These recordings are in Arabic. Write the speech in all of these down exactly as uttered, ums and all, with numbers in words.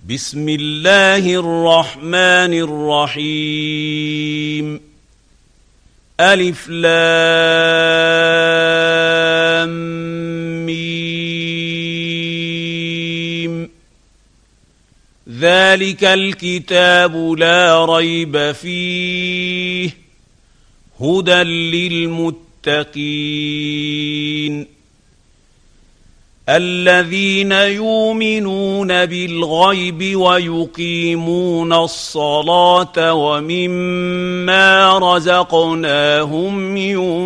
بسم الله الرحمن الرحيم. ألف لام ميم. ذلك الكتاب لا ريب فيه هدى للمتقين الذين يؤمنون بالغيب ويقيمون الصلاة ومما رزقناهم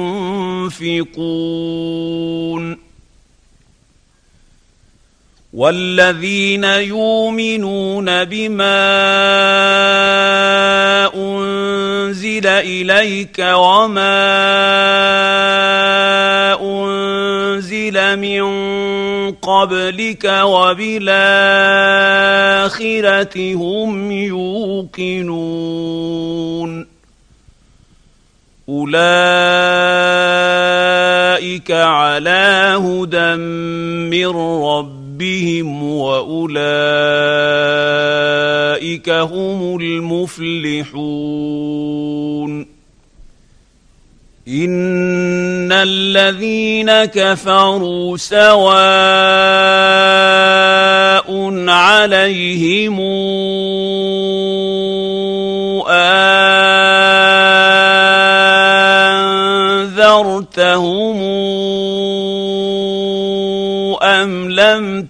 ينفقون والذين يؤمنون بما أنزل إليك وما أنزل من قبلك وبالآخرة هم يوقنون أولئك على هدى من ربهم وأولئك هم المفلحون. إن الذين كفروا سواء عليهم أنذرتهم أم لم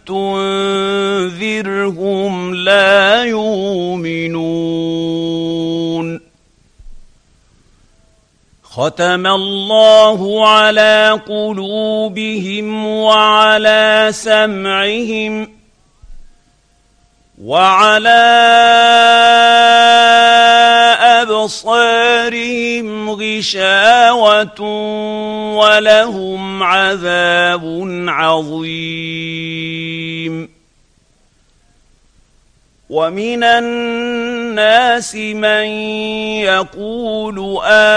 تنذرهم لا يؤمنون. ختم الله على قلوبهم وعلى سمعهم وعلى أبصارهم غشاوة ولهم عذاب عظيم. ومن الناس من يقول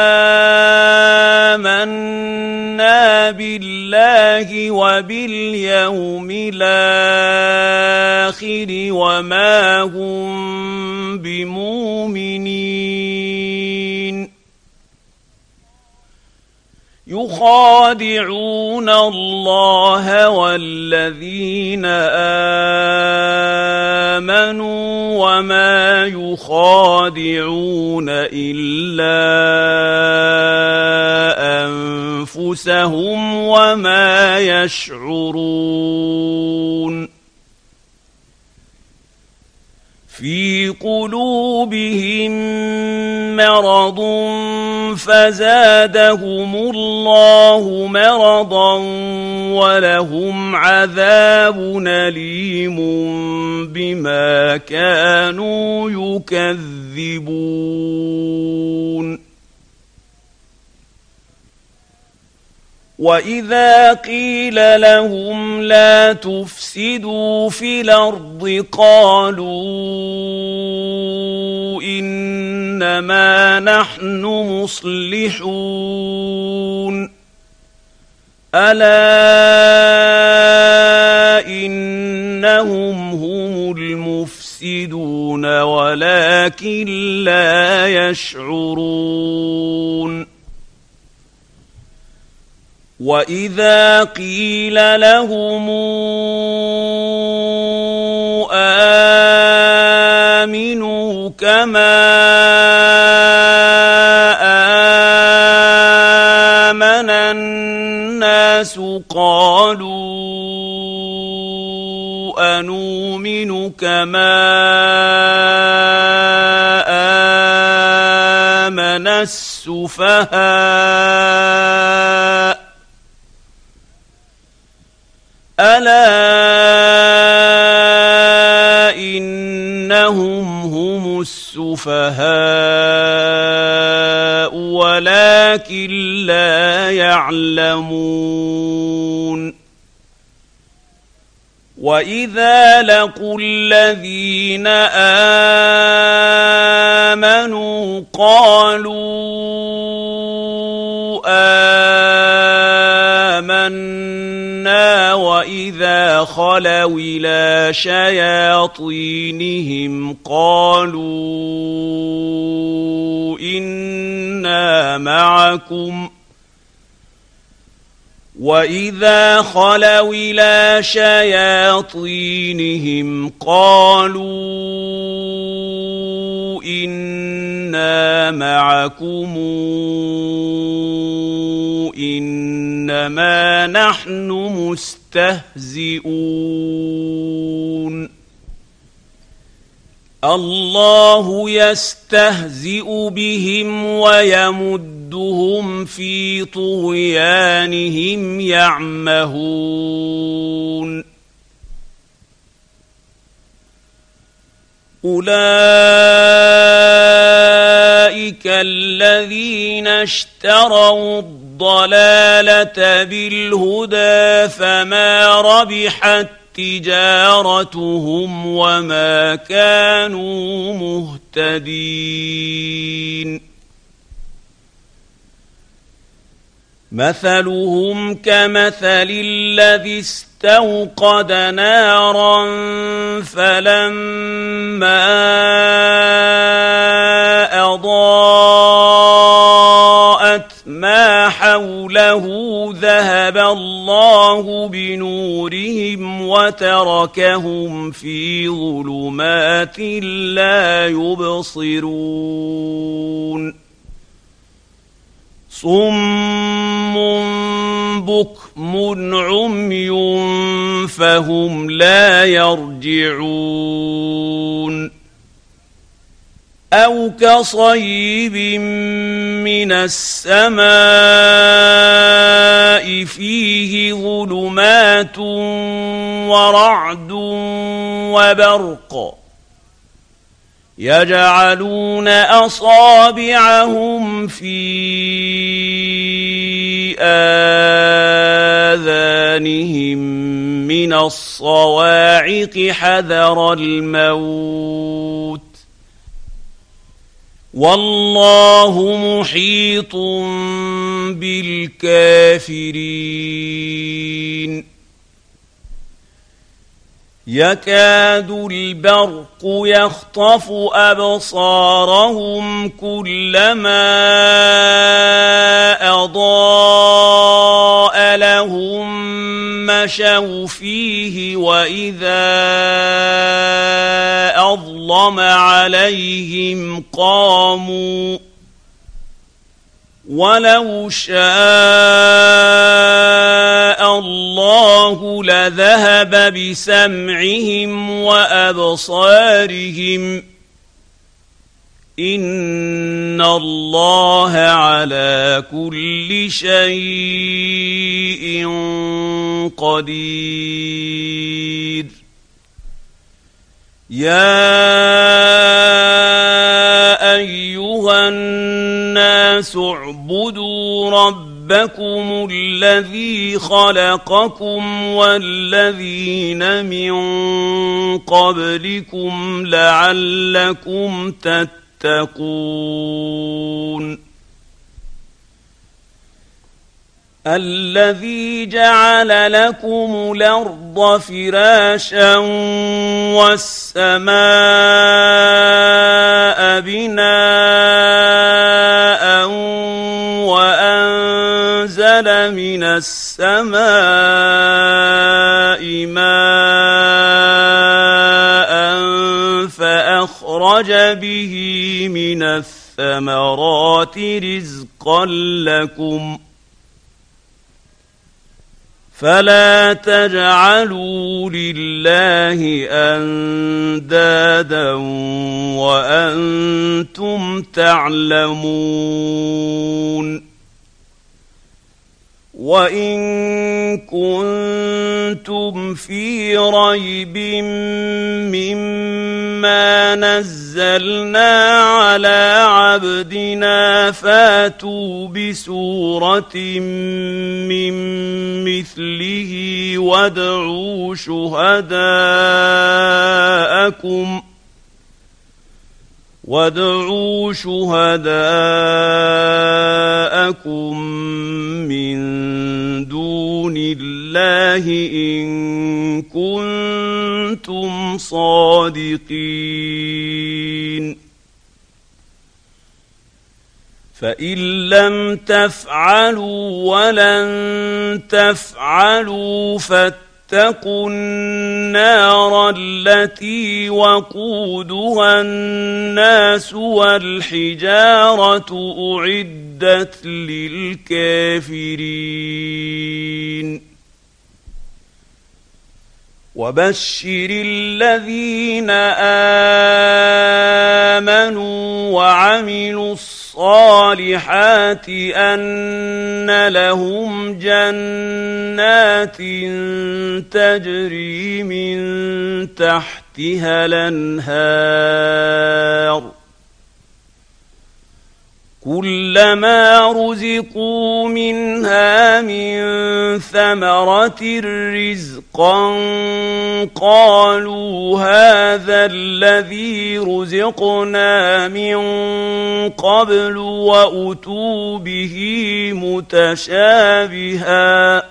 آمنا بالله وباليوم الآخر وما هم بمؤمنين يخادعون الله والذين آمنوا وما يخادعون إلا أنفسهم وما يشعرون. في قلوبهم مرض فزادهم الله مرضا ولهم عذاب أليم بما كانوا يكذبون. وإذا قيل لهم لا تفسدوا في الأرض قالوا إنما نحن مصلحون ألا إنهم هم المفسدون ولكن لا يشعرون. وإذا قيل لهم آمنوا كما آمن الناس قالوا أنؤمن كما آمن السفهاء ألا إنهم هم السفهاء ولكن لا يعلمون. وإذا لقوا الذين آمنوا قالوا آمنا وإذا خلوا إلى شياطينهم قالوا إنا معكم وإذا خلوا إلى شياطينهم قالوا إنا معكم إنما نحن مستهزئون الله يستهزئ بهم ويمدهم في طغيانهم يعمهون أولئك الذين اشتروا الضلالة بالهدى فما ربحت تجارتهم وما كانوا مهتدين مثلهم كمثل الذي استوقد نارا فلما أضاءت ما حوله ذهب الله بنورهم وتركهم في ظلمات لا يبصرون صم بكم عمي فهم لا يرجعون أو كصيب من السماء فيه ظلمات ورعد وبرق يجعلون أصابعهم في آذانهم من الصواعق حذر الموت والله محيط بالكافرين يكاد البرق يخطف أبصارهم كلما أضاء لهم مشوا فيه وإذا أظلم عليهم قاموا ولو شاء الله لذهب بسمعهم وأبصارهم إن الله على كل شيء قدير يا أيها الناس اعبدوا ربكم الذي خلقكم والذين من قبلكم لعلكم تتقون الذي جعل لكم الأرض فراشا والسماء بناء وأنزل من السماء ماء فأخرج به من الثمرات رزقا لكم فلا تجعلوا لله أندادا وأنتم تعلمون وإن كنتم في ريب مما نزلنا على عبدنا فاتوا بسورة من مثله وادعوا شهداءكم وادعوا شهداءكم من دون الله إن كنتم صادقين فإن لم تفعلوا ولن تفعلوا فاتقوا النار التي وقودها الناس والحجارة أعدت للكافرين وبشر الذين آمنوا وعملوا الصالحات أن لهم جنات تجري من تحتها الأنهار كلما رزقوا منها من ثمرة رزقا قالوا هذا الذي رزقنا من قبل وأتوا به متشابها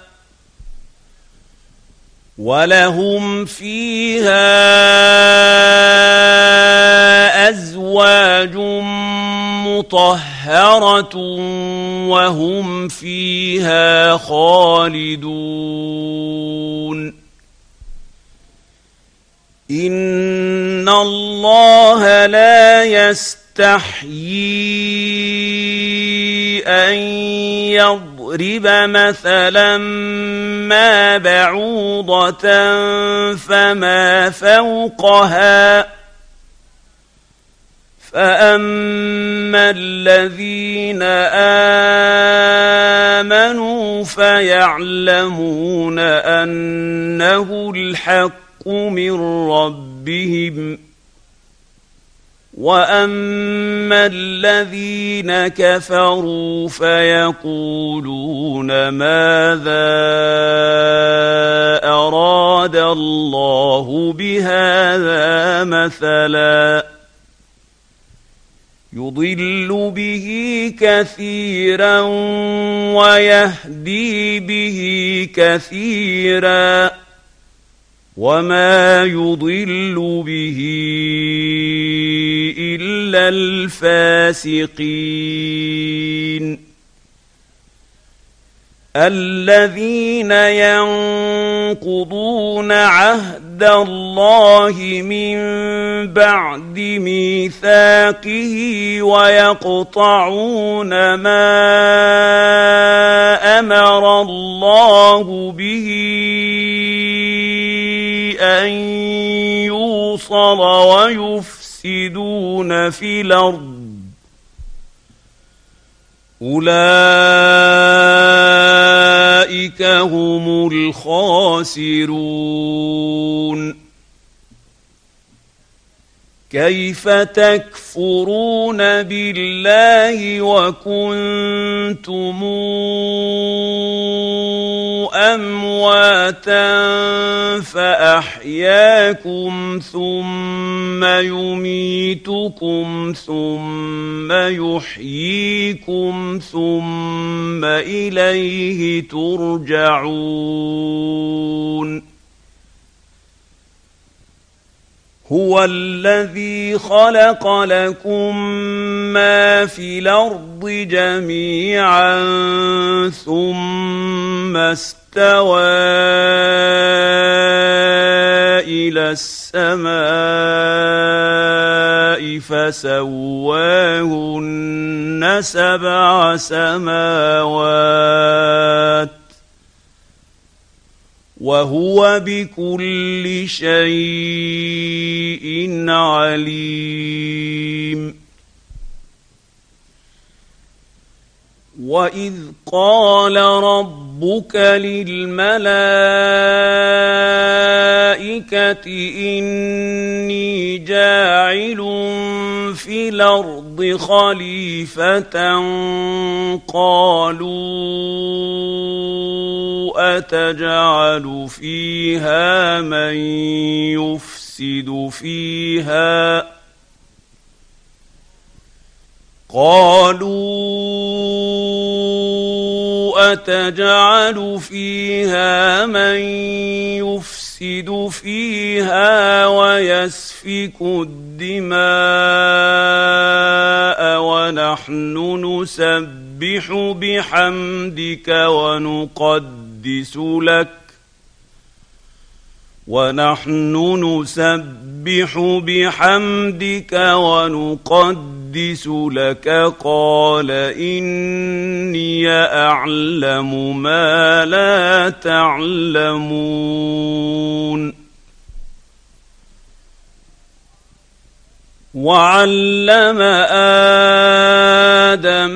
ولهم فيها أزواج مطهرة وهم فيها خالدون إن الله لا يستحيي أن يضرب مثلا ما بعوضة فما فوقها فأما الذين آمنوا فيعلمون أنه الحق من ربهم وأما الذين كفروا فيقولون ماذا أراد الله بهذا مثلاً يضل به كثيرا ويهدي به كثيرا وما يضل به إلا الفاسقين الذين ينقضون عهد الله من بعد ميثاقه ويقطعون ما أمر الله به أن يوصل ويفسدون في الأرض أولئك هم الخاسرون كيف تكفرون بالله وكنتم أمواتا فأحياكم ثم يميتكم ثم يحييكم ثم إليه ترجعون هو الذي خلق لكم ما في الأرض جميعا ثم استوى إلى السماء فسواهن سبع سماوات وهو بكل شيء عليم وإذ قال ربك للملائكة إني جاعل في الأرض خليفة قالوا أتجعل فيها من يفسد فيها قالوا أتجعل فيها من يفسد فيها ويسفك الدماء ونحن نسبح بحمدك ونقدس لك ونحن نسبح بحمدك ونقدس لك قال إني أعلم ما لا تعلمون وعلم آدم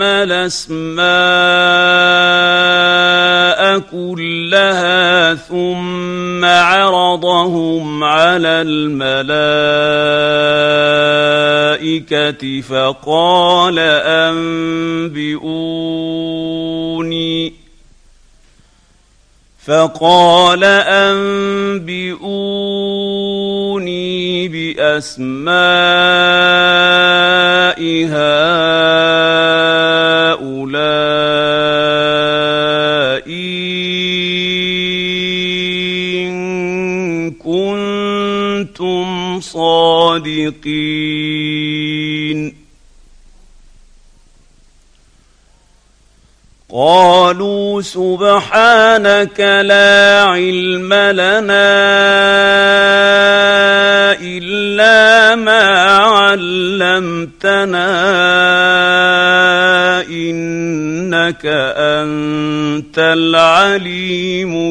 الأسماء كلها ثم عرضهم على الملائكة فقال أنبئوني فقال أنبئوني بأسماء هؤلاء إن كنتم صادقين قالوا سبحانك لا علم لنا إلا ما علمتنا إنك أنت العليم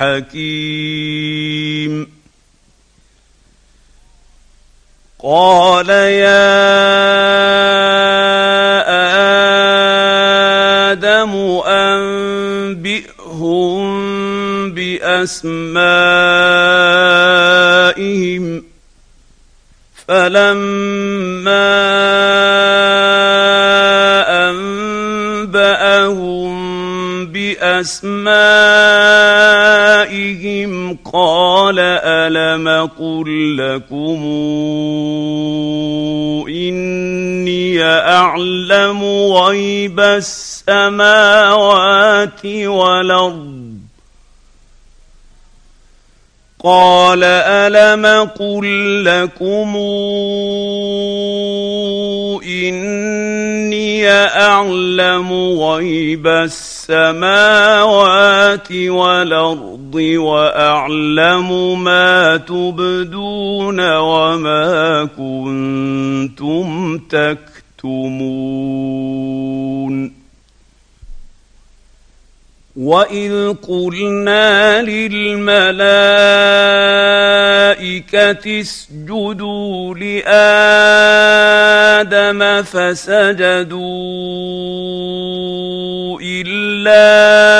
الحكيم قال يا آدم أنبئهم بأسمائهم فلما أنبأهم بأسمائهم قال ألم قل لكم إني أعلم غيب السماوات والأرض قال ألم قل لكم إني أعلم غيب السماوات والأرض وأعلم ما تبدون وما كنتم تكتمون وإذ قلنا للملائكة اسجدوا لآدم فسجدوا إلا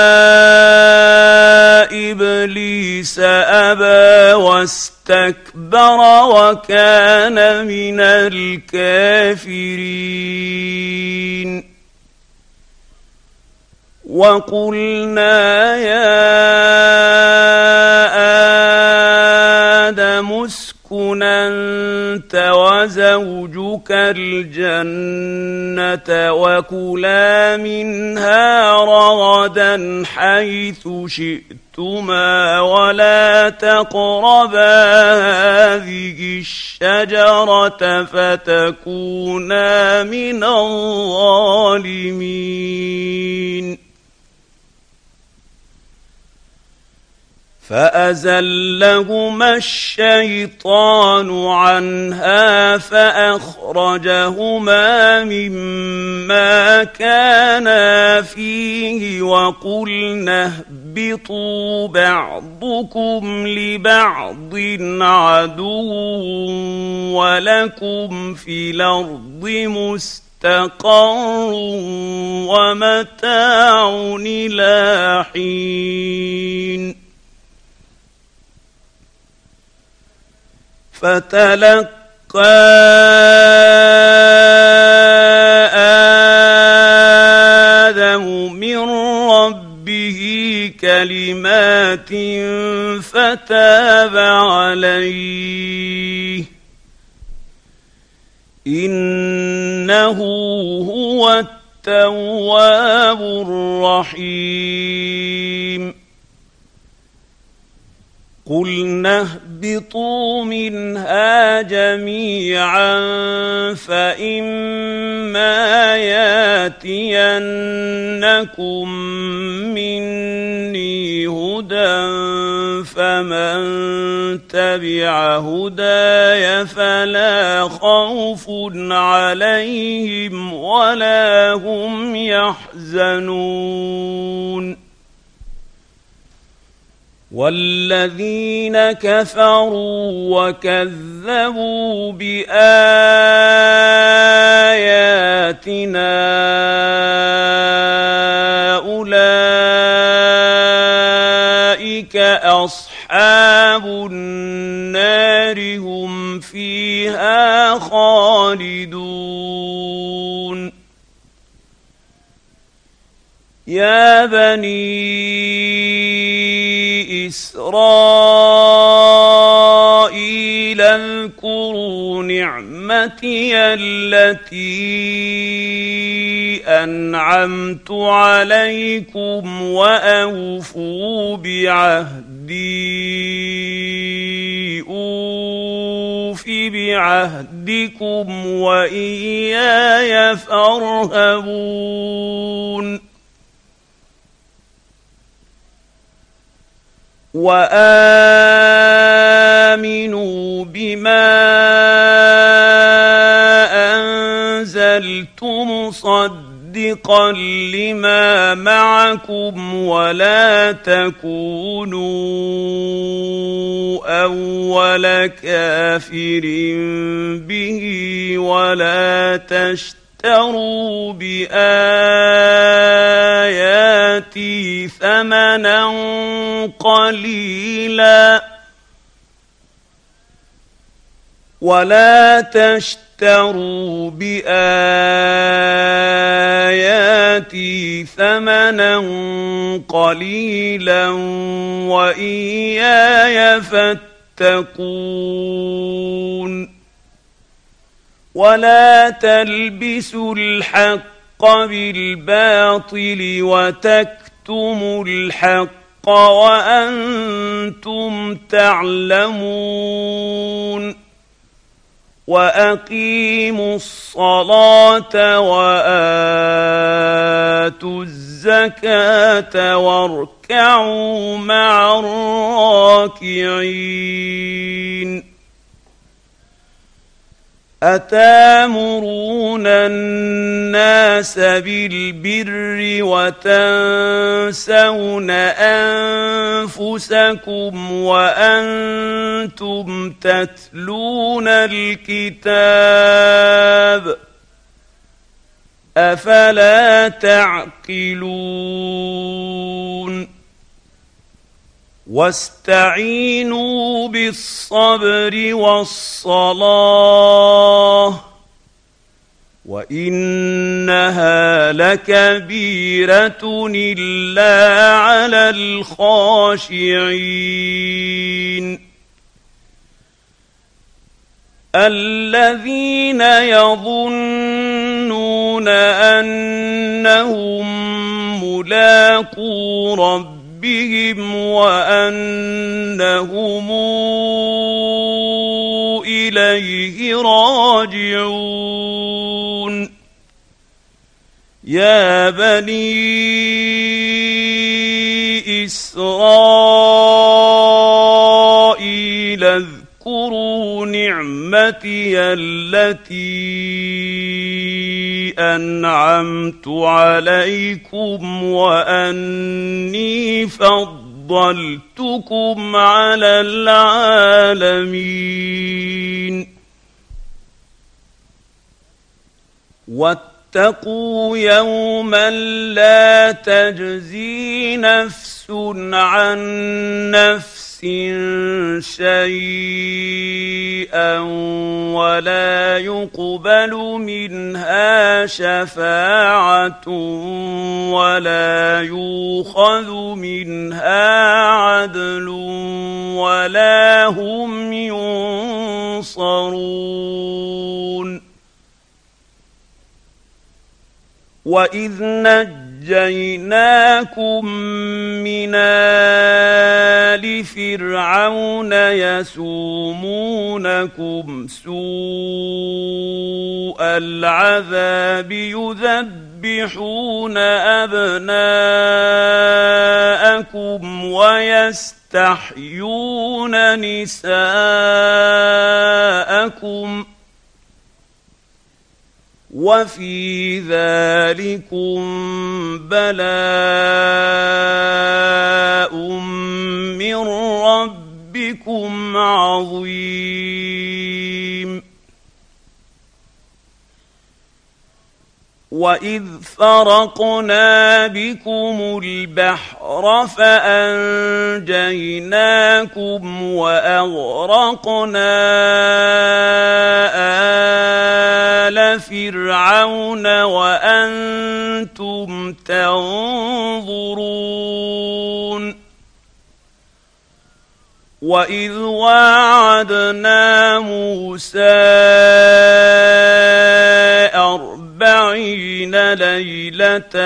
إبليس أبى واستكبر وكان من الكافرين وقلنا يا آدم اسكن أنت وزوجك الجنة وكلا منها رغدا حيث شئتما ولا تقربا هذه الشجرة فتكونا من الظالمين فأزلهما الشيطان عنها فأخرجهما مما كانا فيه وقلنا اهبطوا بعضكم لبعض عدو ولكم في الأرض مستقر ومتاع إلى حين فتلقى آدم من ربه كلمات فتاب عليه إنه هو التواب الرحيم. قلنا اهبطوا منها جميعا فإما ياتينكم مني هدى فمن تبع هداي فلا خوف عليهم ولا هم يحزنون. والذين كفروا وكذبوا بآياتنا أولئك أصحاب النار هم فيها خالدون. يا بني إسرائيل اذكروا نعمتي التي أنعمت عليكم وأوفوا بعهدي أوف بعهدكم وإياي فارهبون. وآمنوا بما أنزلت مصدقا لما معكم ولا تكونوا أول كافر به ولا تشتروا بآياتي ثمنا قليلا ولا تشتروا بآياتي ثمنا قليلا وإياي فاتقون. ولا تلبسوا الحق بالباطل وتكتموا الحق وأنتم تعلمون. وأقيموا الصلاة وآتوا الزكاة واركعوا مع الراكعين. أتامرون الناس بالبر وتنسون أنفسكم وأنتم تتلون الكتاب أفلا تعقلون. واستعينوا بالصبر والصلاة وإنها لكبيرة إلا على الخاشعين. الذين يظنون أنهم ملاقو ربهم بهم وأنهم إليه راجعون. يا بني إسرائيل اذكروا نعمتي التي أنعمت عليكم وأني فضلتكم على العالمين. واتقوا يوما لا تجزي نفس عن نفس شيئا ولا يقبل منها شفاعة ولا يؤخذ منها عدل ولا هم ينصرون. وإذ نجيناكم من آل فرعون يسومونكم سوء العذاب يذبحون أبناءكم ويستحيون نساءكم وفي ذلكم بلاء من ربكم عظيم. وإذ فرقنا بكم البحر فأنجيناكم وأغرقنا آل فرعون وأنتم تنظرون. وإذ واعدنا موسى أربعين ليلة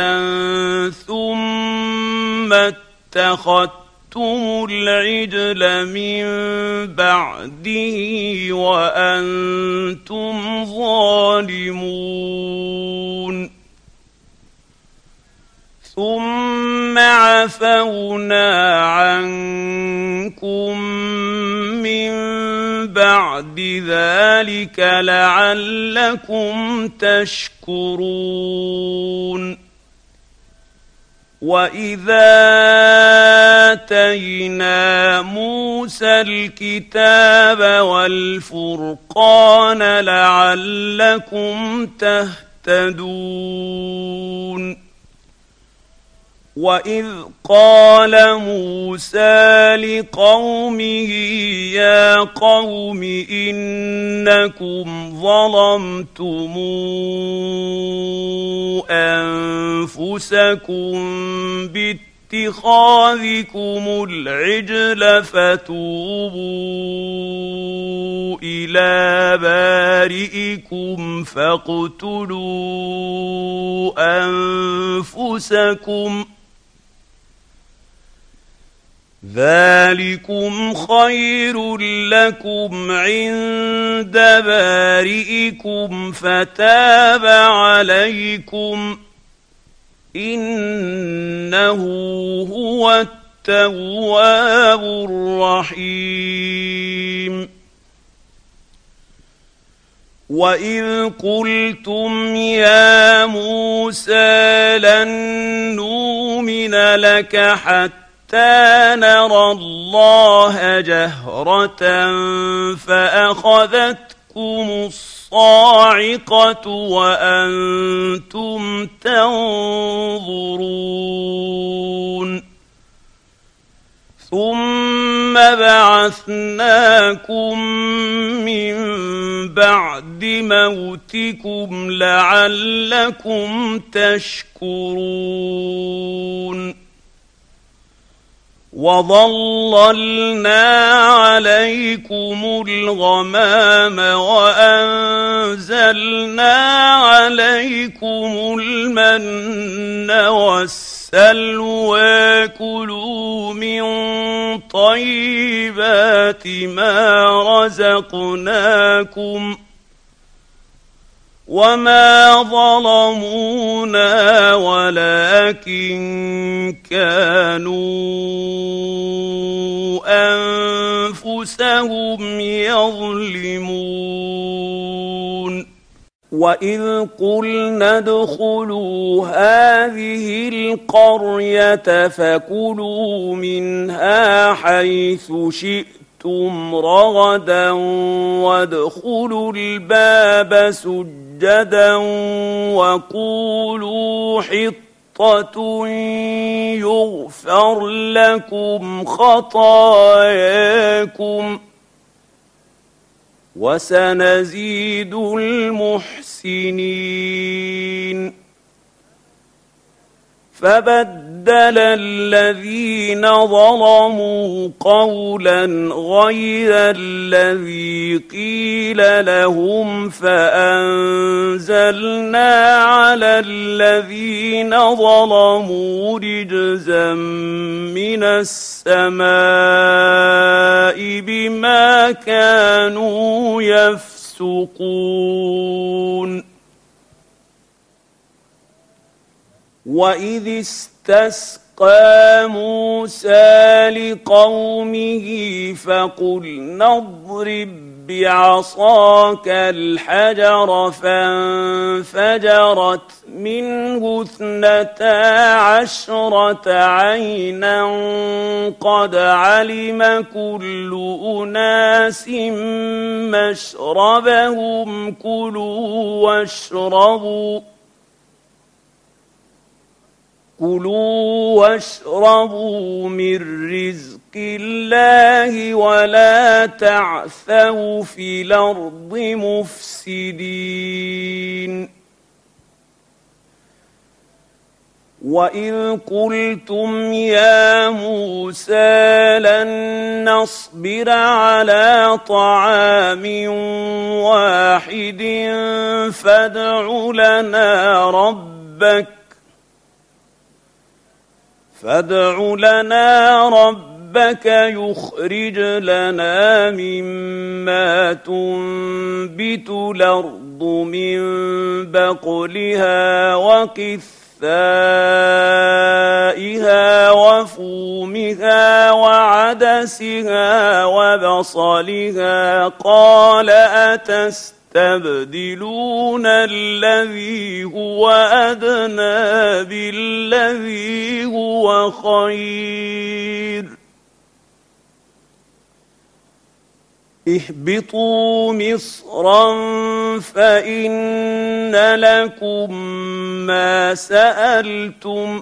ثم اتخذتم العجل من بعده وأنتم ظالمون. ثم عفونا عنكم من بعد ذلك لعلكم تشكرون. وإذا آتينا موسى الكتاب والفرقان لعلكم تهتدون. وإذ قال موسى لقومه يا قوم إنكم ظلمتم أنفسكم باتخاذكم العجل فتوبوا إلى بارئكم فاقتلوا أنفسكم ذلكم خير لكم عند بارئكم فتاب عليكم إنه هو التواب الرحيم. وإذ قلتم يا موسى لن نؤمن لك حتى حتى نرى الله جهرة فأخذتكم الصاعقة وأنتم تنظرون. ثم بعثناكم من بعد موتكم لعلكم تشكرون. وظللنا عليكم الغمام وأنزلنا عليكم المن والسلوى كلوا من طيبات ما رزقناكم وما ظلمونا ولكن كانوا أنفسهم يظلمون. وإذ قلنا ادخلوا هذه القرية فكلوا منها حيث شئتم رغدا وادخلوا الباب سجدا وقولوا حطة يغفر لكم خطاياكم وسنزيد المحسنين. فبدل الذين ظلموا قولا غير الذي قيل لهم فأنزلنا على الذين ظلموا رجزا من السماء بما كانوا يفسقون. وإذ استسقى موسى لقومه فقلنا اضرب بعصاك الحجر فانفجرت منه اثنتا عشرة عينا قد علم كل أناس مشربهم كلوا واشربوا كلوا واشربوا من رزق الله ولا تعثوا في الأرض مفسدين. وإذ قلتم يا موسى لن نصبر على طعام واحد فادع لنا ربك فادع لنا ربك يخرج لنا مما تنبت الأرض من بقلها وقثائها وفومها وعدسها وبصلها قال أتستبدلون الذي هو أدنى بالذي هو خير اهبطوا مصرا فإن لكم ما سألتم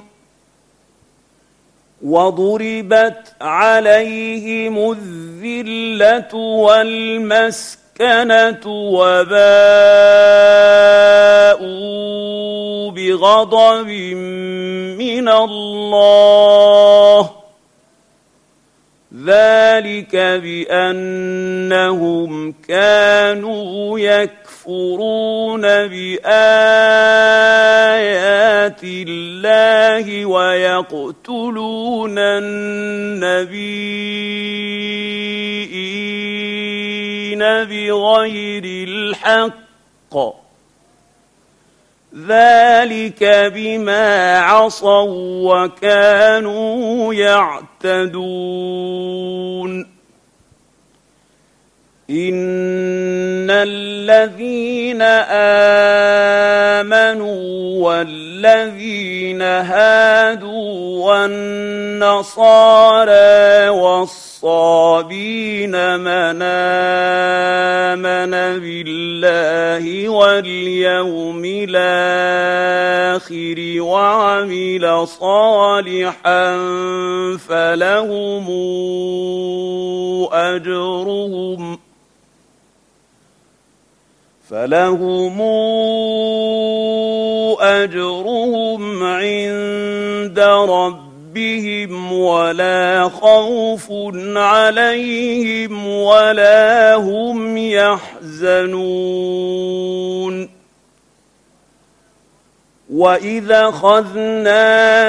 وضربت عليهم الذلة والمسكنة وباءوا بغضب من الله ذلك بأنهم كانوا يكفرون بآيات الله ويقتلون النبيين بغير الحق ذلك بما عصوا وكانوا يعتدون. إن الذين آمنوا والذين هادوا والنصارى والصابين من آمن بالله واليوم الآخر وعمل صالحا فلهم أجرهم فلهم أجرهم عند ربهم ولا خوف عليهم ولا هم يحزنون. وإذا أخذنا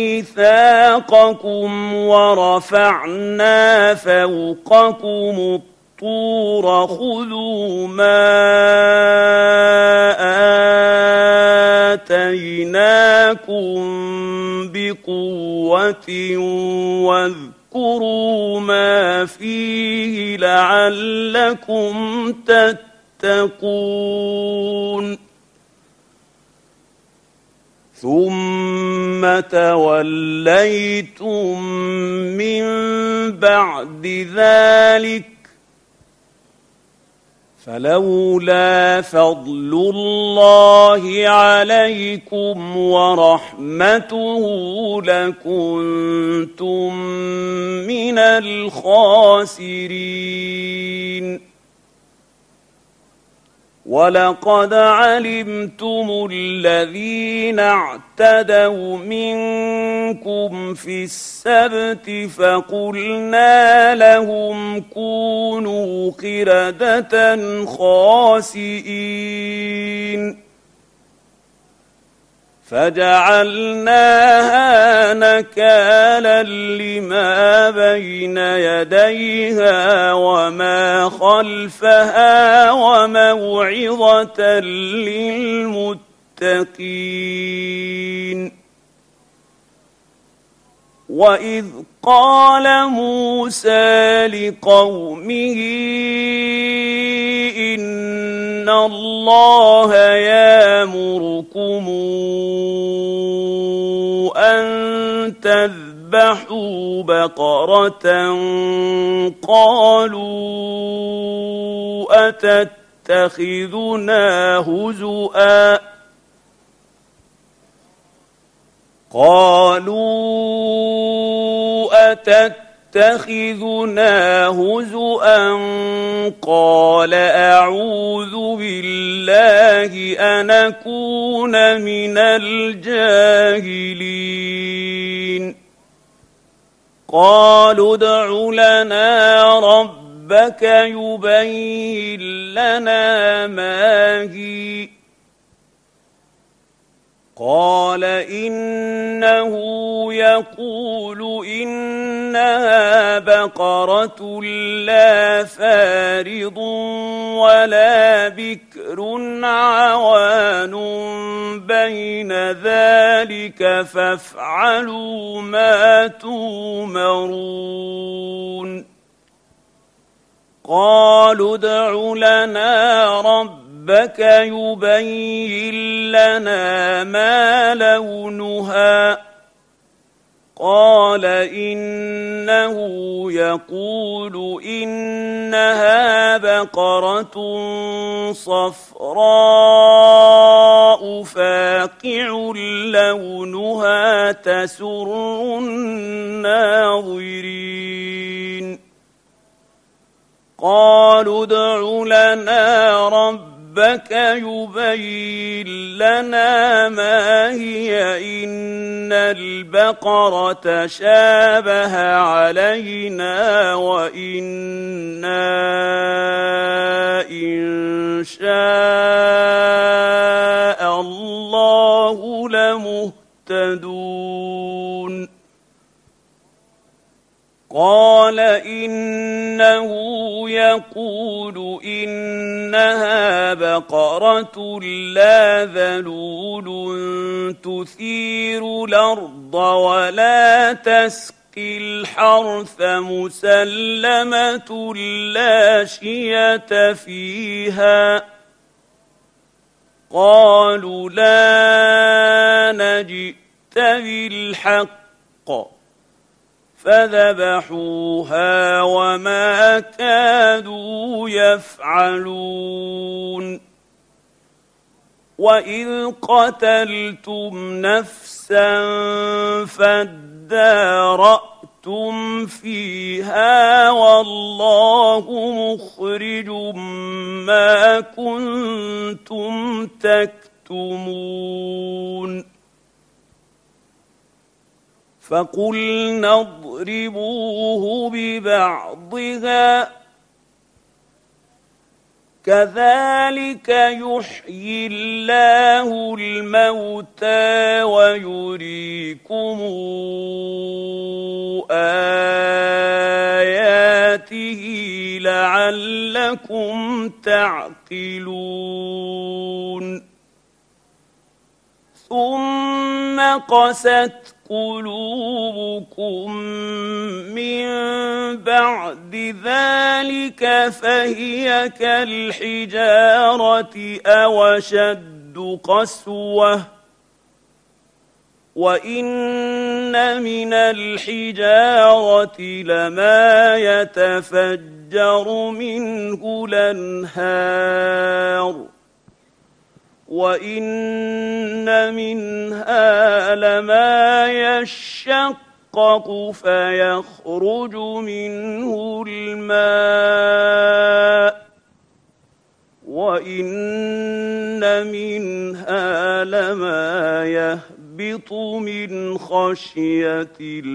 ميثاقكم ورفعنا فوقكم الطور خذوا ما آتيناكم بقوة واذكروا ما فيه لعلكم تتقون. ثم توليتم من بعد ذلك فلولا فضل الله عليكم ورحمته لكنتم من الخاسرين. ولقد علمتم الذين اعتدوا منكم في السبت فقلنا لهم كونوا قردة خاسئين فجعلناها نكالا لما بين يديها وما خلفها وموعظة للمتقين. وإذ قال موسى لقومه إن الله يأمركم أن تذبحوا بقرة قالوا أتتخذنا هزؤا قالوا أتتخذنا هزؤا قال أعوذ بالله أن أكون من الجاهلين. قالوا ادع لنا ربك يبين لنا ما هي قال إنه يقول إنها بقرة لا فارض ولا بكر عوان بين ذلك فافعلوا ما تؤمرون. قالوا ادع لنا ربك ربك يبين لنا ما لونها قال إنه يقول إنها بقرة صفراء فاقع لونها تسر الناظرين. قالوا ادع لنا ربك ربك يبين لنا ما هي إن البقرة شابه علينا وإنا إن شاء الله لمهتدون. قال إنه يقول إنها بقرة لا ذلول تثير الأرض ولا تسقي الحرث مسلمة لا شية فيها. قالوا لا نجئت بالحق فذبحوها وما كادوا يفعلون. وإذ قتلتم نفسا فادارأتم فيها والله مخرج ما كنتم تكتمون. فقلنا اضربوه ببعضها كذلك يحيي الله الموتى ويريكم آياته لعلكم تعقلون. ثم قست قلوبكم من بعد ذلك فهي كالحجارة أو أشد قسوة وإن من الحجارة لما يتفجر منه الأنهار وإن منها لما يشقق فيخرج منه الماء وإن منها لما يهبط من خشية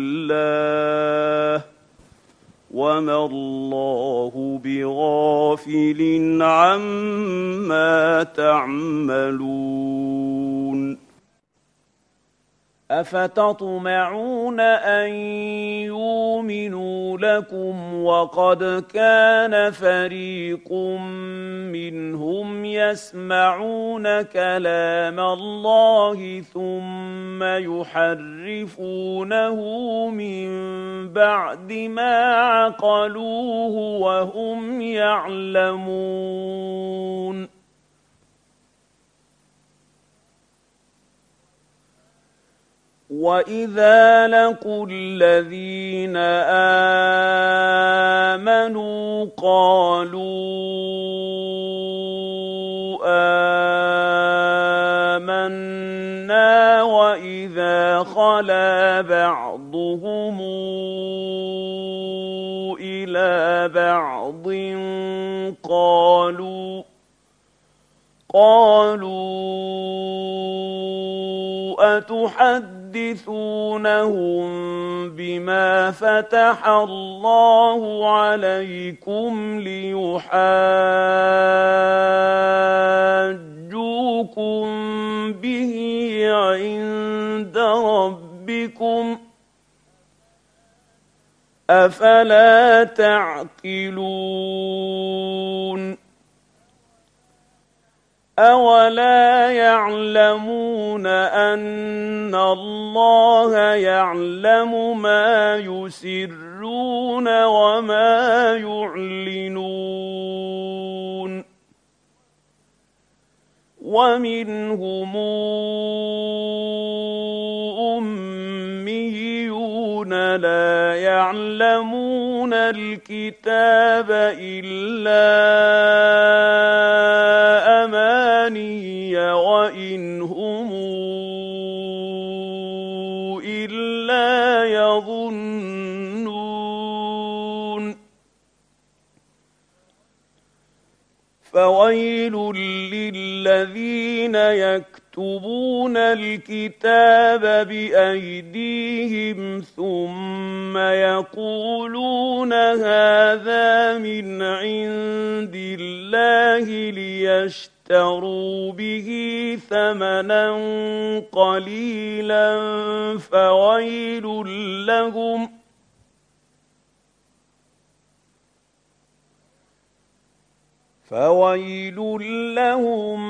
الله وما الله بغافل عما تعملون أفتطمعون أن يؤمنوا لكم وقد كان فريق منهم يسمعون كلام الله ثم يحرفونه من بعد ما عقلوه وهم يعلمون وَإِذَا لَقُوا الَّذِينَ آمَنُوا قَالُوا آمَنَّا وَإِذَا خَلَا بَعْضُهُمْ إِلَى بَعْضٍ قَالُوا قَالُوا أَتُحَدِّثُونَهُم بِمَا فَتَحَ اللَّهُ عَلَيْكُمْ لِيُحَاجُّوكُم بِهِ عِندَ رَبِّكُمْ ۚ أَفَلَا تَعْقِلُونَ أَوَلَا يَعْلَمُونَ أَنَّ اللَّهَ يَعْلَمُ مَا يُسِرُّونَ وَمَا يُعْلِنُونَ وَمِنْهُمْ أُمِّيُّونَ لَا يَعْلَمُونَ الْكِتَابَ إِلَّا أَمَانِيَّ وَإِنْ هُمْ إِلَّا يَظُنُّونَ فَوَيْلٌ لِّلَّذِينَ يَكْتُبُونَ الْكِتَابَ بِأَيْدِيهِمْ ثُمَّ يَقُولُونَ هَٰذَا مِنْ عِندِ اللَّهِ لِيَشْتَرُوا بِهِ ثَمَنًا قَلِيلًا فَوَيْلٌ لَّهُمْ فَوَيْلٌ لَّهُم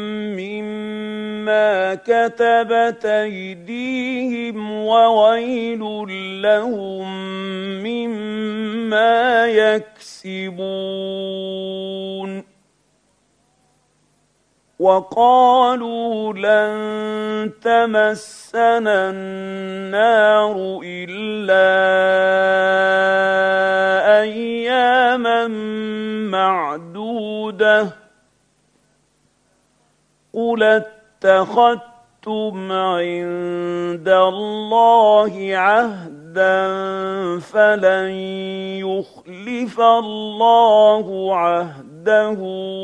مِّمَّا كَتَبَتْ أَيْدِيهِمْ وَوَيْلٌ لَّهُم مِّمَّا يَكْسِبُونَ وَقَالُوا لَن تَمَسَّنَا النَّارُ إِلَّا أَيَّامًا مَّعْدُودَةً قُلْ اتَّخَذْتُمْ عِندَ اللَّهِ عَهْدًا فَلَن يُخْلِفَ اللَّهُ عَهْدَهُ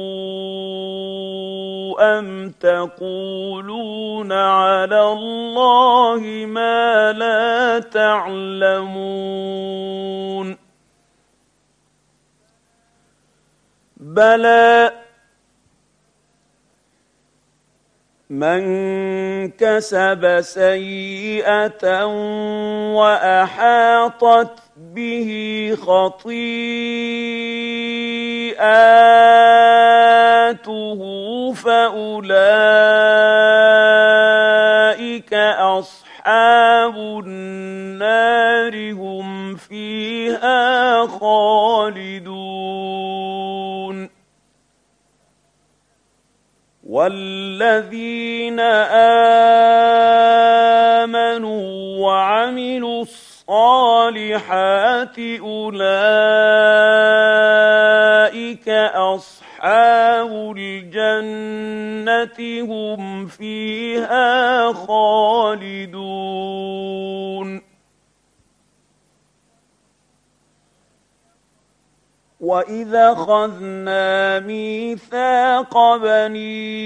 أَمْ تَقُولُونَ عَلَى اللَّهِ مَا لَا تَعْلَمُونَ بَلَىٰ مَن كَسَبَ سَيِّئَةً وَأَحَاطَتْ بِهِ خَطِيئَاتُهُ فَأُولَٰئِكَ أَصْحَابُ النَّارِ هُمْ فِيهَا خَالِدُونَ وَالَّذِينَ آمَنُوا وَعَمِلُوا الصَّالِحَاتِ أُولَٰئِكَ أَصْحَابُ الْجَنَّةِ هُمْ فِيهَا خَالِدُونَ وَإِذَا أَخَذْنَا مِيثَاقَ بَنِي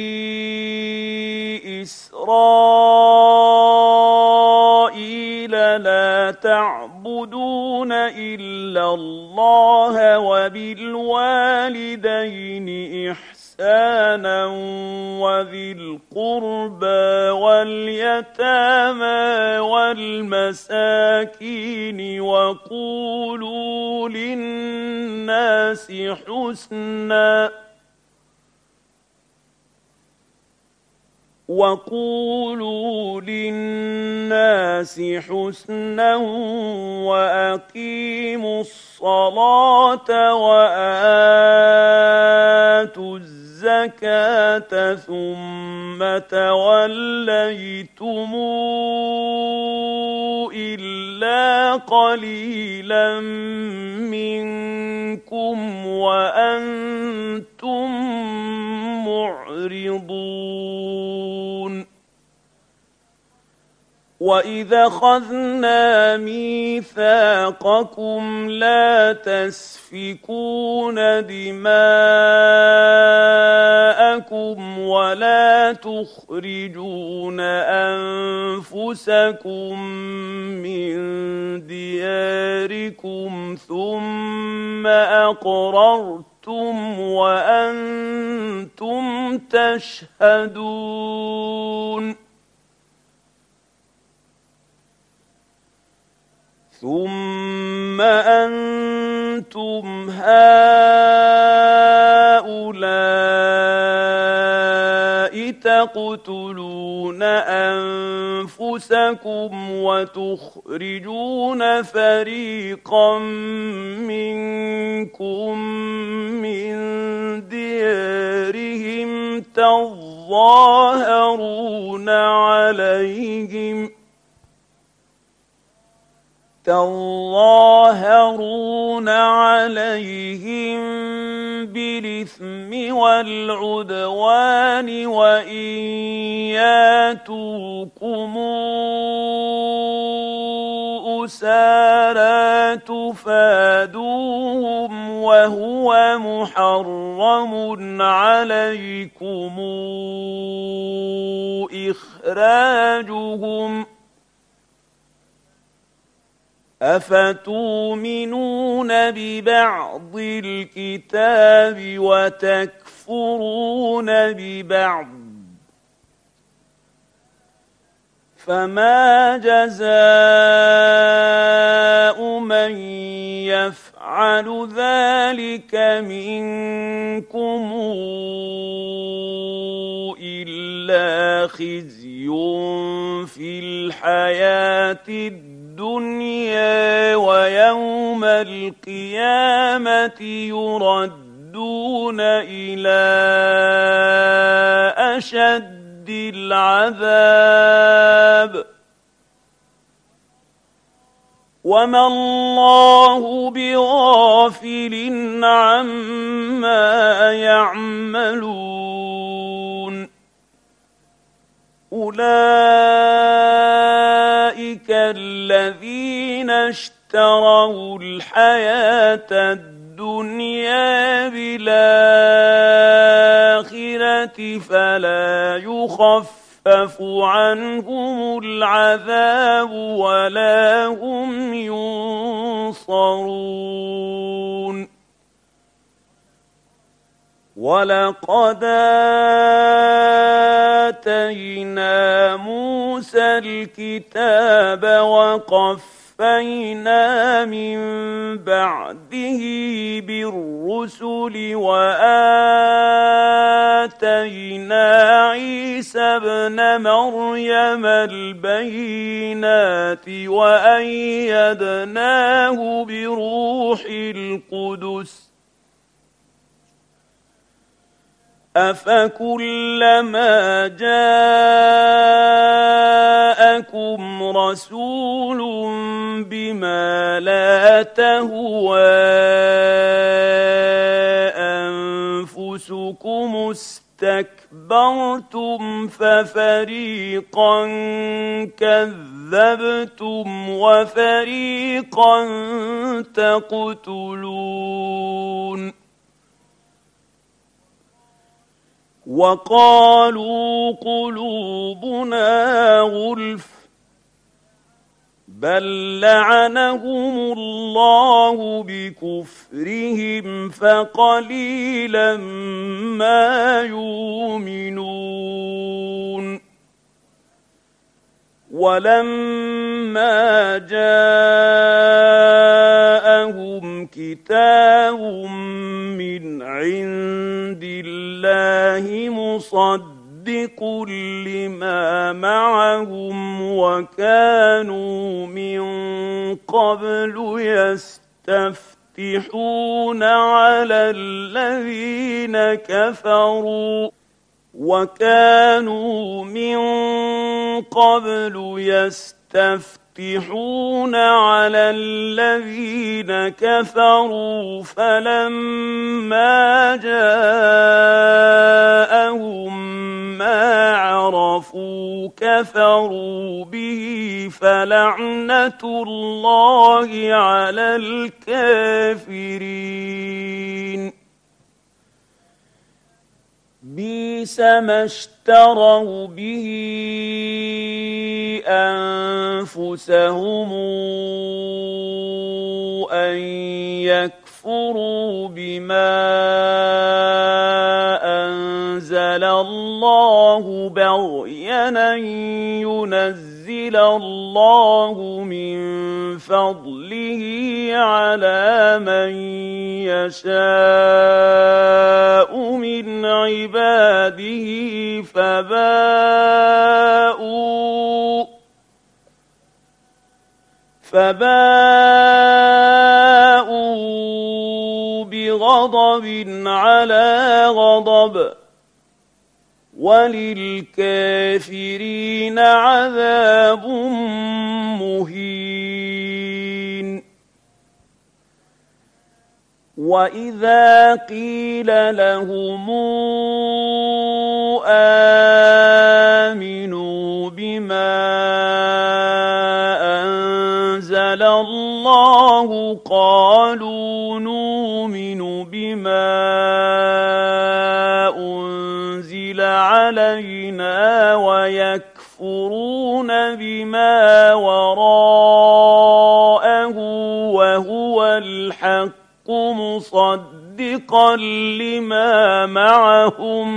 إِسْرَائِيلَ لَا تَعْبُدُونَ إِلَّا اللَّهَ وَبِالْوَالِدَيْنِ إِحْسَانًا وَذِي الْقُرْبَى وَالْيَتَامَى وَالْمَسَاكِينِ وَقُولُوا لِلنَّاسِ حُسْنًا وَقُولُوا لِلنَّاسِ حُسْنًا وَأَقِيمُوا الصَّلَاةَ وَآتُوا الزَّكَاةَ ثُمَّ تَوَلَّيْتُمْ إِلَّا قَلِيلًا مِّنكُمْ وَأَنتُم مُّعْرِضُونَ وَإِذَا أَخَذْنَا مِيثَاقَكُمْ لَا تَسْفِكُونَ دِمَاءَكُمْ وَلَا تُخْرِجُونَ أَنفُسَكُم مِّن دِيَارِكُمْ ثُمَّ أَقْرَرْتُمْ وَأَنتُمْ تَشْهَدُونَ ثُمَّ أَنتُمْ هَٰؤُلَاءِ تَقْتُلُونَ أَنفُسَكُمْ وَتُخْرِجُونَ فَرِيقًا مِّنكُم مِّن دِيَارِهِمْ تَظَاهَرُونَ عَلَيْهِمْ تظاهرون عليهم بالإثم والعدوان وإن ياتوكم أسارى تفادوهم وهو محرم عليكم إخراجهم أفتؤمنون ببعض الكتاب وتكفرون ببعض فما جزاء من يفعل ذلك منكم إلا خزي في الحياة الدنيا الدنيا ويوم القيامة يردون إلى أشد العذاب وما الله بغافل عما يعملون أولئك الذين اشتروا الحياة الدنيا بالآخرة فلا يخفف عنهم العذاب ولا هم ينصرون وَلَقَدْ آتَيْنَا مُوسَى الْكِتَابَ وَقَفَّيْنَا مِن بَعْدِهِ بِالرُّسُلِ وَآتَيْنَا عِيسَى ابْنَ مَرْيَمَ الْبَيِّنَاتِ وَأَيَّدْنَاهُ بِرُوحِ الْقُدُسِ أَفَكُلَّمَا جَاءَكُمْ رَسُولٌ بِمَا لَا تَهْوَىٰ أَنفُسُكُمُ اسْتَكْبَرْتُمْ كفرتم ففريقا كذبتم وفريقا تقتلون وقالوا قلوبنا غلف بل لعنهم الله بكفرهم فقليلا ما يؤمنون ولما جاءهم كتاب من عند الله مصدق لما معهم وكانوا من قبل يستفتحون على الذين كفروا وكانوا من قبل يستفتحون على الذين كفروا فلما جاءهم ما عرفوا كفروا به فلعنة الله على الكافرين بئس ما اشتروا به أنفسهم أن يكفروا بما أنزل الله بغيا أن ينزل الله من فضله على من يشاء من عباده فباءوا فباءوا بغضب على غضب وللكافرين عذاب مهين وإذا قيل لهم آمنوا بما أنزل الله قالوا نؤمن بما أنزل علينا ويكفرون بما وراءه وهو الحق مصدقا لما معهم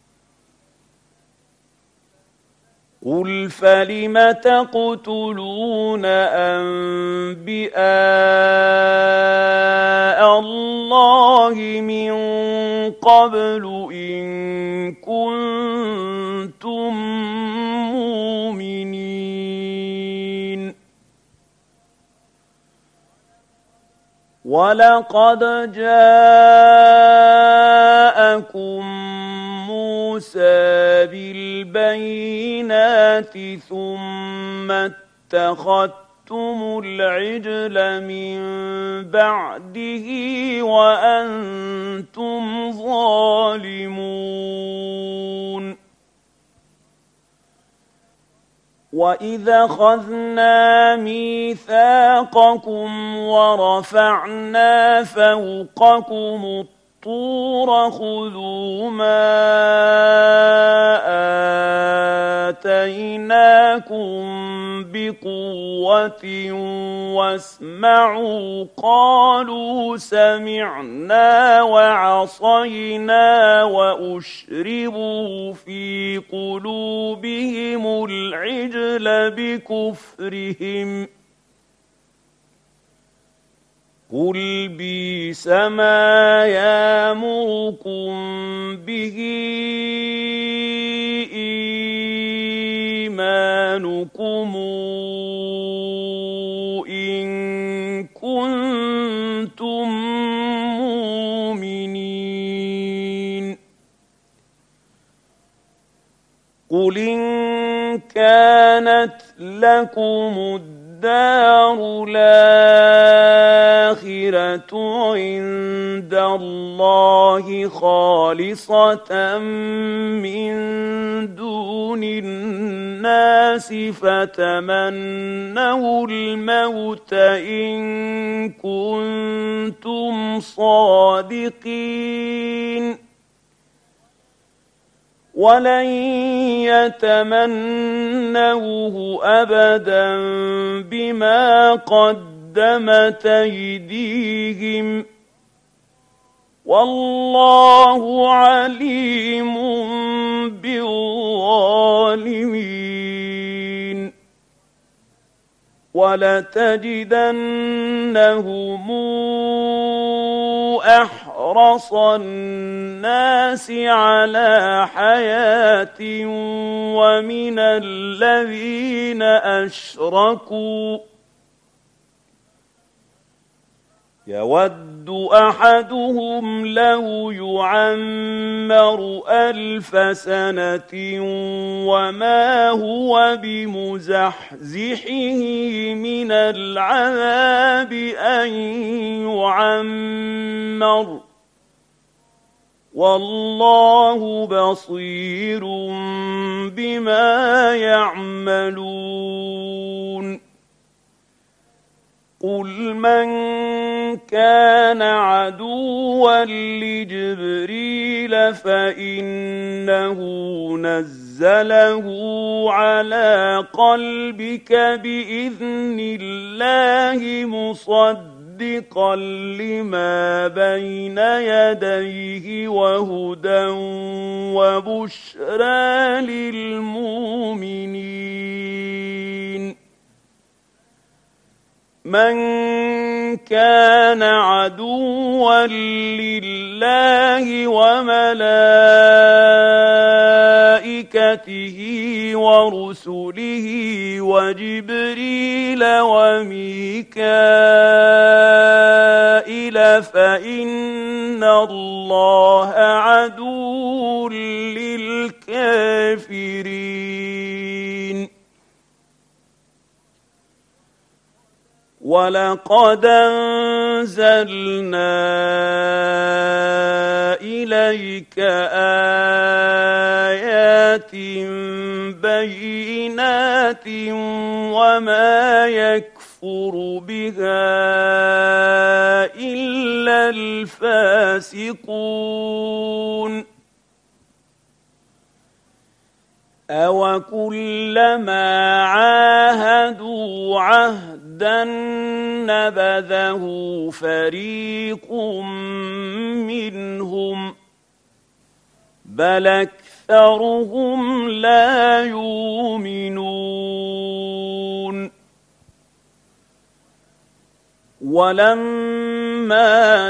قل فلم تقتلون أنبياء الله من قبل إن كنتم مؤمنين ولقد جاءكم موسى بالبينات ثم اتخذتم العجل من بعده وأنتم ظالمون وَإِذْ أَخَذْنَا مِيثَاقَكُمْ وَرَفَعْنَا فَوْقَكُمُ الطُّورَ خُذُوا مَا آتَيْنَاكُمْ بِقُوَّةٍ وَاسْمَعُوا قَالُوا سَمِعْنَا وَعَصَيْنَا وَأُشْرِبُوا فِي قُلُوبِهِمُ الْعِجْلَ بِكُفْرِهِمْ قُلْ بِئْسَ مَا يَأْمُرُكُم بِهِ إِيمَانُكُمْ إِن كُنتُم مُّؤْمِنِينَ قُلْ إِن كَانَتْ لَكُمُ الدَّارُ وَالدَّارُ الْآخِرَةُ عِندَ اللَّهِ خَالِصَةً مِّن دُونِ النَّاسِ فَتَمَنَّوُا الْمَوْتَ إِن كُنتُمْ صَادِقِينَ وَلَن يَتَمَنَّوْهُ أَبَدًا بِمَا قَدَّمَتْ أَيْدِيهِمْ ۚ وَاللَّهُ عَلِيمٌ بِالظَّالِمِينَ وَلَتَجِدَنَّهُمْ أَحْرَصَ النَّاسِ عَلَىٰ حَيَاةٍ وَمِنَ الَّذِينَ أَشْرَكُوا يَوَدُّ أَحَدُهُمْ لَوْ يُعَمَّرُ أَلْفَ سَنَةٍ وَمَا هُوَ بِمُزَحْزِحِهِ مِنَ الْعَذَابِ أَن يُعَمَّرَ ۗ وَاللَّهُ بَصِيرٌ بِمَا يَعْمَلُونَ قُلْ مَن كَانَ عَدُوًّا لِّجِبْرِيلَ فَإِنَّهُ نَزَّلَهُ عَلَىٰ قَلْبِكَ بِإِذْنِ اللَّهِ مُصَدِّقًا لِّمَا بَيْنَ يَدَيْهِ وَهُدًى وَبُشْرَىٰ لِلْمُؤْمِنِينَ مَن كَانَ عَدُوًّا لِّلَّهِ وَمَلَائِكَتِهِ وَرُسُلِهِ وَجِبْرِيلَ وَمِيكَائِيلَ فَإِنَّ اللَّهَ عَدُوٌّ لِّلْكَافِرِينَ وَلَقَدْ أَنزَلْنَا إِلَيْكَ آيَاتٍ بَيِّنَاتٍ وَمَا يَكْفُرُ بِهَا إِلَّا الْفَاسِقُونَ أَوَكُلَّمَا عَاهَدُوا عَهْدًا نَّبَذَهُ فَرِيقٌ مِّنْهُم ۚ بَلْ أَكْثَرُهُمْ لَا يُؤْمِنُونَ وَلَمَّا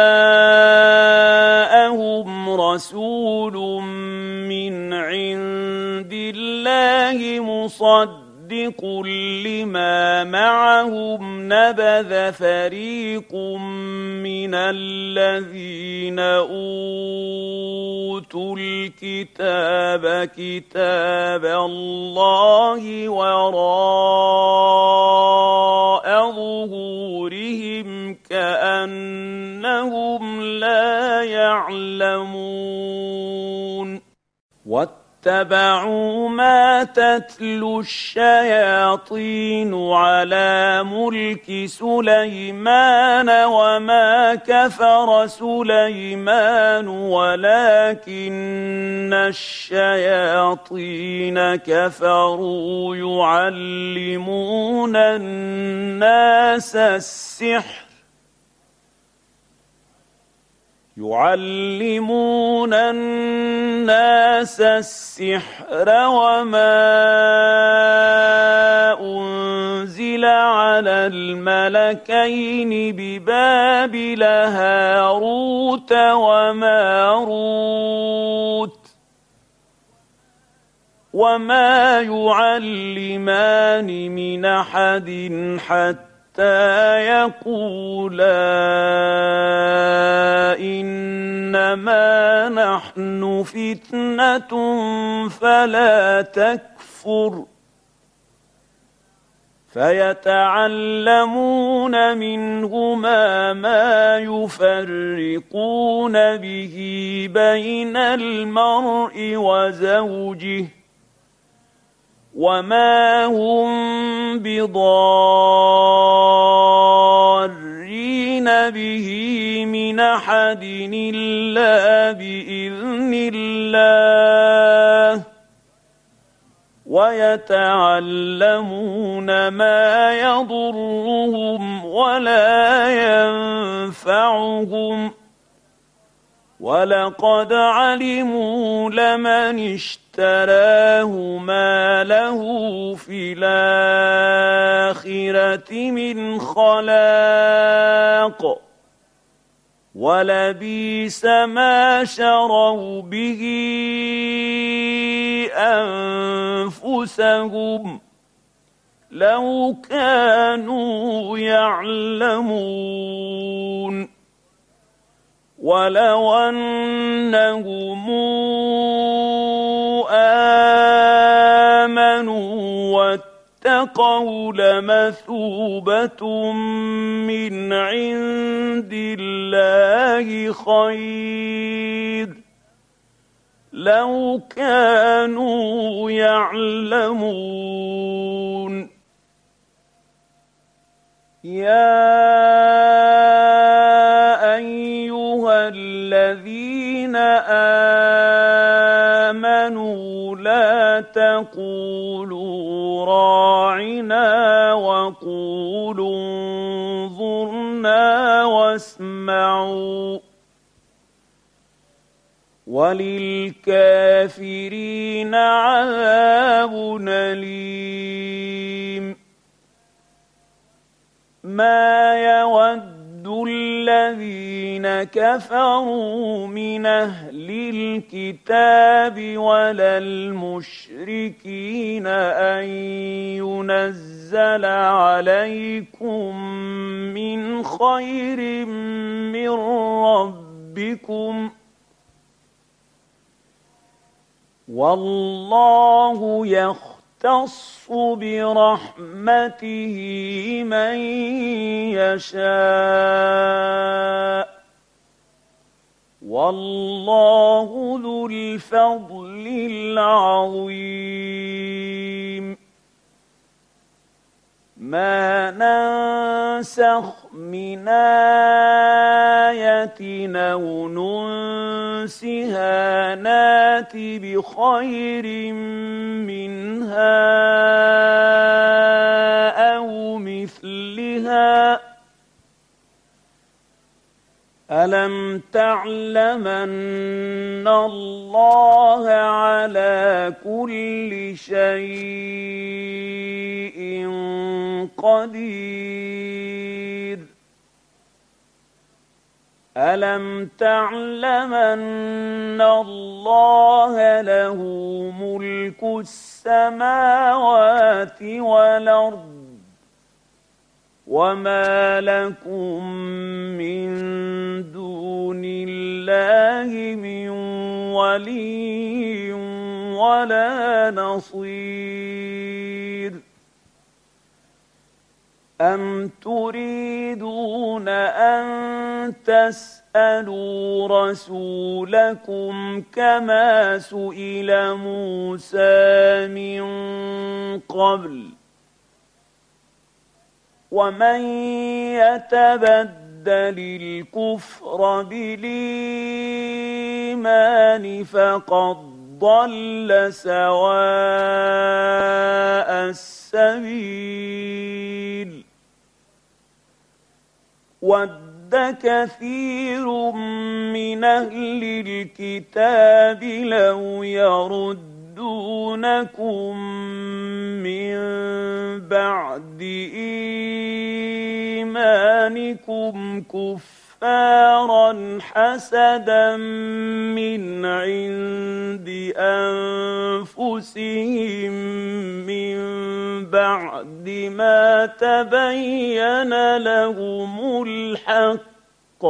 جَاءَهُمْ رَسُولٌ مِّنْ عِندِ اللَّهِ مُصَدِّقٌ لِّمَا مَعَهُمْ نَبَذَ فَرِيقٌ مِّنَ الَّذِينَ أُوتُوا الْكِتَابَ كِتَابَ اللَّهِ وَرَاءَ ظُهُورِهِمْ كَأَنَّهُمْ لَا يَعْلَمُونَ وَاتَّبَعُوا مَا تَتْلُو الشَّيَاطِينُ عَلَىٰ مُلْكِ سُلَيْمَانَ وَمَا كَفَرَ سُلَيْمَانُ وَلَٰكِنَّ الشَّيَاطِينَ كَفَرُوا يُعَلِّمُونَ النَّاسَ السِّحْرَ يُعَلِّمُونَ النَّاسَ السِّحْرَ وَمَا أُنزِلَ عَلَى الْمَلَكَيْنِ بِبَابِلَ هَارُوتَ وَمَارُوتَ وَمَا يُعَلِّمَانِ مِنْ أَحَدٍ حَتَّىٰ حتى يقولا إنما نحن فتنة فلا تكفر فيتعلمون منهما ما يفرقون به بين المرء وزوجه وما هم بضارين به من أحد إلا بإذن الله ويتعلمون ما يضرهم ولا ينفعهم ولقد علموا لمن اشتراه ما له في الآخرة من خلاق ولبئس ما شروا به أنفسهم لو كانوا يعلمون ولو أنهم آمنوا واتقوا لمثوبة من عند الله خير لو كانوا يعلمون يا أيها الذين آمنوا لا تقولوا راعنا وقولوا انظرنا واسمعوا وللكافرين عذاب أليم ما يود الذين كفروا من أهل الكتاب ولا المشركين أن ينزل عليكم من خير من ربكم والله يختص برحمته من يشاء والله ذو الفضل العظيم ما ننسخ من آية أو ننسها نات بخير منها أو مثلها ألم تعلم أن الله على كل شيء قدير ألم تعلم أن الله له ملك السماوات والأرض وما لكم من دون الله من ولي ولا نصير أم تريدون أن تسألوا رسولكم كما سئل موسى من قبل ومن يتبدل الكفر بالإيمان فقد ضل سواء السبيل ود كثير من أهل الكتاب لو يردونكم من بعد إيمانكم كفارا حسدا من عند أنفسهم من بعد ما تبين لهم الحق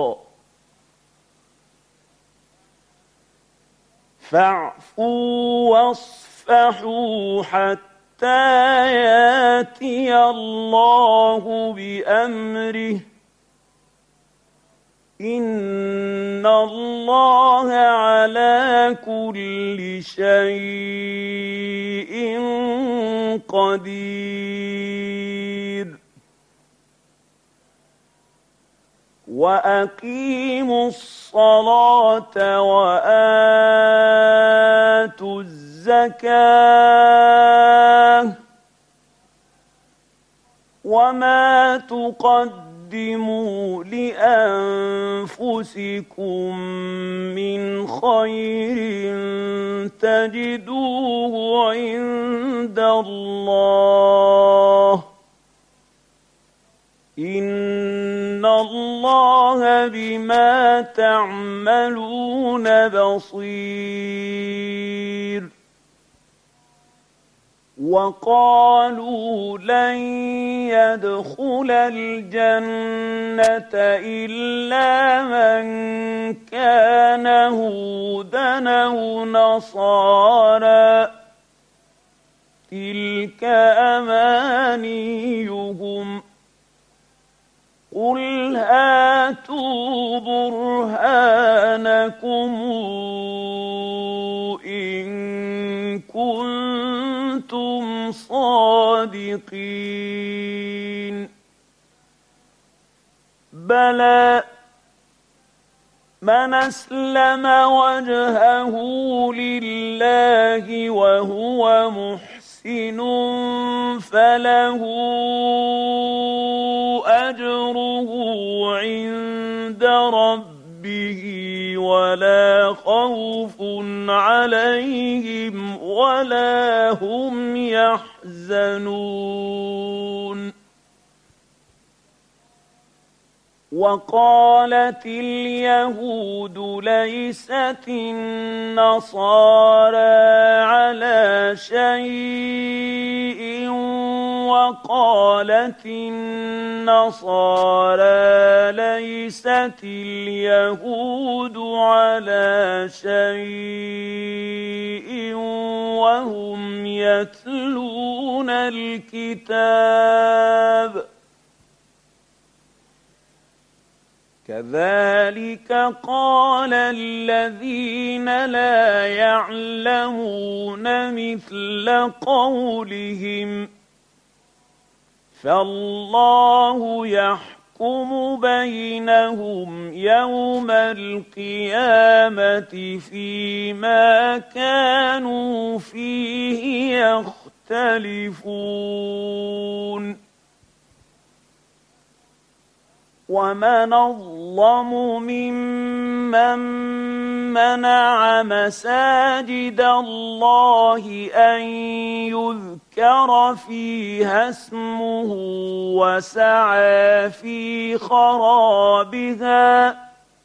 فاعفوا واصفحوا حتى ياتي الله بأمره إن الله على كل شيء قدير وأقيموا الصلاة وآتوا الزكاة وما تقدموا لأنفسكم من خير تجدوه عند الله إن الله بما تعملون بصير وقالوا لن يدخل الجنة إلا من كان هودا أو نصارى تلك أمانيهم قل هاتوا برهانكم إن كنتم صادقين بلى من أسلم وجهه لله وهو محسن فله أجره عند ربه ولا خوف عليهم ولا هم يحزنون وقالت اليهود ليست النصارى على شيء وقالت النصارى ليست اليهود على شيء وهم يتلون الكتاب كذلك قال الذين لا يعلمون مثل قولهم فالله يحكم بينهم يوم القيامة فيما كانوا فيه يختلفون ومن أظلم ممن منع مساجد الله أن يذكر فيها اسمه وسعى في خرابها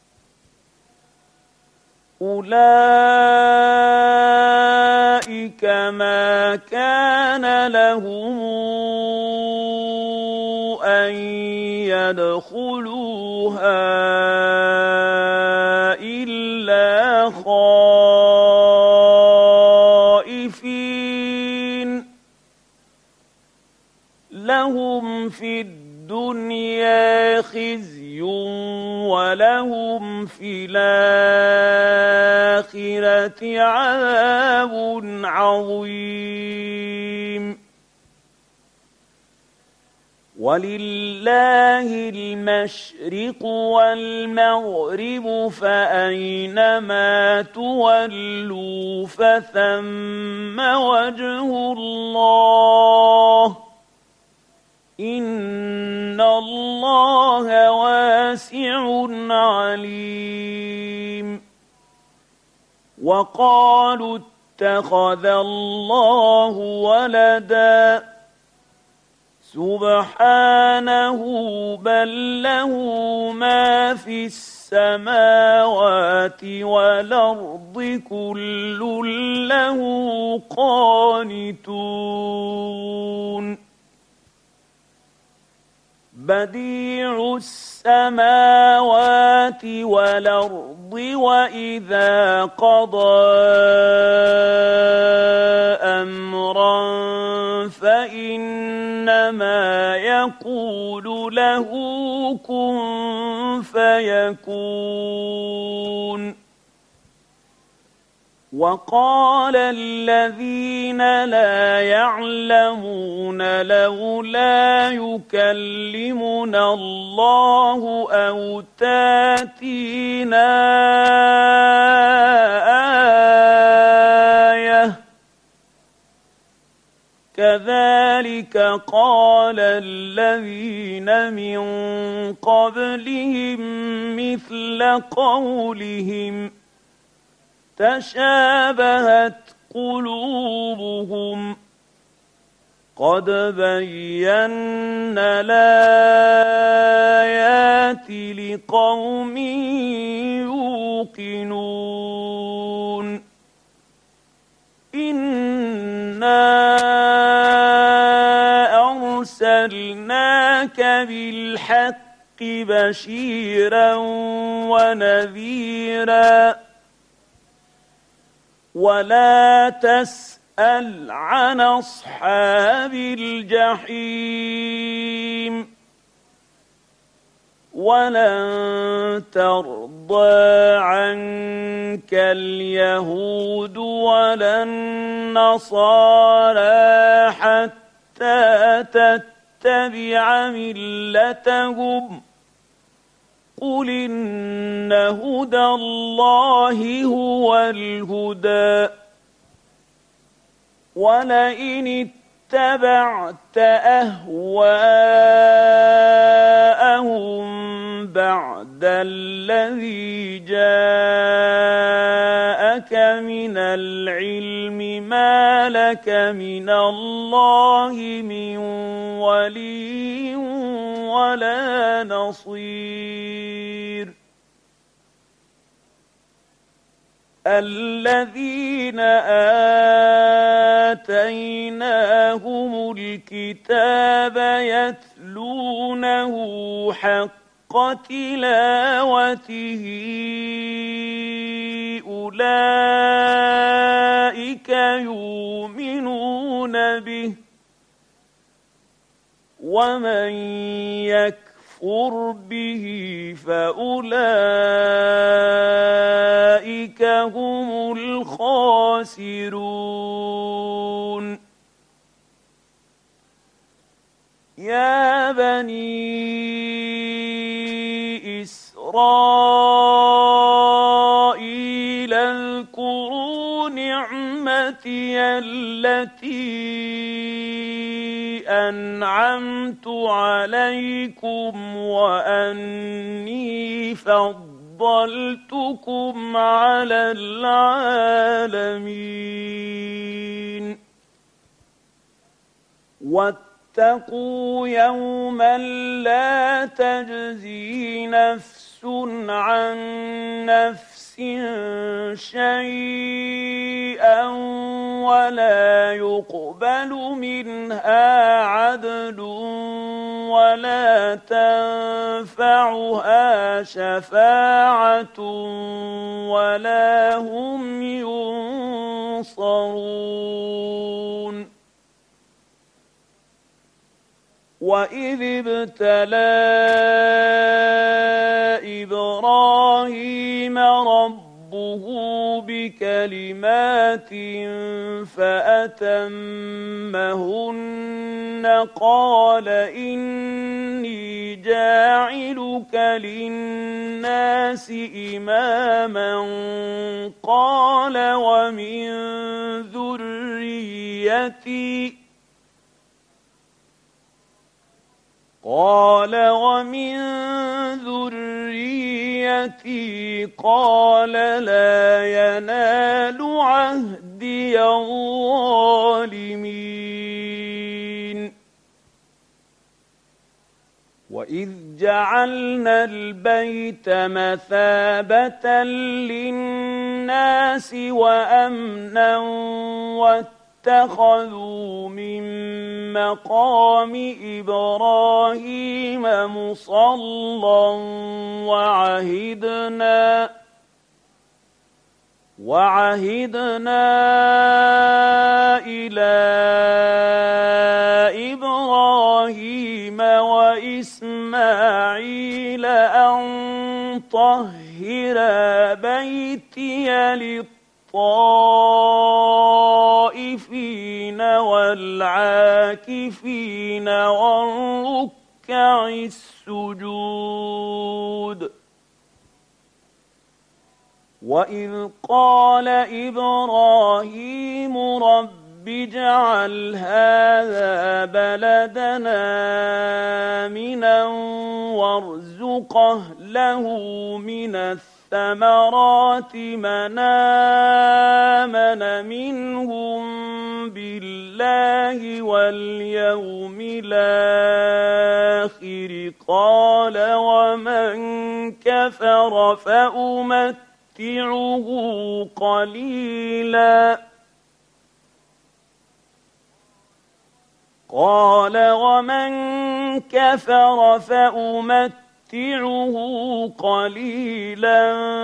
أولئك ما كان لهم أن يدخلوها إلا خائفين لهم في الدنيا خزي ولهم في الآخرة عذاب عظيم ولله المشرق والمغرب فأينما تولوا فثم وجه الله إن الله واسع عليم وقالوا اتخذ الله ولدا سبحانه بل له ما في السماوات والأرض كل له قانتون بديع السماوات والأرض وإذا قضى أمرا فإنما يقول له كن فيكون. وقال الذين لا يعلمون لولا يكلمنا الله أو تاتينا آية كذلك قال الذين من قبلهم مثل قولهم تشابهت قلوبهم قد بينا الآيات لقوم يوقنون. إنا أرسلناك بالحق بشيرا ونذيرا ولا تسأل عن أصحاب الجحيم ولن ترضى عنك اليهود ولا النصارى حتى تتبع ملتهم قل إن هدى الله هو الهدى ولئن اتبعت أهواءهم بعد الذي جاءك من العلم ما لك من الله من ولي ولا نصير. الذين آتيناهم الكتاب يتلونه حق تلاوته أولئك يؤمنون به ومن يكفر به فأولئك هم الخاسرون. يا بني إسرائيل اذكروا نعمتي التي أنعمت عليكم وأني فضلتكم على العالمين. واتقوا يوما لا تجزي نفس عن نفس شيئا ولا يقبل منها عدل ولا تنفعها شفاعة ولا هم ينصرون. وإذ ابتلى إبراهيم ربه بكلمات فأتمهن قال إني جاعلك للناس إماما قال ومن ذريتي قال ومن ذريتي قال لا ينال عهدي الظالمين. وإذ جعلنا البيت مثابة للناس وأمنا اتخذوا من مقام إبراهيم مصلى وعهدنا وعهدنا إلى إبراهيم وإسماعيل أن طهر بيتي للطائفين والعاكفين والركع السجود. وإذ قال إبراهيم رب اجعل هذا بلدنا آمنا وارزق أهله من الثمرات من آمن منهم بالله واليوم الآخر قال ومن كفر فأمتعه قليلا قال ومن كفر فأمتعه قليلا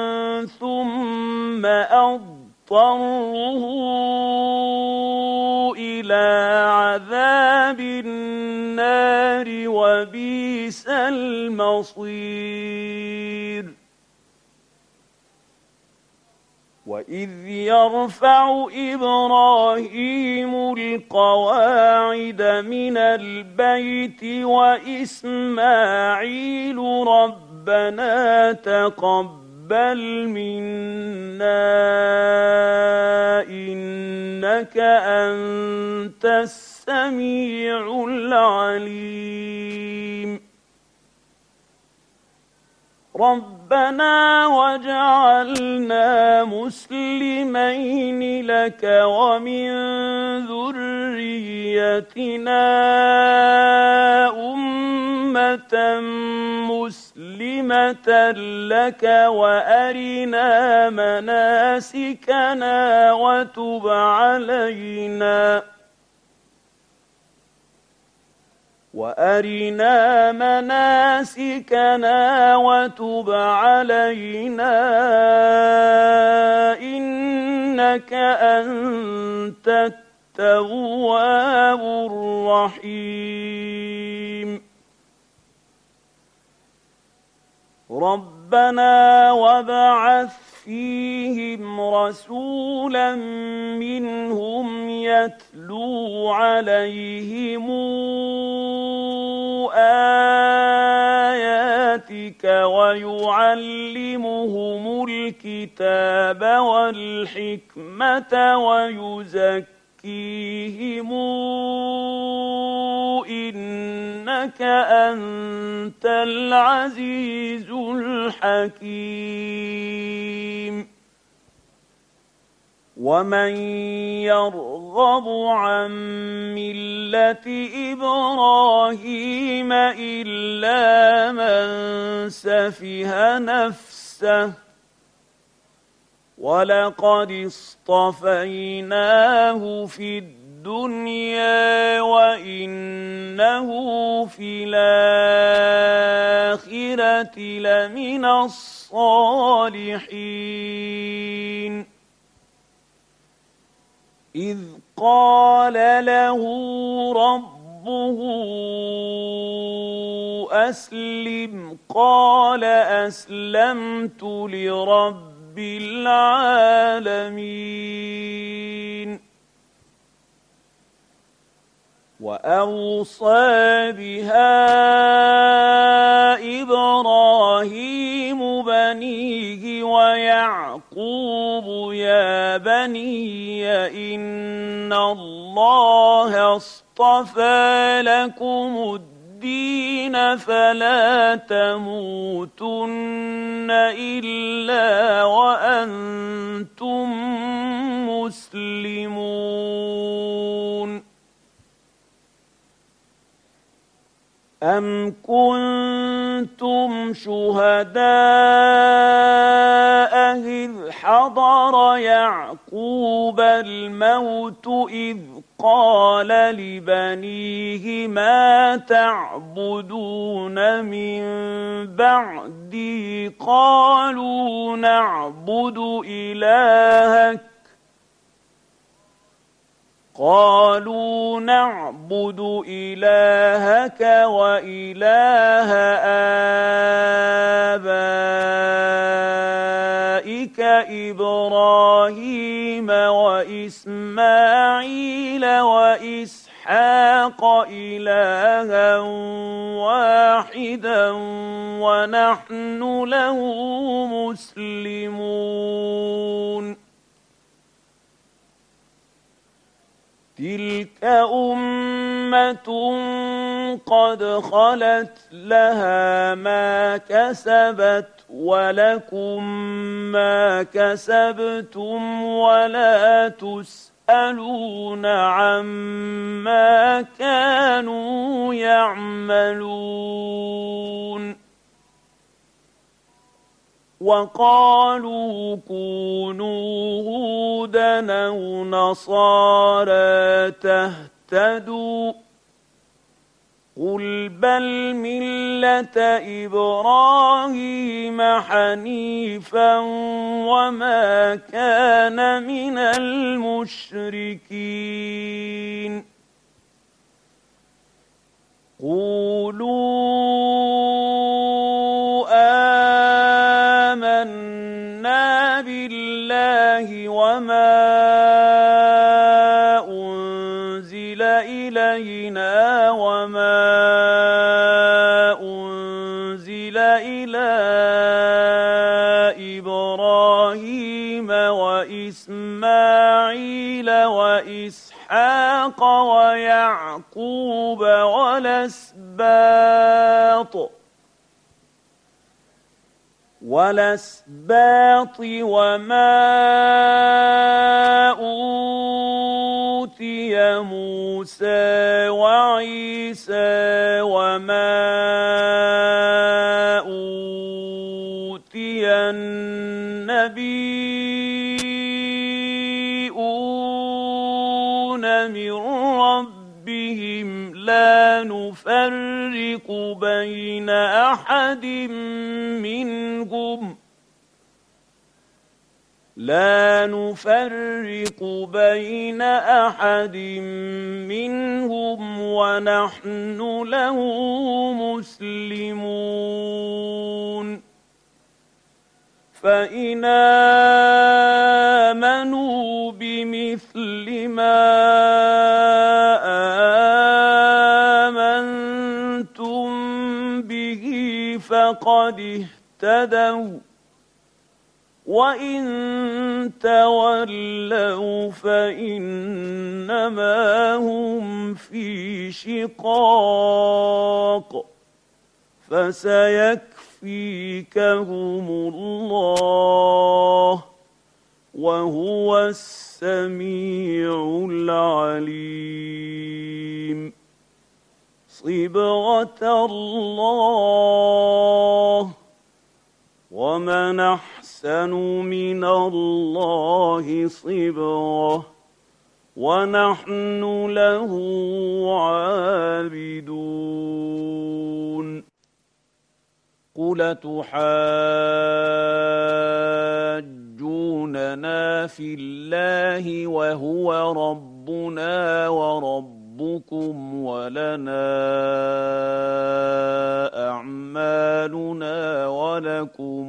ثم أضطره إلى عذاب النار وبئس المصير. وإذ يرفع إبراهيم القواعد من البيت وإسماعيل ربنا تقبل منا إنك أنت السميع العليم. ربنا واجعلنا مسلمين لك ومن ذريتنا أمة مسلمة لك وأرنا مناسكنا وتب علينا وأرنا مناسكنا وتب علينا إنك أنت التواب الرحيم. ربنا وابعث فيهم رسولا منهم يتلو عليهم آياتك ويعلمهم الكتاب والحكمة ويزكيهم إنك أنت العزيز الحكيم. ومن يرغب عن ملة إبراهيم إلا من سفه نفسه ولقد اصطفيناه في الدنيا وإنه في الآخرة لمن الصالحين. إذ قال له ربه أسلم قال أسلمت لرب العالمين. وأوصى بها إبراهيم بنيه ويعقوب يا بني إن الله اصطفى لكم الدين فلا تموتن إلا وأنتم مسلمون. أم كنتم شهداء إذ حضر حضر يعقوب الموت إذ قال لبنيه ما تعبدون من بعدي قالوا نعبد إلهك قالوا نعبد إلهك وإله آبائك إبراهيم وإسماعيل وإسحاق إلها واحدا ونحن له مسلمون تلك أمة قد خلت لها ما كسبت ولكم ما كسبتم ولا تسألون عما كانوا يعملون وقالوا كونوا هودا أو نصارى تهتدوا قل بل ملة إبراهيم حنيفا وما كان من المشركين قولوا آمنا بالله وما أنزل إلينا وما أنزل إلى إبراهيم وإسماعيل وإسحاق ويعقوب والأسباط والأسباط وما أوتي موسى وعيسى وما أوتي النبيون من ربهم لا نفرق بين أحد منهم لا نفرق بين أحد منهم ونحن له مسلمون فإن آمنوا بمثل ما آمنتم به فقد اهتدوا وإن تولوا فإنما هم في شقاق فسيكفيكهم الله وهو السميع العليم صبغة الله ومن أحسن من الله صبغة ونحن له عابدون قل تحاجوننا في الله وهو ربنا وربكم ولنا أعمالنا ولكم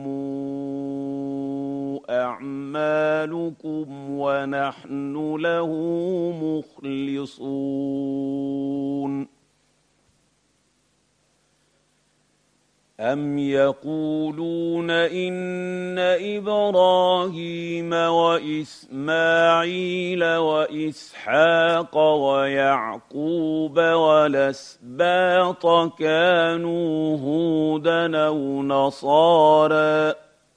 أعمالكم ونحن له مخلصون أم يقولون إن إبراهيم وإسماعيل وإسحاق ويعقوب والأسباط كانوا هودا أو نصارى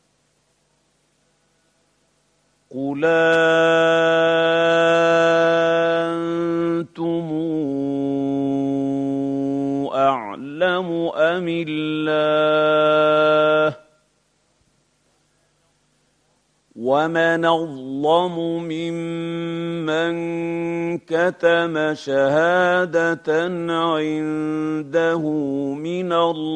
قل أنتم أعلم أم الله ومن أظلم ممن كتم شهادة عنده من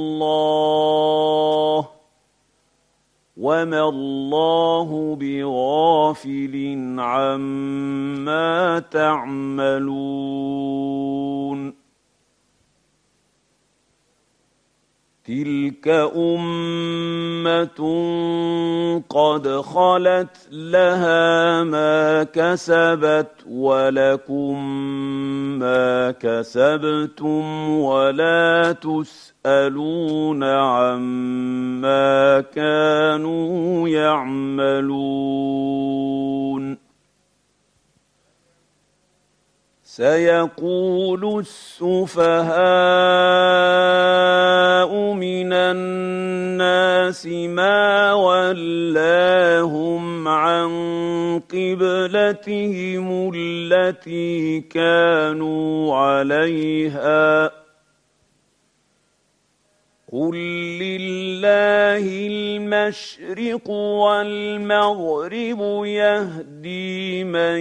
الله وما الله بغافل عما تعملون تلك أمة قد خلت لها ما كسبت ولكم ما كسبتم ولا تسألون عما كانوا يعملون سيقول السفهاء من الناس ما ولاهم عن قبلتهم التي كانوا عليها قل لله المشرق والمغرب يهدي من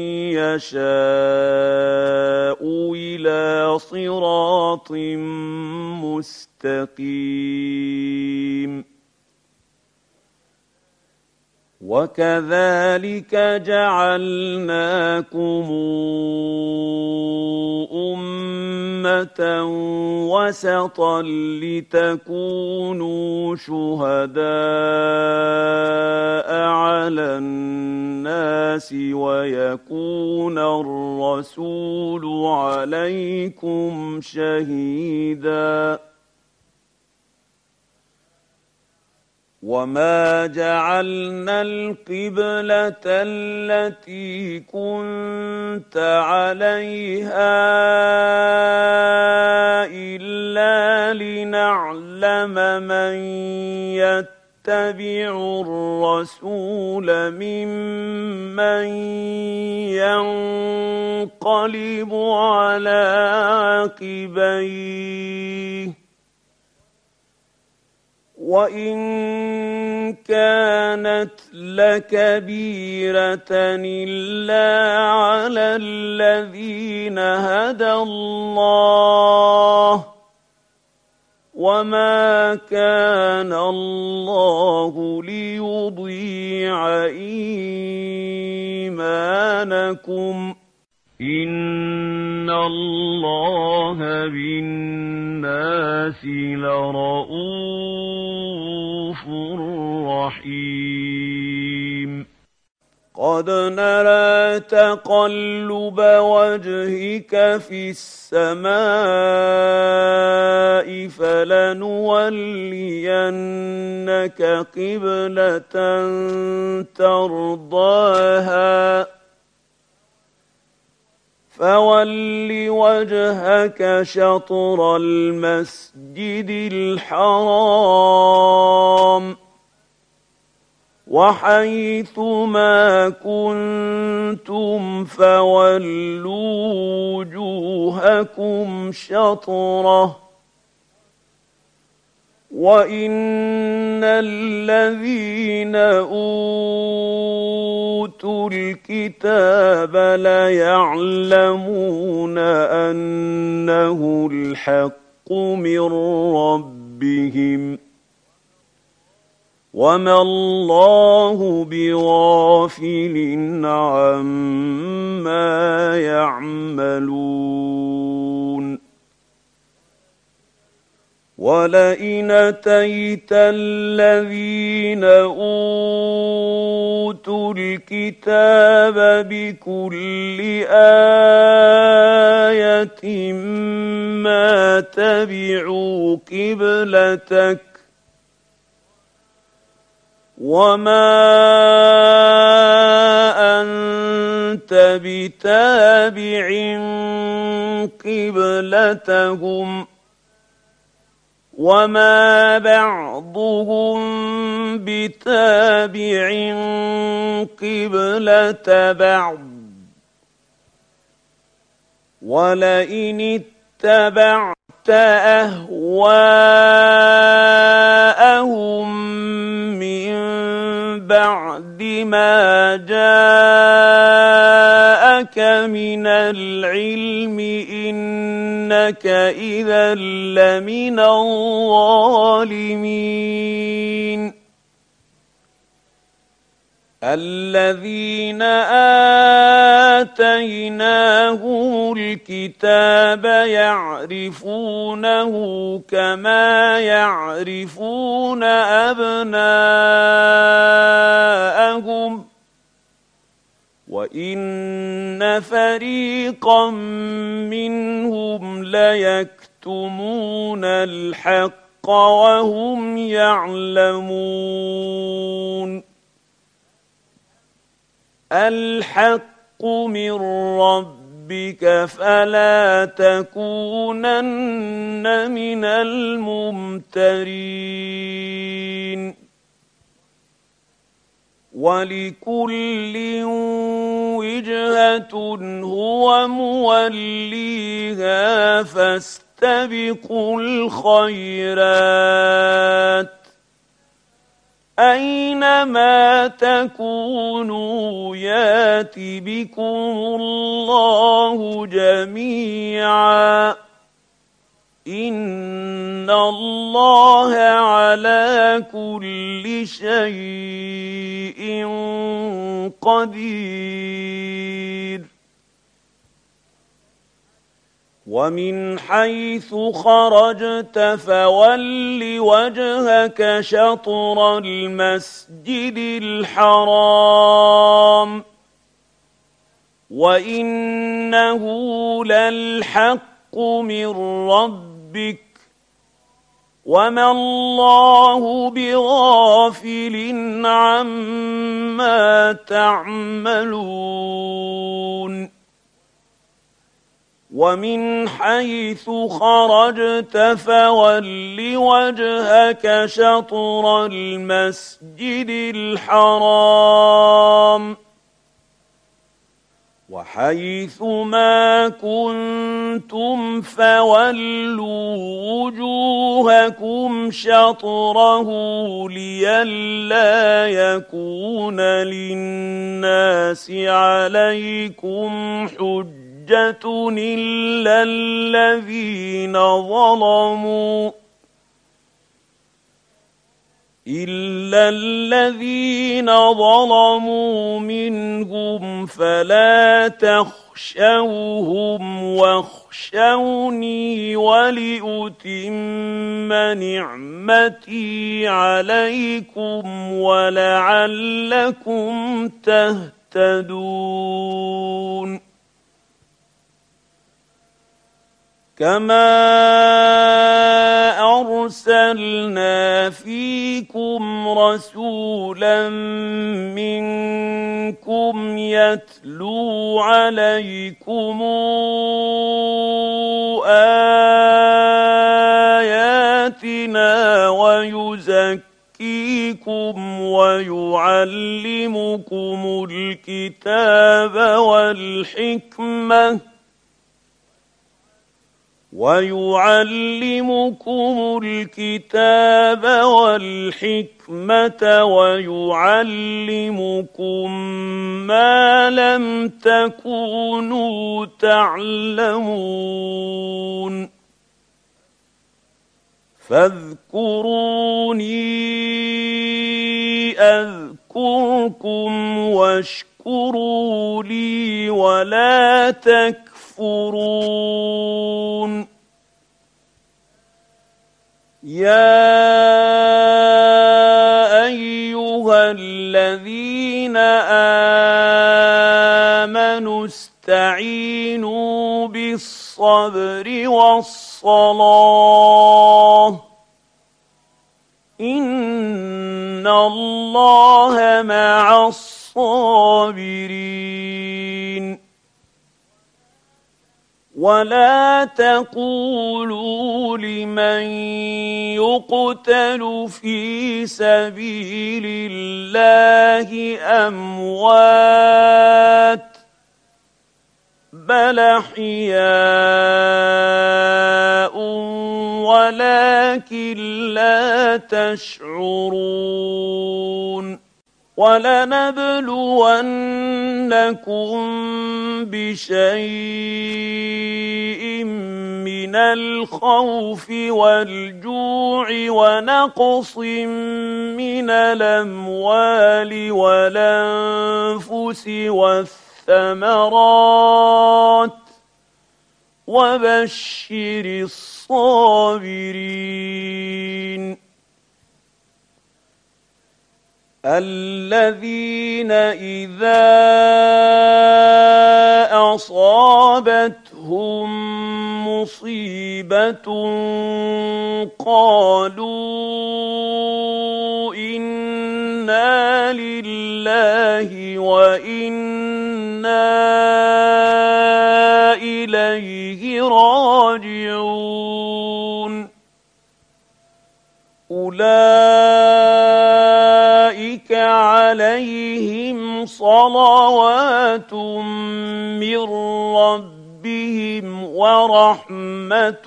يشاء إلى صراط مستقيم وكذلك جعلناكم أمة وسطا لتكونوا شهداء على الناس ويكون الرسول عليكم شهيداً وما جعلنا القبلة التي كنت عليها إلا لنعلم من يتبع الرسول ممن ينقلب على عقبيه وإن كانت لكبيرة إلا على الذين هدى الله وما كان الله ليضيع إيمانكم إن الله بالناس لرءوف رحيم قد نرى تقلب وجهك في السماء فلنولينك قبلة ترضاها فول وجهك شطر المسجد الحرام وحيث ما كنتم فولوا وجوهكم شطره وإن الذين أوتوا الكتاب ليعلمون أنه الحق من ربهم وما الله بغافل عما يعملون ولئن أتيت الذين أوتوا الكتاب بكل آية ما تبعوا قبلتك وما أنت بتابع قبلتهم وما بعضهم بتابع قبلة بعض ولئن اتبعت أهواءهم من بعد ما جاءك من العلم إنك إذا لمن الظالمين. الذين آتيناهم الكتاب يعرفونه كما يعرفون أبناءهم وإن فريقا منهم ليكتمون الحق وهم يعلمون. الحق من ربك فلا تكونن من الممترين. ولكل وجهة هو موليها فاستبقوا الخيرات أينما تكونوا يات بكم الله جميعا إن الله على كل شيء قدير. ومن حيث خرجت فول وجهك شطر المسجد الحرام وإنه للحق من ربك وما الله بغافل عما تعملون. ومن حيث خرجت فول وجهك شطر المسجد الحرام وحيث ما كنتم فولوا وجوهكم شطره لئلا يكون للناس عليكم حجة إلا الذين ظلموا إلا الذين ظلموا منهم فلا تخشوهم واخشوني ولأتم نعمتي عليكم ولعلكم تهتدون. كما أرسلنا فيكم رسولا منكم يتلو عليكم آياتنا ويزكيكم ويعلمكم الكتاب والحكمة ويعلمكم الكتاب والحكمة ويعلمكم ما لم تكونوا تعلمون. فاذكروني أذكركم واشكروا لي ولا تكفرون. يا أيها الذين آمنوا استعينوا بالصبر والصلاة إن الله مع الصابرين. ولا تقولوا لمن يقتل في سبيل الله أموات بل أحياء ولكن لا تشعرون. وَلَنَبْلُوَنَّكُم بِشَيْءٍ مِّنَ الْخَوْفِ وَالْجُوعِ وَنَقْصٍ مِّنَ الْأَمْوَالِ وَالْأَنفُسِ وَالثَّمَرَاتِ وَبَشِّرِ الصَّابِرِينَ الَّذِينَ إِذَا أَصَابَتْهُم مُّصِيبَةٌ قَالُوا إِنَّا لِلَّهِ وَإِنَّا إِلَيْهِ راجعون أولئك عليهم صلوات من ربهم ورحمة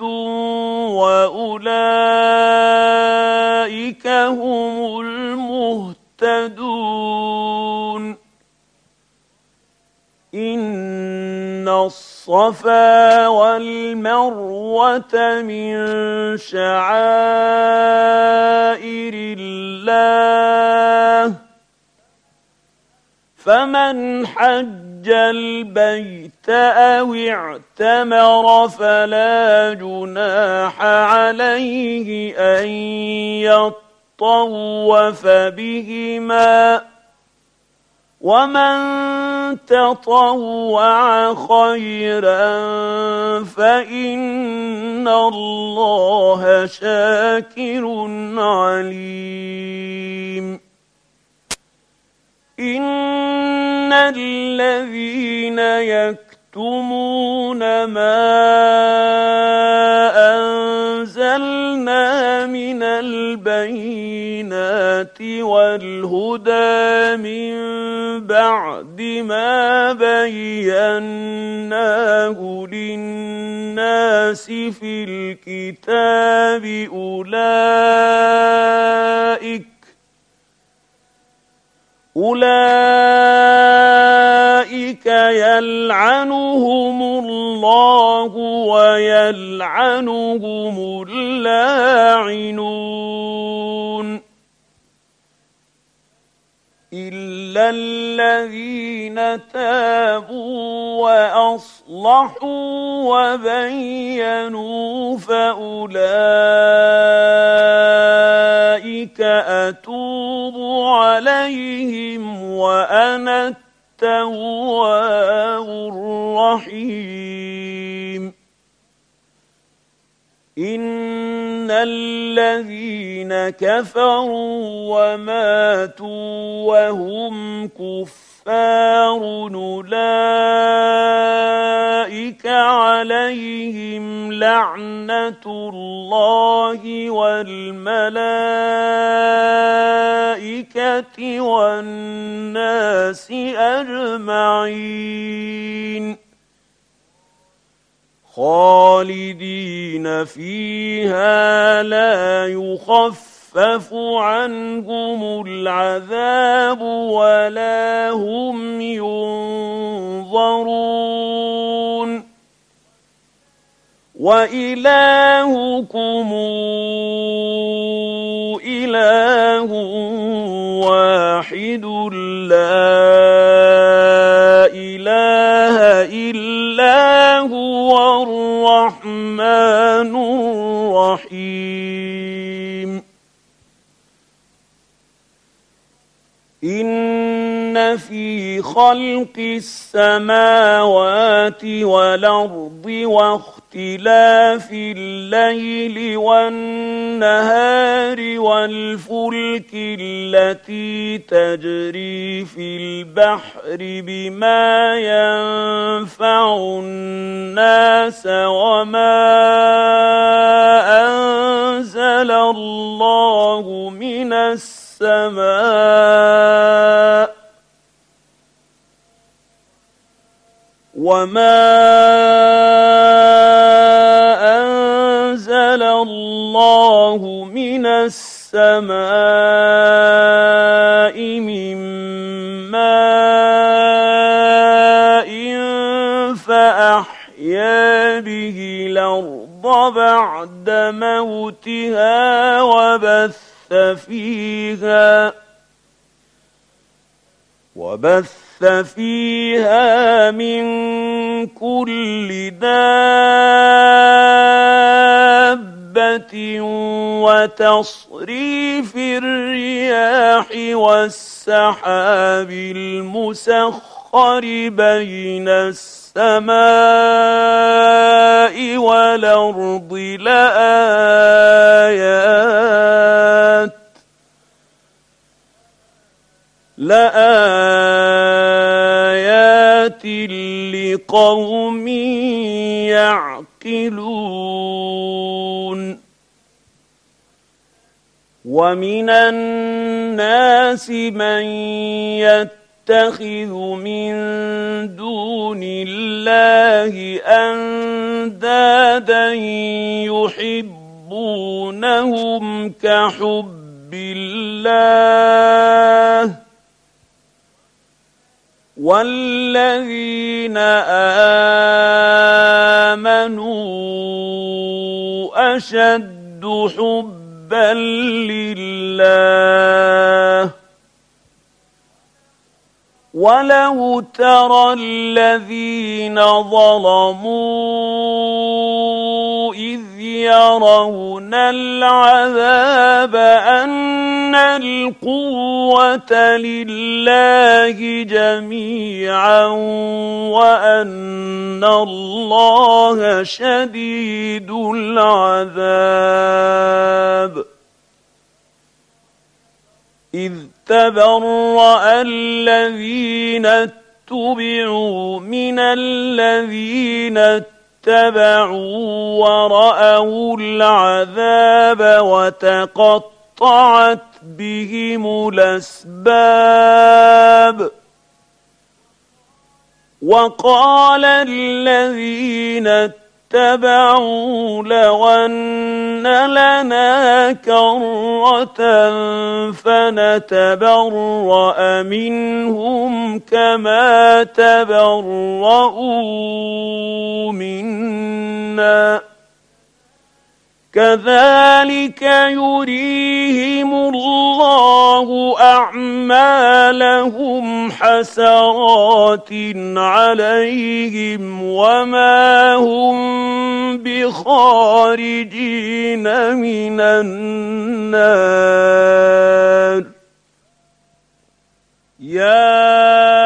وأولئك هم المهتدون إن الصفا والمروة من شعائر الله فمن حج البيت أو اعتمر فلا جناح عليه أن يطوف بهما ومن تطوع خيرا فإن الله شاكر عليم إن الذين يكتمون ما أنزلنا من البينات والهدى من بعد ما بيناه للناس في الكتاب أولئك أولئك يلعنهم الله ويلعنهم اللاعنون إلا الذين تابوا وأصلحوا وبينوا فأولئك أتوب عليهم وأنا التواب الرحيم إن الذين كفروا وماتوا وهم كفار أولئك عليهم لعنة الله والملائكة والناس أجمعين خالدين فيها لا يخفف عنهم العذاب ولا هم ينظرون وإلهكم إله واحد لا إله إلا هو الرحمن الرحيم إن في خلق السماوات والأرض واختلاف الليل والنهار والفلك التي تجري في البحر بما ينفع الناس وما أنزل الله من السماء وما أنزل الله من السماء من الأرض بعد موتها وبث فيها وبث فيها من كل دابة وتصريف الرياح والسحاب المسخر بين السماء والأرض لآيات لآيات لقوم يعقلون ومن الناس من يتخذ من دون الله أندادا يحبونهم كحب الله والذين آمنوا أشد حبا لله ولو ترى الذين ظلموا إذ يرون العذاب أن القوة لله جميعا وأن الله شديد العذاب إذ تبرأ الذين اتبعوا من الذين اتبعوا ورأوا العذاب وتقطعت بهم الأسباب وقال الذين اتبعوا لو أن لنا كرة فنتبرأ منهم كما تبرؤوا منا كذلك يريهم الله أعمالهم حسرات عليهم وما هم بخارجين من النار يا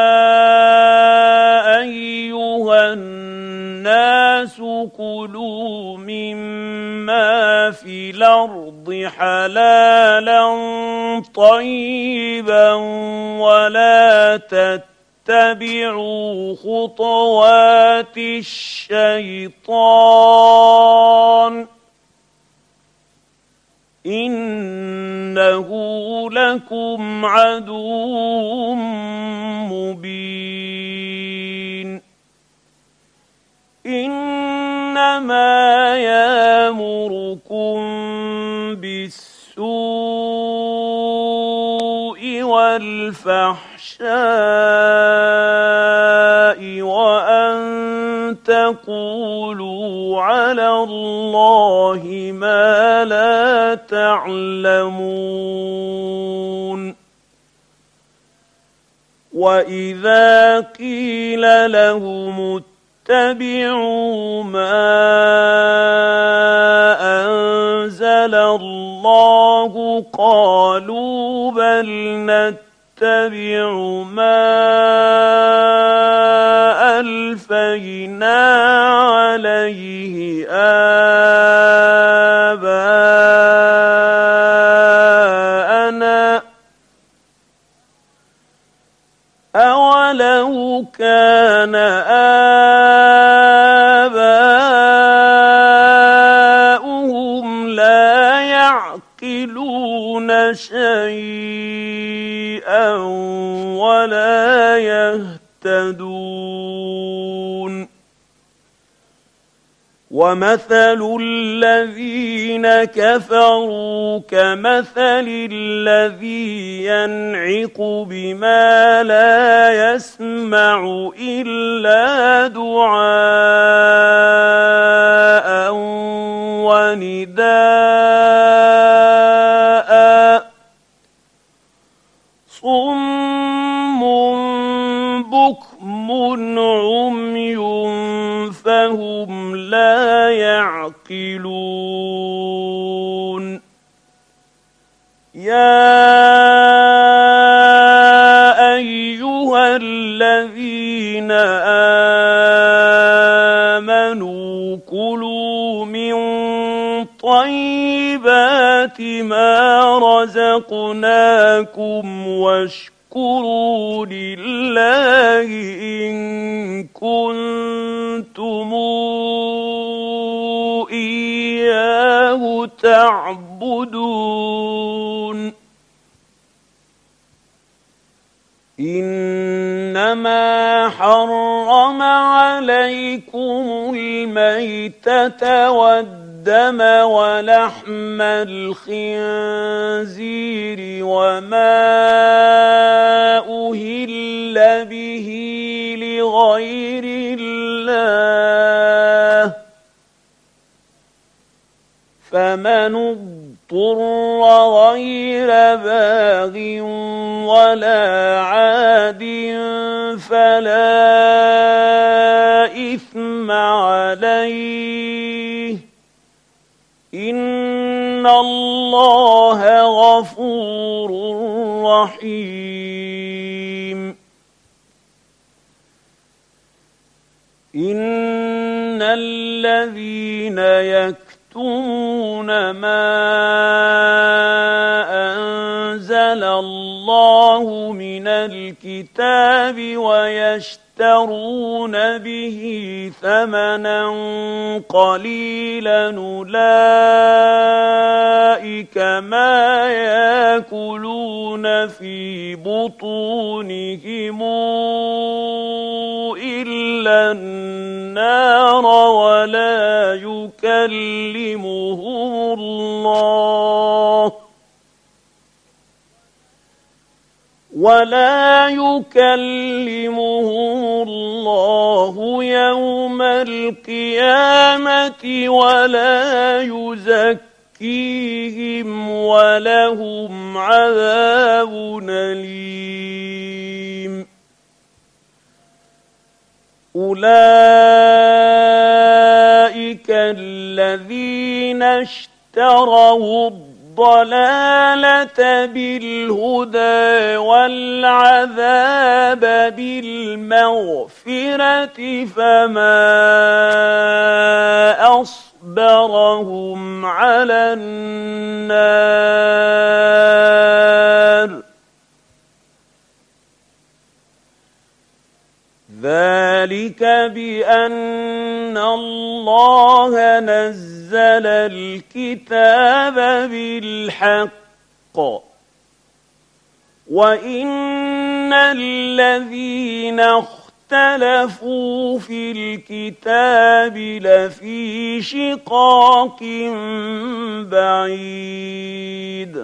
أيها الناس كلوا مما في الأرض حلالا طيبا ولا تتبعوا خطوات الشيطان إنه لكم عدو مبين إنما يأمركم بالسوء والفحشاء وأن تقولوا على الله ما لا تعلمون وإذا قيل لهم اتبعوا ما أنزل الله قالوا بل نتبع ما ألفينا عليه آباءنا أولو كان آباؤهم لا يعقلون شيئا ولا يهتدون ومثل الذين كفروا كمثل الذي ينعق بما لا يسمع إلا دعاء ونداء صم بكم عمي فهم لا يعقلون يا أيها الذين آمنوا كلوا من طيبات ما رزقناكم واشكروا لله إن كنتم إياه تعبدون إنما حرم عليكم الميتة والدم ولحم الخنزير وما أهل به لغير الله فمن اضطر غير باغ ولا عاد فلا إثم عليه إن الله غفور رحيم إن الذين يكتمون ما أنزل الله من الكتاب ويشترون به ثمنا قليلا أولئك ما يأكلون في بطونهم إلا النار ولا يكلمهم الله ولا يكلمهم الله يوم القيامة ولا يزكيهم ولهم عذاب أليم أولئك الذين اشتروا الضلالة بالهدى والعذاب بالمغفرة فما أصبرهم على النار ذلك بأن الله نزل الكتاب بالحق وإن الذين اختلفوا في الكتاب لفي شقاق بعيد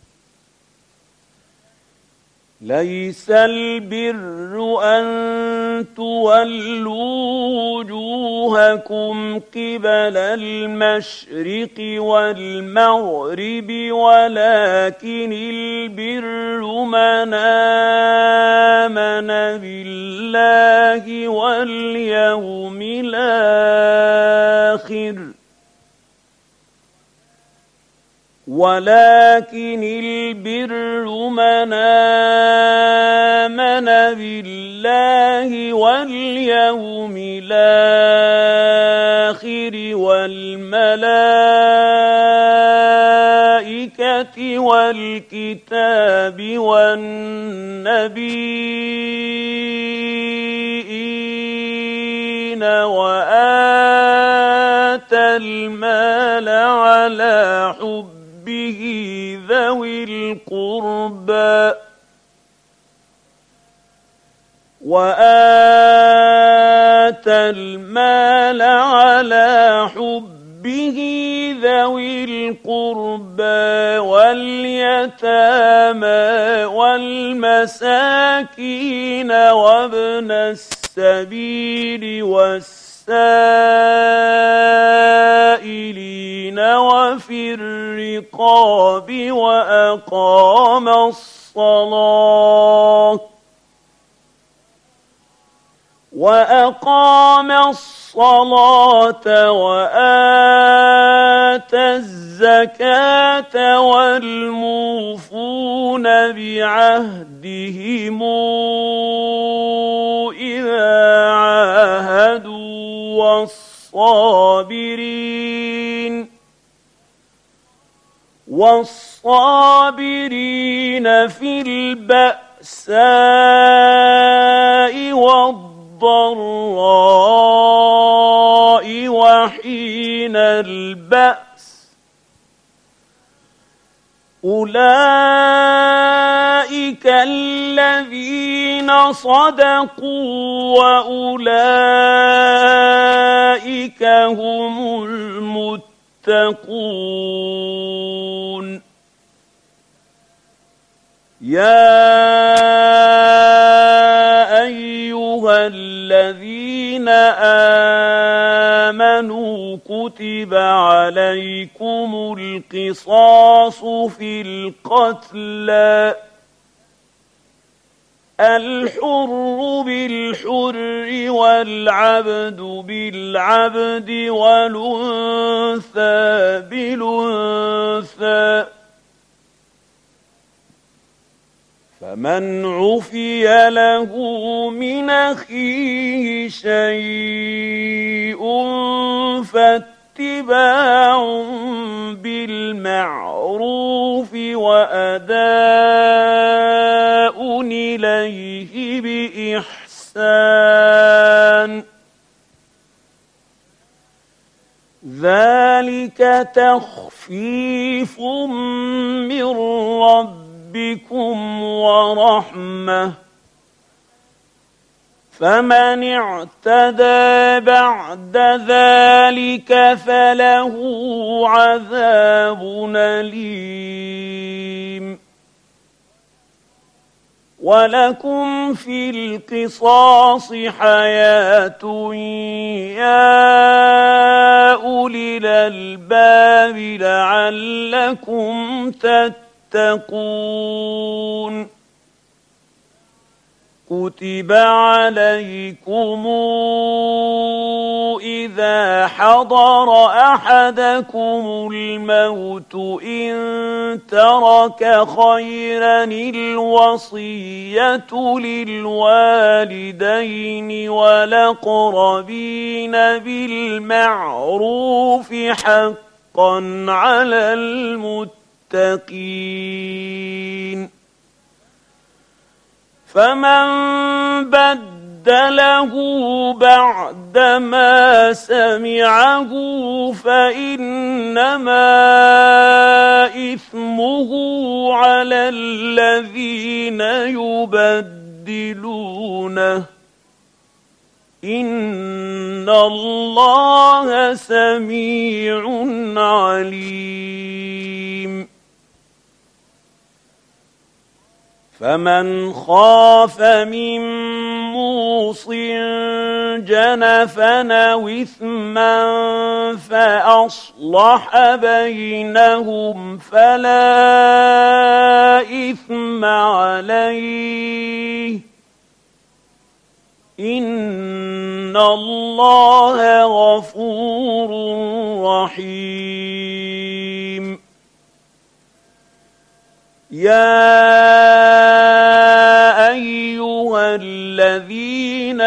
ليس البر أن تولوا وجوهكم قبل المشرق والمغرب ولكن البر من آمن بالله واليوم الآخر ولكن البر من آمن بالله واليوم الآخر والملائكة والكتاب والنبيين وآتى المال على حب به ذوي القربى وآتى المال على حبه به ذوي القربى واليتامى والمساكين وابن السبيل والسائلين وفي الرقاب وأقام الصلاة وأقام الصلاة وآتى الزكاة والموفون بعهدهم إذا عاهدوا والصابرين والصابرين في البأساء والضراء الضراء وحين البأس أولئك الذين صدقوا وأولئك هم المتقون يا أيها الذين آمنوا كتب عليكم القصاص في القتلى الحر بالحر والعبد بالعبد والأنثى بالأنثى فمن عفي له من أخيه شيء فاتباع بالمعروف وأداء إليه بإحسان ذلك تخفيف من ربكم بكم ورحمة فمن اعتدى بعد ذلك فله عذاب أليم ولكم في القصاص حياة يا أولي الألباب لعلكم تتقون تتقون كتب عليكم إذا حضر أحدكم الموت إن ترك خيرا الوصية للوالدين والأقربين بالمعروف حقا على المتقين المتقين فمن بدله بعدما سمعه فإنما إثمه على الذين يبدلونه إن الله سميع عليم فمن خاف من موص جنفا أو إثما فأصلح بينهم فلا إثم عليه إن الله غفور رحيم يا أيها الذين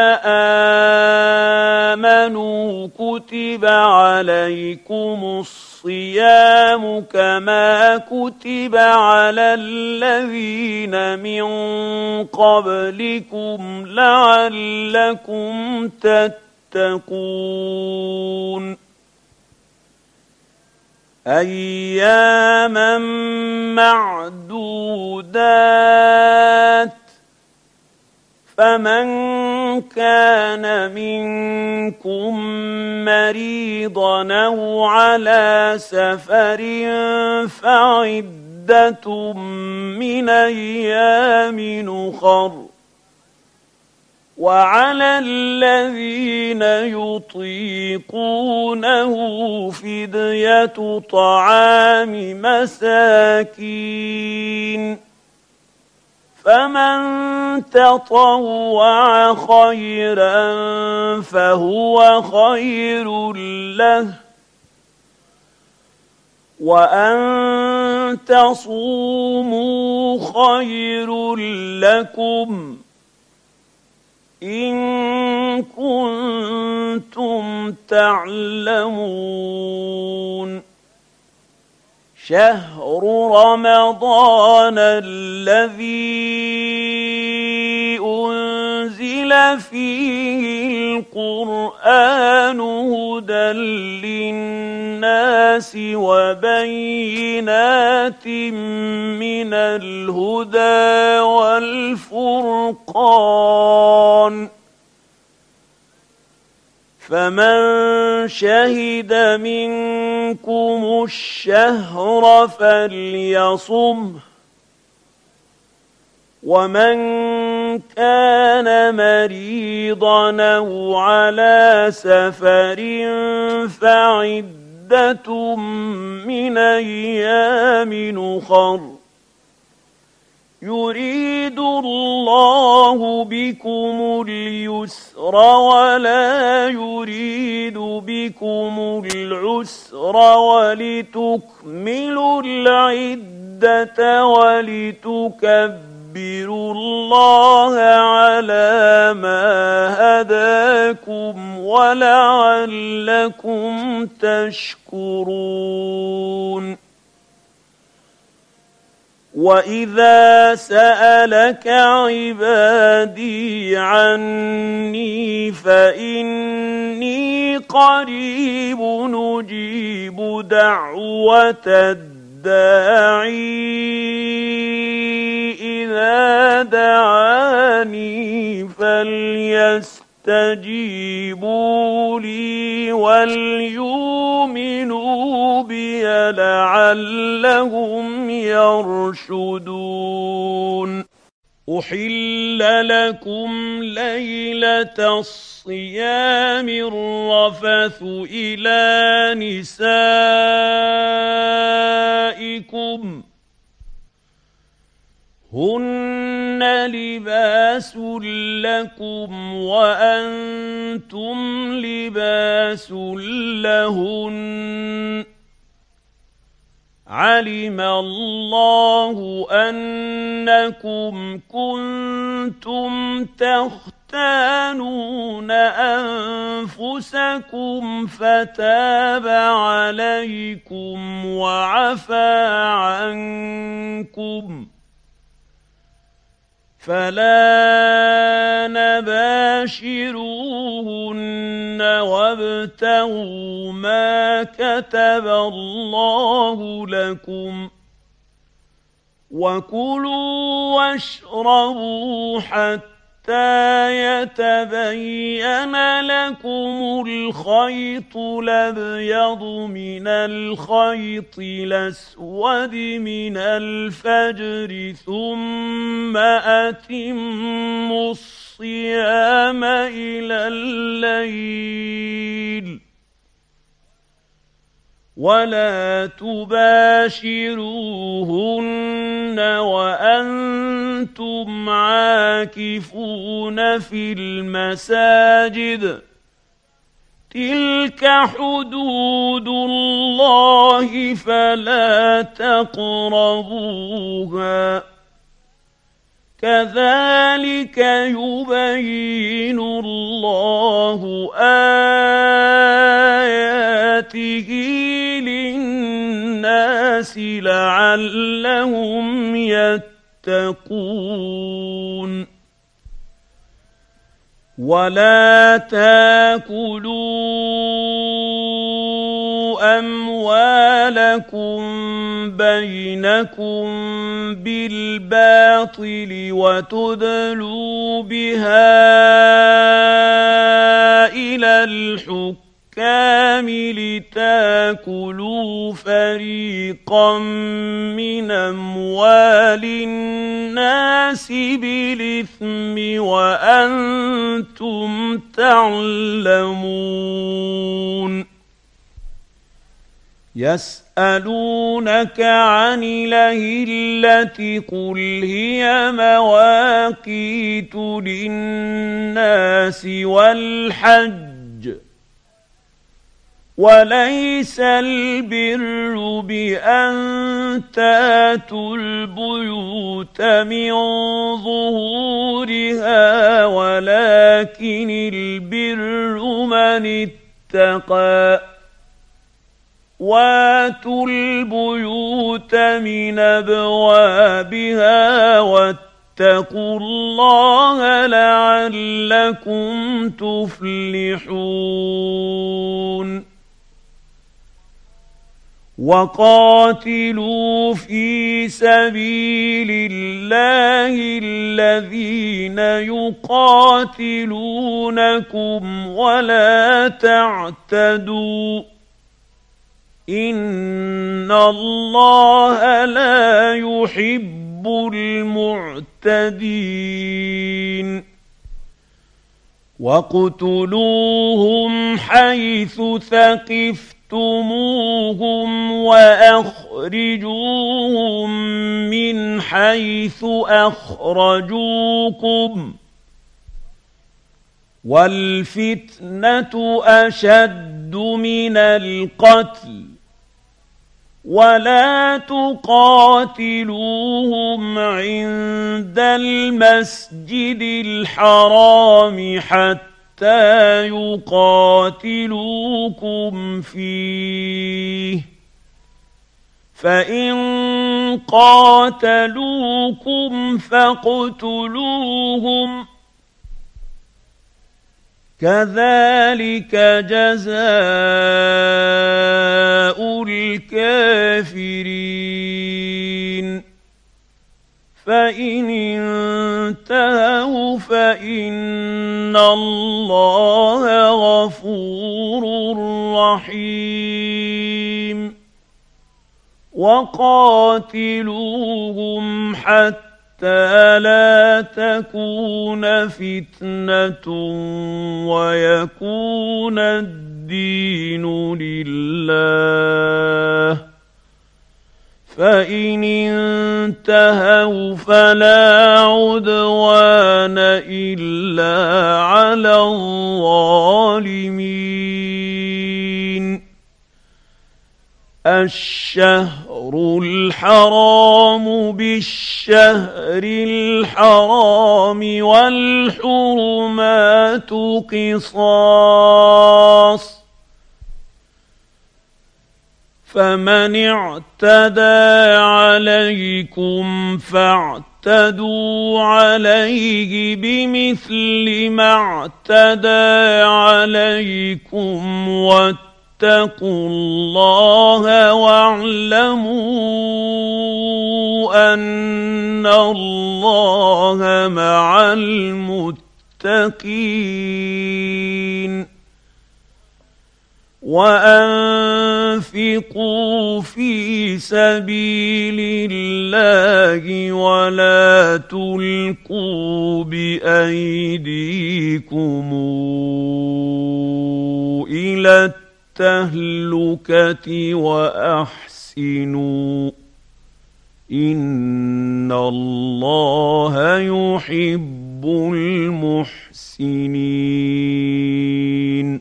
آمنوا كتب عليكم الصيام كما كتب على الذين من قبلكم لعلكم تتقون أياما معدودات فمن كان منكم مريضا أو على سفر فعدة من أيام أخر وعلى الذين يطيقونه فدية طعام مساكين فمن تطوع خيرا فهو خير له وأن تصوموا خير لكم إن كنتم تعلمون شهر رمضان الذي أنزل فيه القرآن هدى للناس وبينات من الهدى والفرقان فمن شهد منكم الشهر فليصمه ومن كان مريضا أو على سفر فعدة من أيام أخر يريد الله بكم اليسر ولا يريد بكم العسر ولتكملوا العدة ولتكبروا الله على ما هداكم ولعلكم تشكرون وإذا سألك عبادي عني فإني قريب نجيب دعوة الداعي إذا دعاني فليستجيبوا لي وليؤمنوا بي لعلهم يرشدون أحل لكم ليلة الصيام الرفث إلى نسائكم هن لباس لكم وأنتم لباس لهن علم الله أنكم كنتم تختانون أنفسكم فتاب عليكم وعفى عنكم فلا نباشروهن وابتغوا ما كتب الله لكم وكلوا واشربوا حتى يتبين لكم الخيط الأبيض من الخيط الأسود من الفجر ثم أتموا الصيام إلى الليل ولا تباشروهن وأنتم عاكفون في المساجد تلك حدود الله فلا تقربوها كذلك يبين الله آياته للناس لعلهم يتقون ولا تاكلوا أموالكم بينكم بالباطل وتدلوا بها إلى الحكام لتاكلوا فريقا من أموال الناس بالإثم وأنتم تعلمون يسألونك عن الأهلة قل هي مواقيت للناس والحج وليس البر بأن تاتوا البيوت من ظهورها ولكن البر من اتقى واتوا البيوت من أبوابها واتقوا الله لعلكم تفلحون وقاتلوا في سبيل الله الذين يقاتلونكم ولا تعتدوا إن الله لا يحب المعتدين واقتلوهم حيث ثقفتموهم وأخرجوهم من حيث أخرجوكم والفتنة أشد من القتل ولا تقاتلوهم عند المسجد الحرام حتى يقاتلوكم فيه فإن قاتلوكم فاقتلوهم كذلك جزاء الكافرين فإن انتهوا فإن الله غفور رحيم وقاتلوهم حتى حتى لا تكون فتنة ويكون الدين لله فإن انتهوا فلا عدوان إلا على الظالمين الشهر الحرام بالشهر الحرام والحرمات قصاص فمن اعتدى عليكم فاعتدوا عليه بمثل ما اعتدى عليكم واتقوا اتقوا الله واعلموا أن الله مع المتقين وأنفقوا في سبيل الله ولا تلقوا بأيديكم إلى التهلكة وأحسنوا إن الله يحب المحسنين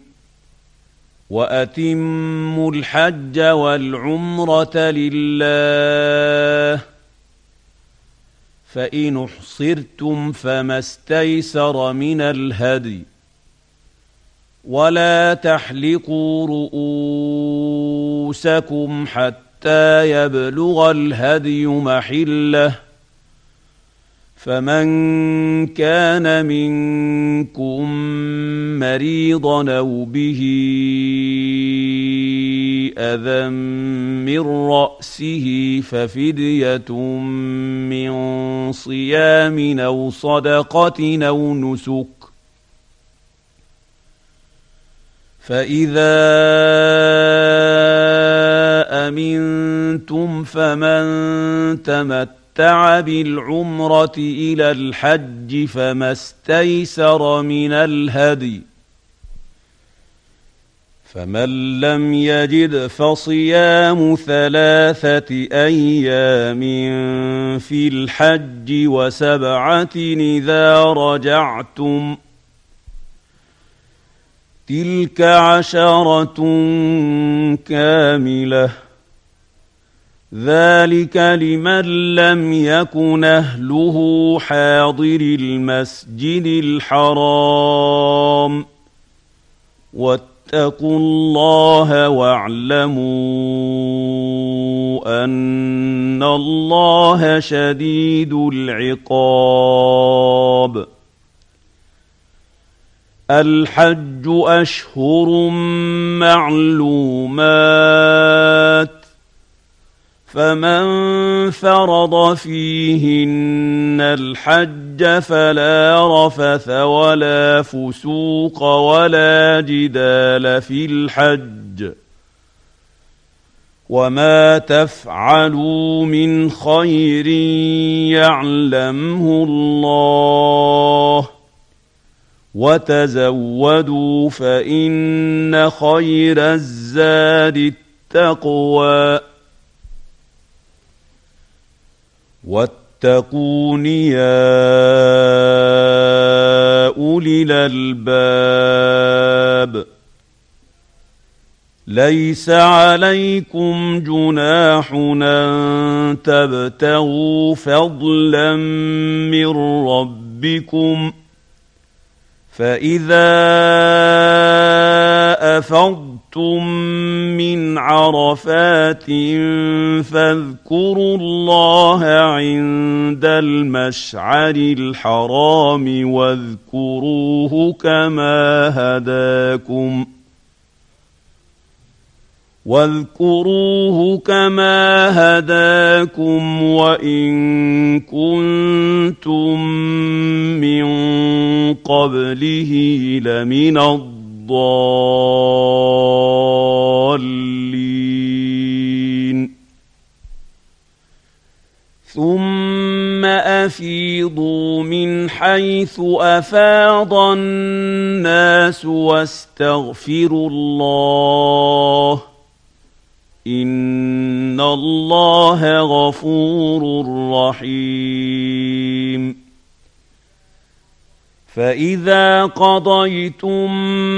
وأتموا الحج والعمرة لله فإن احصرتم فما استيسر من الهدي ولا تحلقوا رؤوسكم حتى يبلغ الهدي محله فمن كان منكم مريضا أو به أذى من رأسه ففدية من صيام أو صدقة أو نسك فإذا أمنتم فمن تمتع بالعمرة إلى الحج فما استيسر من الهدي فمن لم يجد فصيام ثلاثة أيام في الحج وسبعة إذا رجعتم تلك عشرة كاملة ذلك لمن لم يكن أهله حاضر المسجد الحرام واتقوا الله واعلموا أن الله شديد العقاب الحج أشهر معلومات فمن فرض فيهن الحج فلا رفث ولا فسوق ولا جدال في الحج وما تفعلوا من خير يعلمه الله وتزودوا فإن خير الزاد التقوى واتقون يا أولي الألباب ليس عليكم جناح أن تبتغوا فضلا من ربكم فإذا أفضتم من عرفات فاذكروا الله عند المشعر الحرام واذكروه كما هداكم واذكروه كما هداكم وإن كنتم من قبله لمن الضالين ثم أفيضوا من حيث أفاض الناس واستغفروا الله إن الله غفور رحيم فإذا قضيتم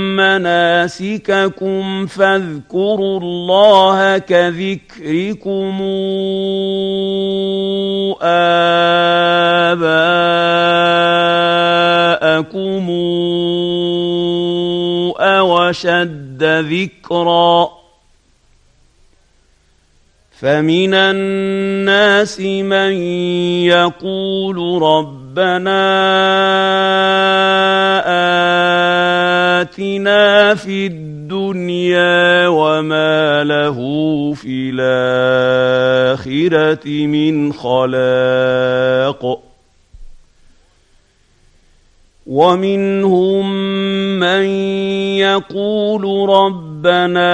مناسككم فاذكروا الله كذكركم آباءكم أو أشد ذكرًا فمن الناس من يقول ربنا آتنا في الدنيا وما له في الآخرة من خلاق ومنهم من يقول ربنا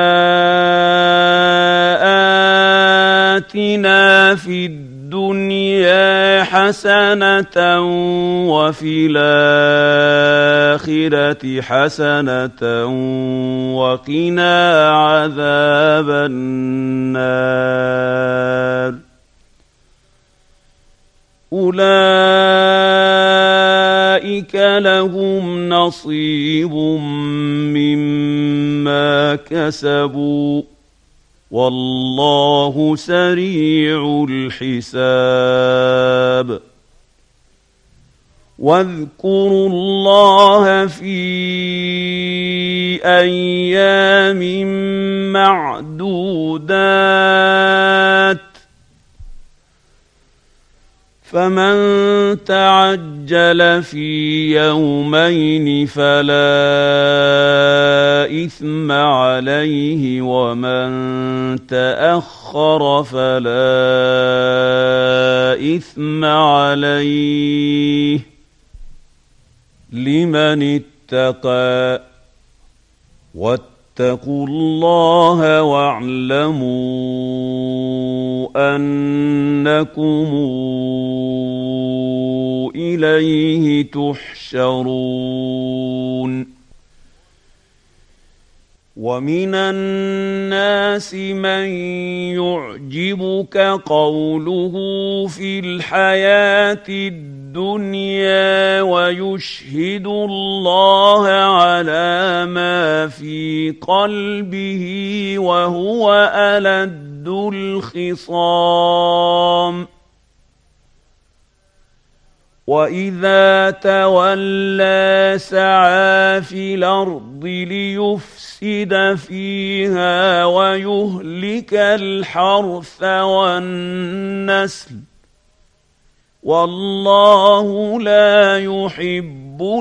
آتنا في الدنيا حسنة وفي الآخرة حسنة وقنا عذاب النار أولئك لهم نصيب مما كسبوا والله سريع الحساب واذكروا الله في أيام معدودات فمن تعجل في يومين فلا إثم عليه ومن تأخر فلا إثم عليه لمن اتقى واتقوا الله واعلموا أنكم إليه تحشرون ومن الناس من يعجبك قوله في الحياة الدنيا ويشهد الله على ما في قلبه وهو ألد الخصام وإذا تولى سعى في الأرض ليفسد فيها ويهلك الحرث والنسل والله لا يحب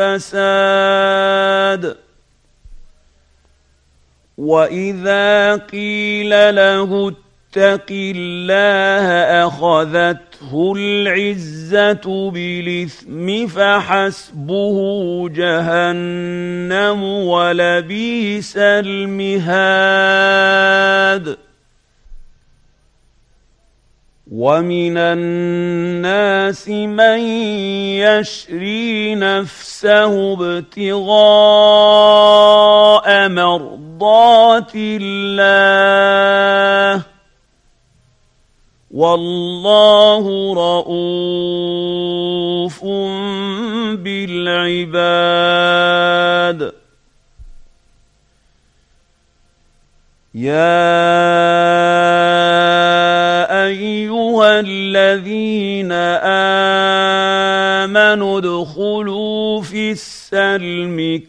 الفساد وإذا قيل له اتق الله أخذته العزة بالإثم فحسبه جهنم ولبئس المهاد ومن الناس من يشري نفسه ابتغاء مرضات الله والله رءوف بالعباد يا أيها الذين آمنوا ادخلوا في السلم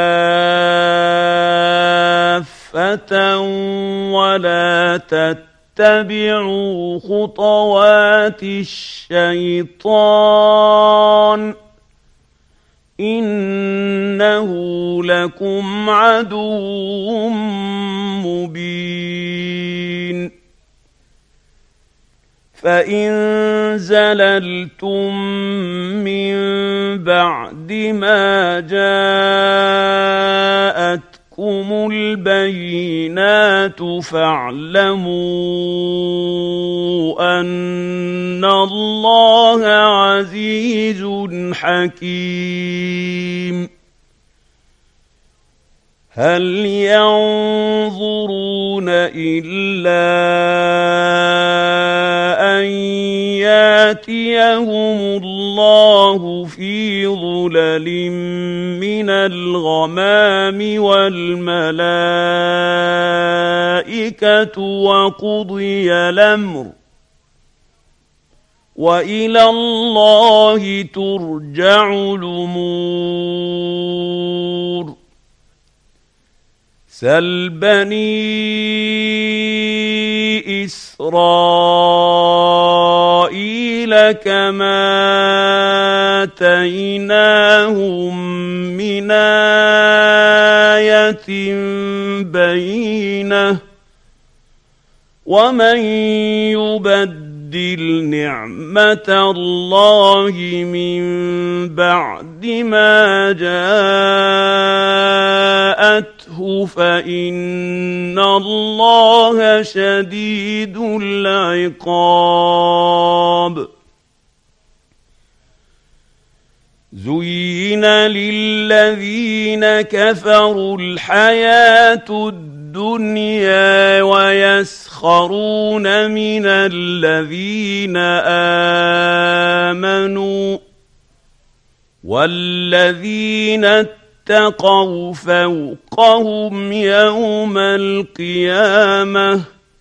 كافة ولا تتبعوا خطوات الشيطان إنه لكم عدو مبين فإن زللتم من بعد ما جاءتكم البينات فاعلموا أن الله عزيز حكيم هل ينظرون إلا أن ياتيهم الله في ظلل من الغمام والملائكة وقضي الأمر وإلى الله ترجع الأمور سل بني إسرائيل كم آتيناهم من آية بينة ومن يبدل نعمة الله من بعد ما جاءته فإن الله شديد العقاب زين للذين كفروا الحياة الدنيا ويسخرون من الذين آمنوا والذين اتقوا فوقهم يوم القيامة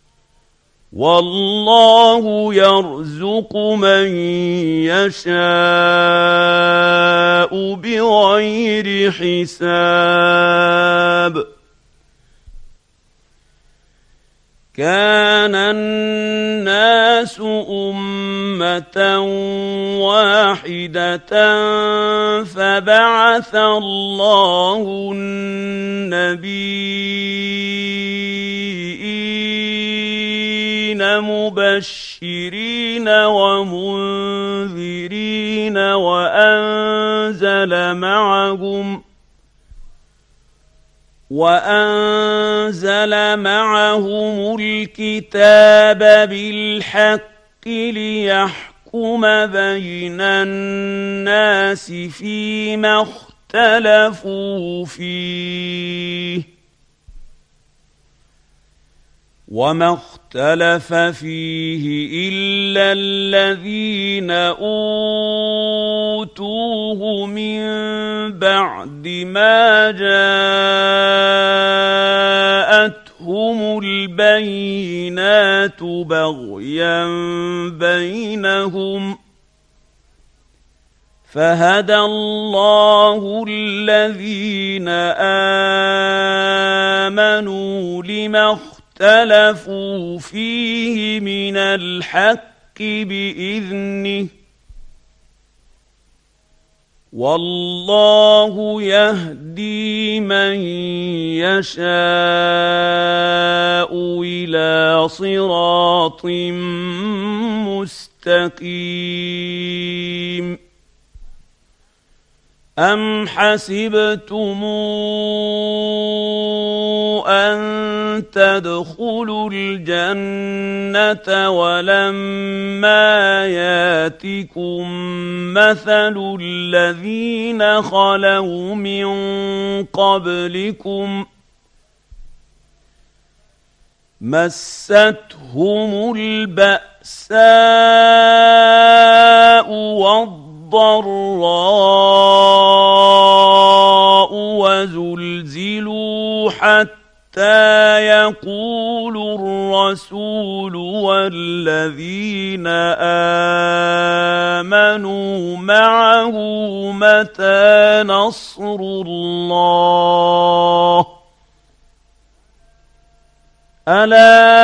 والله يرزق من يشاء بغير حساب كان الناس أمة واحدة فبعث الله النبيين مبشرين ومنذرين وأنزل معهم وأنزل معهم الكتاب بالحق ليحكم بين الناس فيما اختلفوا فيه وما اختلف فيه إلا الذين أوتوه من بعد ما جاءتهم البينات بغيا بينهم فهدى الله الذين آمنوا لما اختلفوا فيه من الحق بإذنه والله يهدي من يشاء إلى صراط مستقيم أم حسبتم أن تدخلوا الجنة ولما ياتكم مثل الذين خلوا من قبلكم مستهم البأساء والضراء الضراء وزلزلوا حتى يقول الرسول والذين آمنوا معه متى نصر الله ألا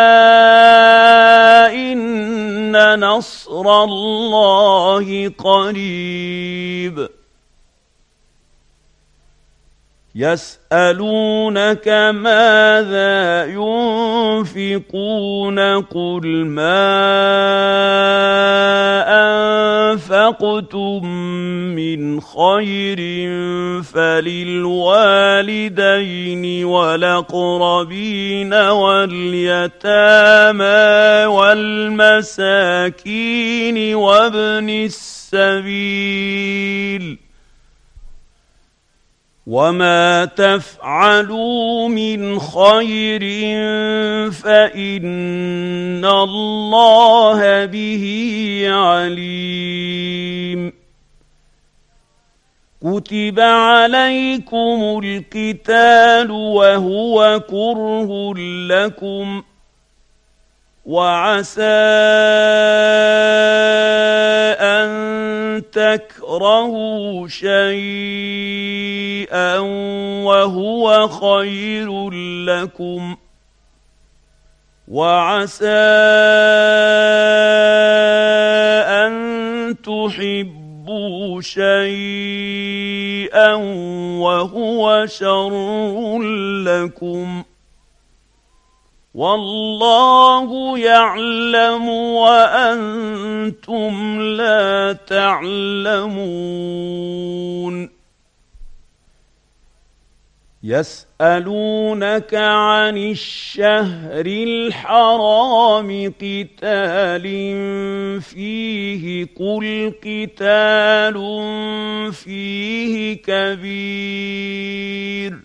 إن نصر الله قريب يسألونك ماذا ينفقون قل ما أنفقتم من خير فللوالدين والأقربين واليتامى والمساكين وابن السبيل وما تفعلوا من خير فإن الله به عليم كتب عليكم القتال وهو كره لكم وعسى أن تكرهوا شيئا وهو خير لكم وعسى أن تحبوا شيئا وهو شر لكم والله يعلم وأنتم لا تعلمون يسألونك عن الشهر الحرام قتال فيه قل قتال فيه كبير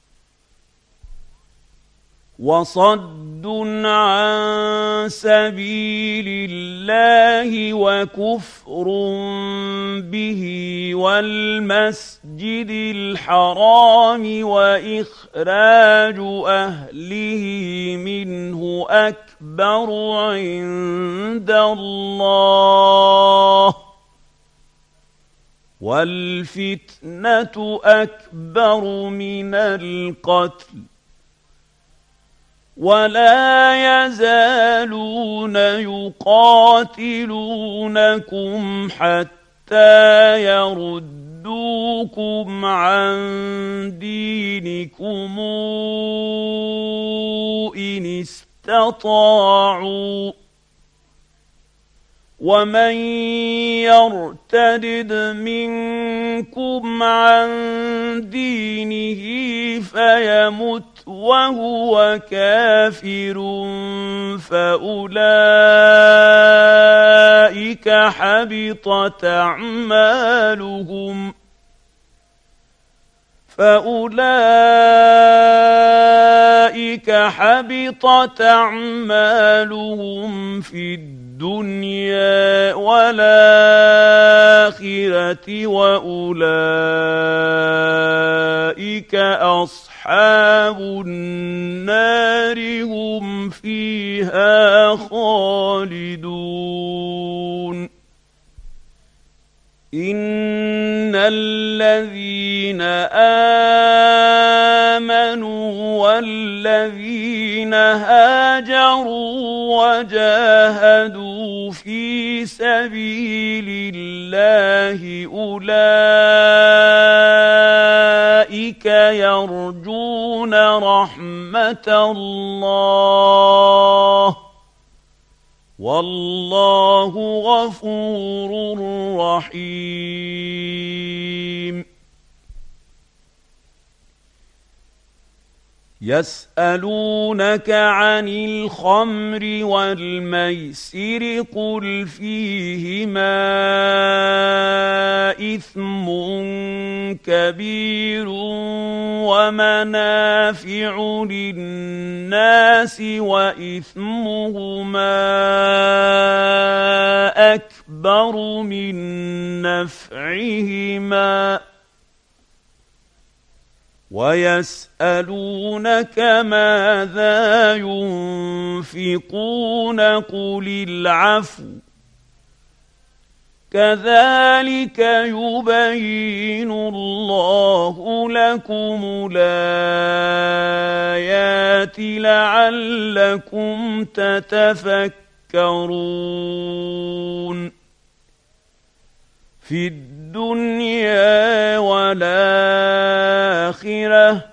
وصد عن سبيل الله وكفر به والمسجد الحرام وإخراج أهله منه أكبر عند الله والفتنة أكبر من القتل ولا يزالون يقاتلونكم حتى يردوكم عن دينكم إن استطاعوا ومن يرتدد منكم عن دينه فيمت وهو كافر فأولئك حبطت أعمالهم فأولئك حبطت أعمالهم في الدنيا والآخرة وأولئك أصحاب النار هم فيها خالدون إن الذين آمنوا والذين هاجروا وجاهدوا في سبيل الله أولئك يرجون رحمة الله والله غفور رحيم يسألونك عن الخمر والميسر قل فيهما إثم كبير ومنافع للناس وإثمهما أكبر من نفعهما ويسألونك ماذا ينفقون قل العفو كذلك يبين الله لكم الآيات لعلكم تتفكرون في الدنيا والآخرة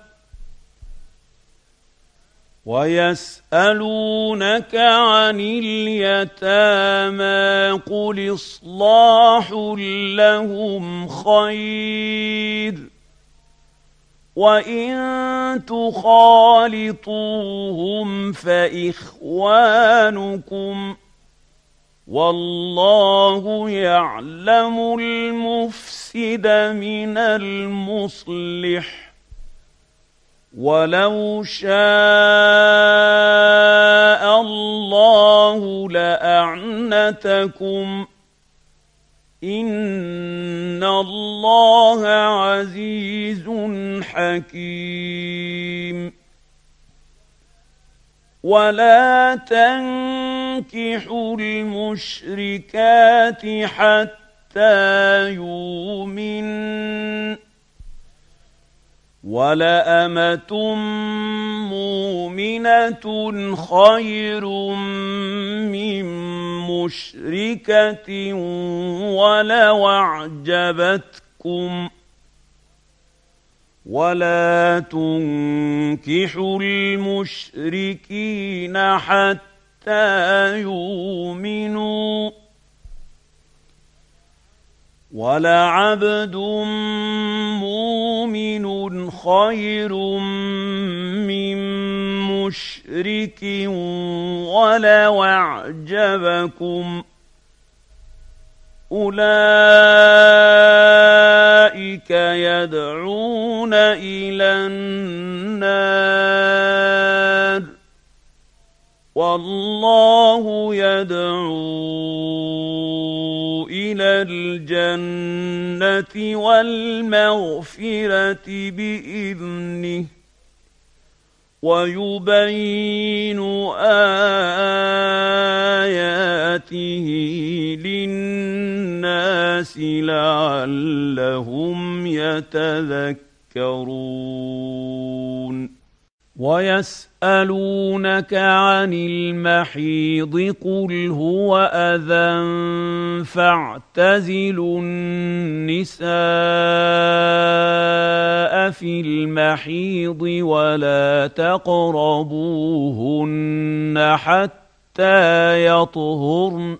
ويسألونك عن اليتامى قل إصلاح لهم خير وإن تخالطوهم فإخوانكم والله يعلم المفسد من المصلح ولو شاء الله لأعنتكم إن الله عزيز حكيم ولا تنكحوا المشركات حتى يؤمنن ولأمة مؤمنة خير من مشركة ولو أعجبتكم ولا تنكحوا المشركين حتى يؤمنوا ولعبد مؤمن خير من مشرك ولو أعجبكم أولئك يدعون إلى النار والله يدعو إلى الجنة والمغفرة بإذنه ويبين آياته للناس لعلهم يتذكرون ويسألونك عن المحيض قل هو أذى فاعتزلوا النساء في المحيض ولا تقربوهن حتى يطهرن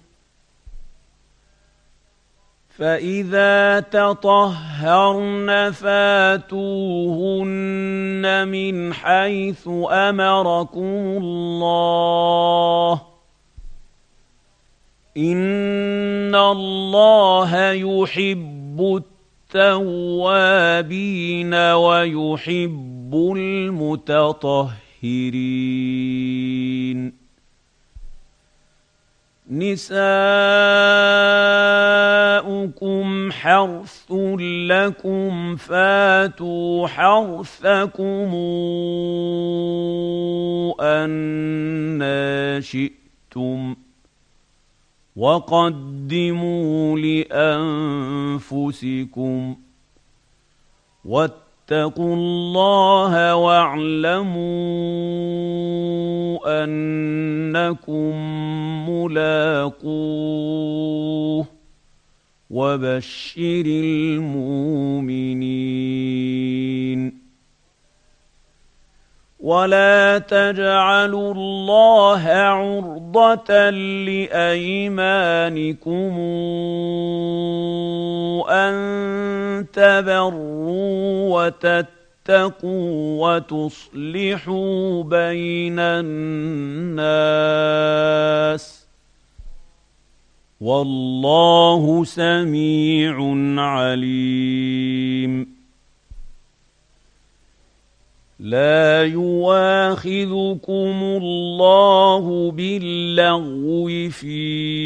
فإذا تطهرن فاتوهن من حيث أمركم الله إن الله يحب التوابين ويحب المتطهرين نساؤكم حرث لكم فاتوا حرثكم أنى شئتم وقدموا لأنفسكم واتقوا الله واعلموا أنكم ملاقوه وبشر المؤمنين ولا تجعلوا الله عرضة لأيمانكم أن تبروا وتتقوا وتصلحوا بين الناس والله سميع عليم لا يواخذكم الله باللغو في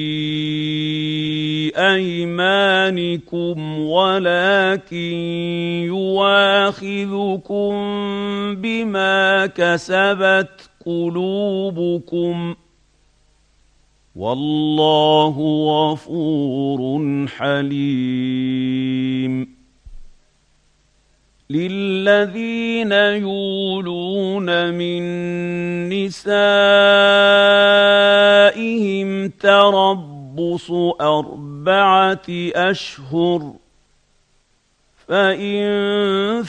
أيمانكم ولكن يواخذكم بما كسبت قلوبكم والله غفور حليم للذين يولون من نسائهم تربص أربعة أشهر فإن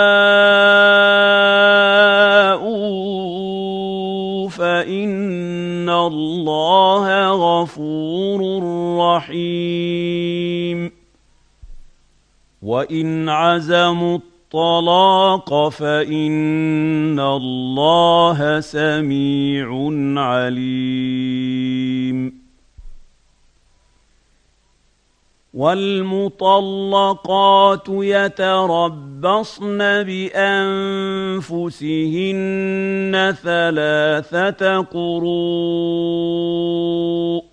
فاءوا فإن الله غفور رحيم وإن عزموا الطلاق فإن الله سميع عليم والمطلقات يتربصن بأنفسهن ثلاثة قروء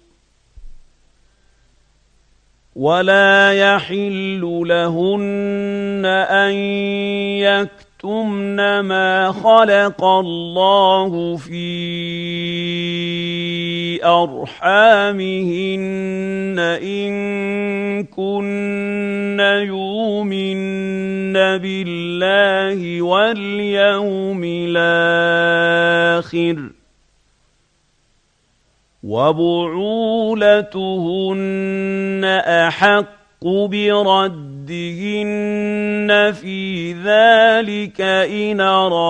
ولا يحل لهن أن يكتمن ما خلق الله في أرحامهن إن كن يؤمن بالله واليوم الآخر وبعولتهن أحق بردهن في ذلك إن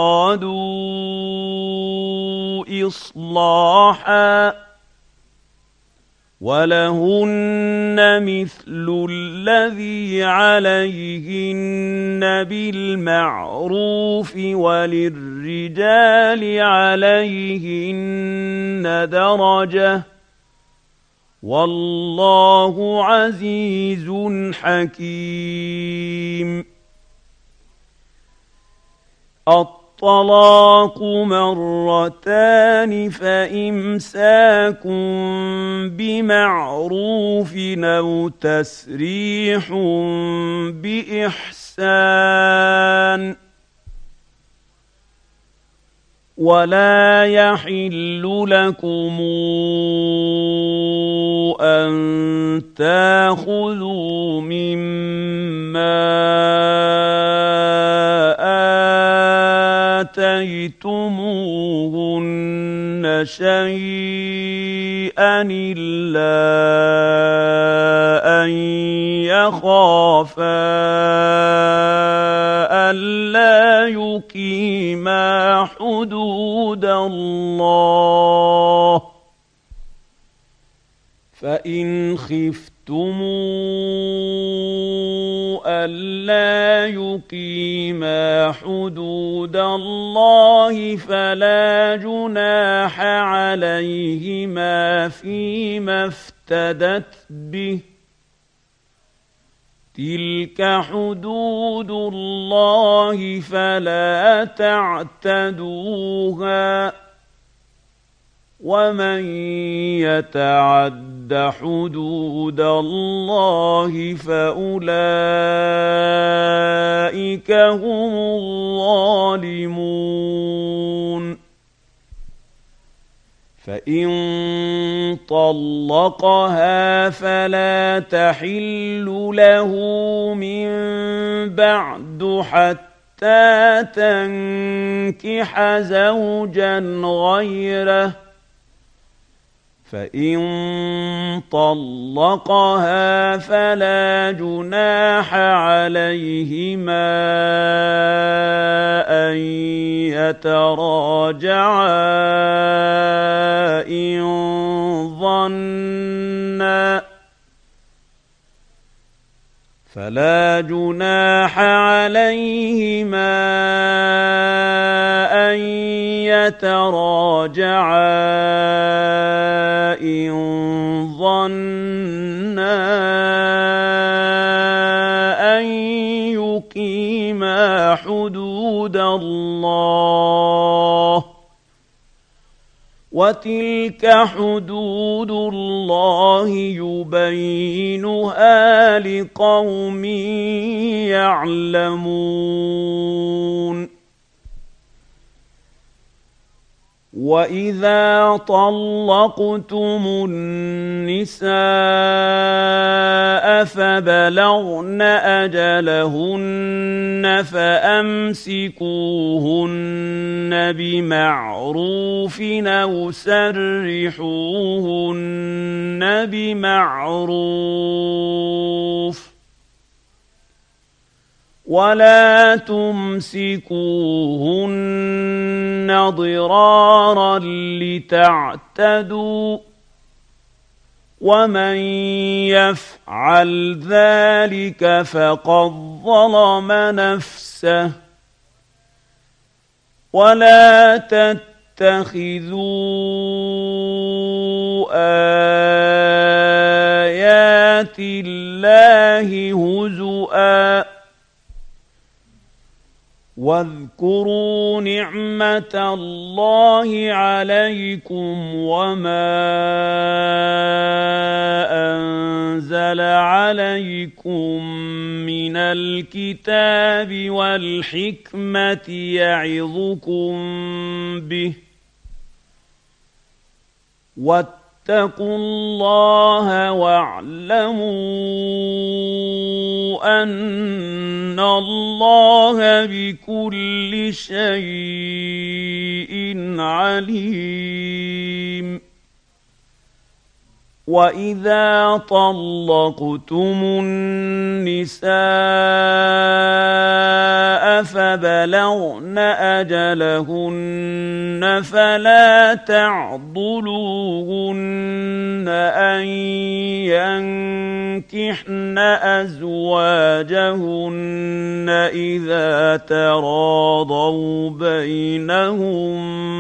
أرادوا إصلاحا ولهن مثل الذي عليهن بالمعروف وللرجال عليهن درجة والله عزيز حكيم الطلاق مرتان فإمساك بمعروف أو تسريح بإحسان ولا يحل لكم أن تأخذوا مما آتيتم شيئا إلا أن يخافا ألا يقيما حدود الله فإن خفتم ألا يقيما حدود الله فلا جناح عليهما فيما افتدت به تلك حدود الله فلا تعتدوها ومن يتعد حدود الله فأولئك هم الظالمون فإن طلقها فلا تحل له من بعد حتى تنكح زوجا غيره فإن طلقها فلا جناح عليهما أن يتراجعا إن ظنا فلا جناح عليهما أن يتراجعا إن ظنا أن يقيما حدود الله وتلك حدود الله يبينها لقوم يعلمون وإذا طلقتم النساء فبلغن أجلهن فأمسكوهن بمعروف أو سرحوهن بمعروف ولا تمسكوهن ضرارا لتعتدوا ومن يفعل ذلك فقد ظلم نفسه ولا تتخذوا آيات الله هزؤا واذكروا نعمة الله عليكم وما أنزل عليكم من الكتاب والحكمة يعظكم به واتقوا الله واعلموا أن الله بكل شيء عليم وإذا طلقتم النساء فبلغن أجلهن فلا تعضلوهن أن ينكحن أزواجهن إذا تراضوا بينهم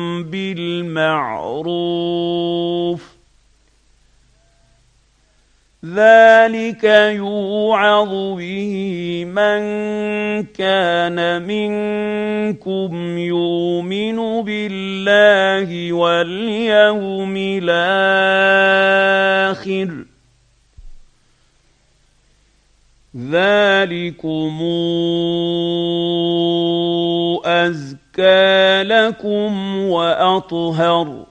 بالمعروف ذلك يوعظ به من كان منكم يؤمن بالله واليوم الآخر ذلكم أزكى لكم وأطهر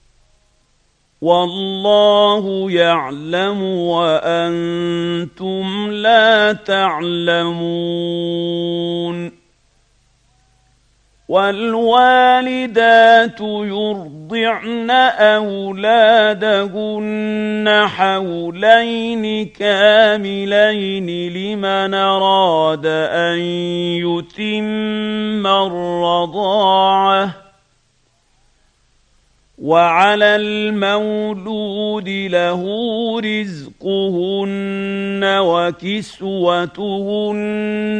والله يعلم وأنتم لا تعلمون والوالدات يرضعن أولادهن حولين كاملين لمن أراد أن يتم الرضاعة وعلى المولود له رزقهن وكسوتهن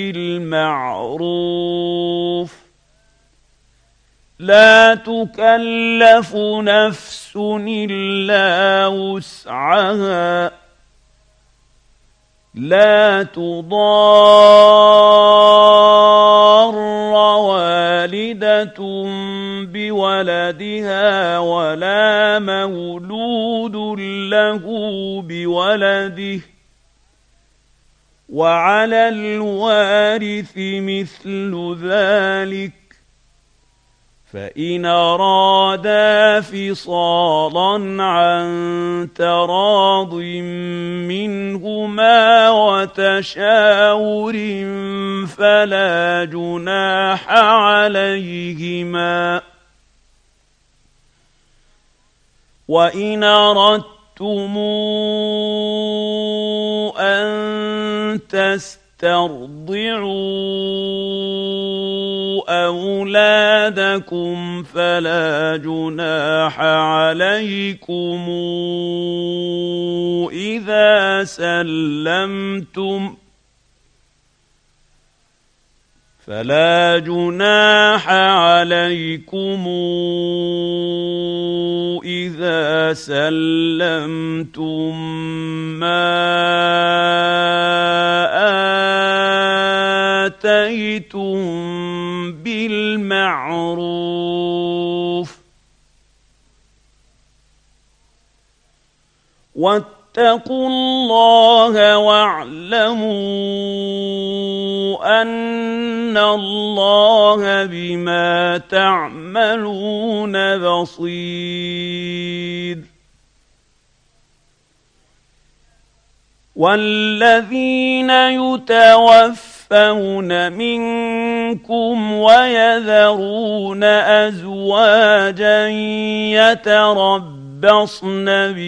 بالمعروف لا تكلف نفس إلا وسعها لا تضار والدة بولدها ولا مولود له بولده وعلى الوارث مثل ذلك فإن أرادا فصالا عن تراض منهما وتشاور فلا جناح عليهما وإن أردتم أن تسترضعوا أولادكم فلا جناح عليكم إذا سلمتم فلا جناح عليكم إذا سلمتم ما آتيتم بالمعروف واتقوا الله واعلموا أن الله بما تعملون بصير والذين يتوفون منكم ويذرون أزواجا يتربصن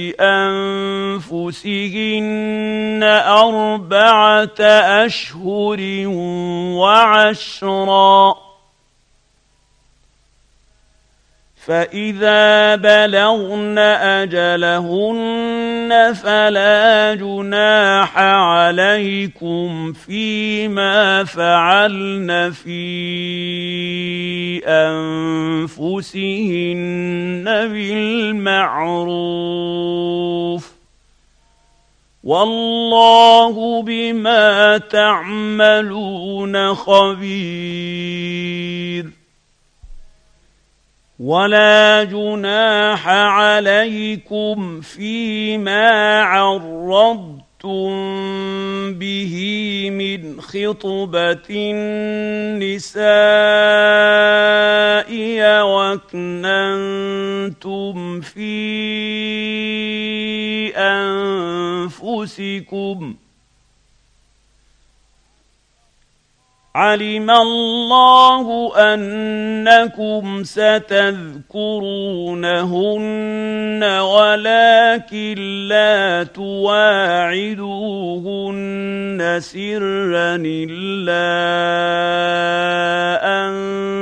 بأنفسهن أربعة أشهر وعشرا فإذا بلغن أجلهن فلا جناح عليكم فيما فعلن في أنفسهن بالمعروف والله بما تعملون خبير ولا جناح عليكم فيما عرضتم به من خطبة النساء وأكننتم في أنفسكم علم الله أنكم ستذكرونهن ولكن لا تواعدوهن سرا إلا أن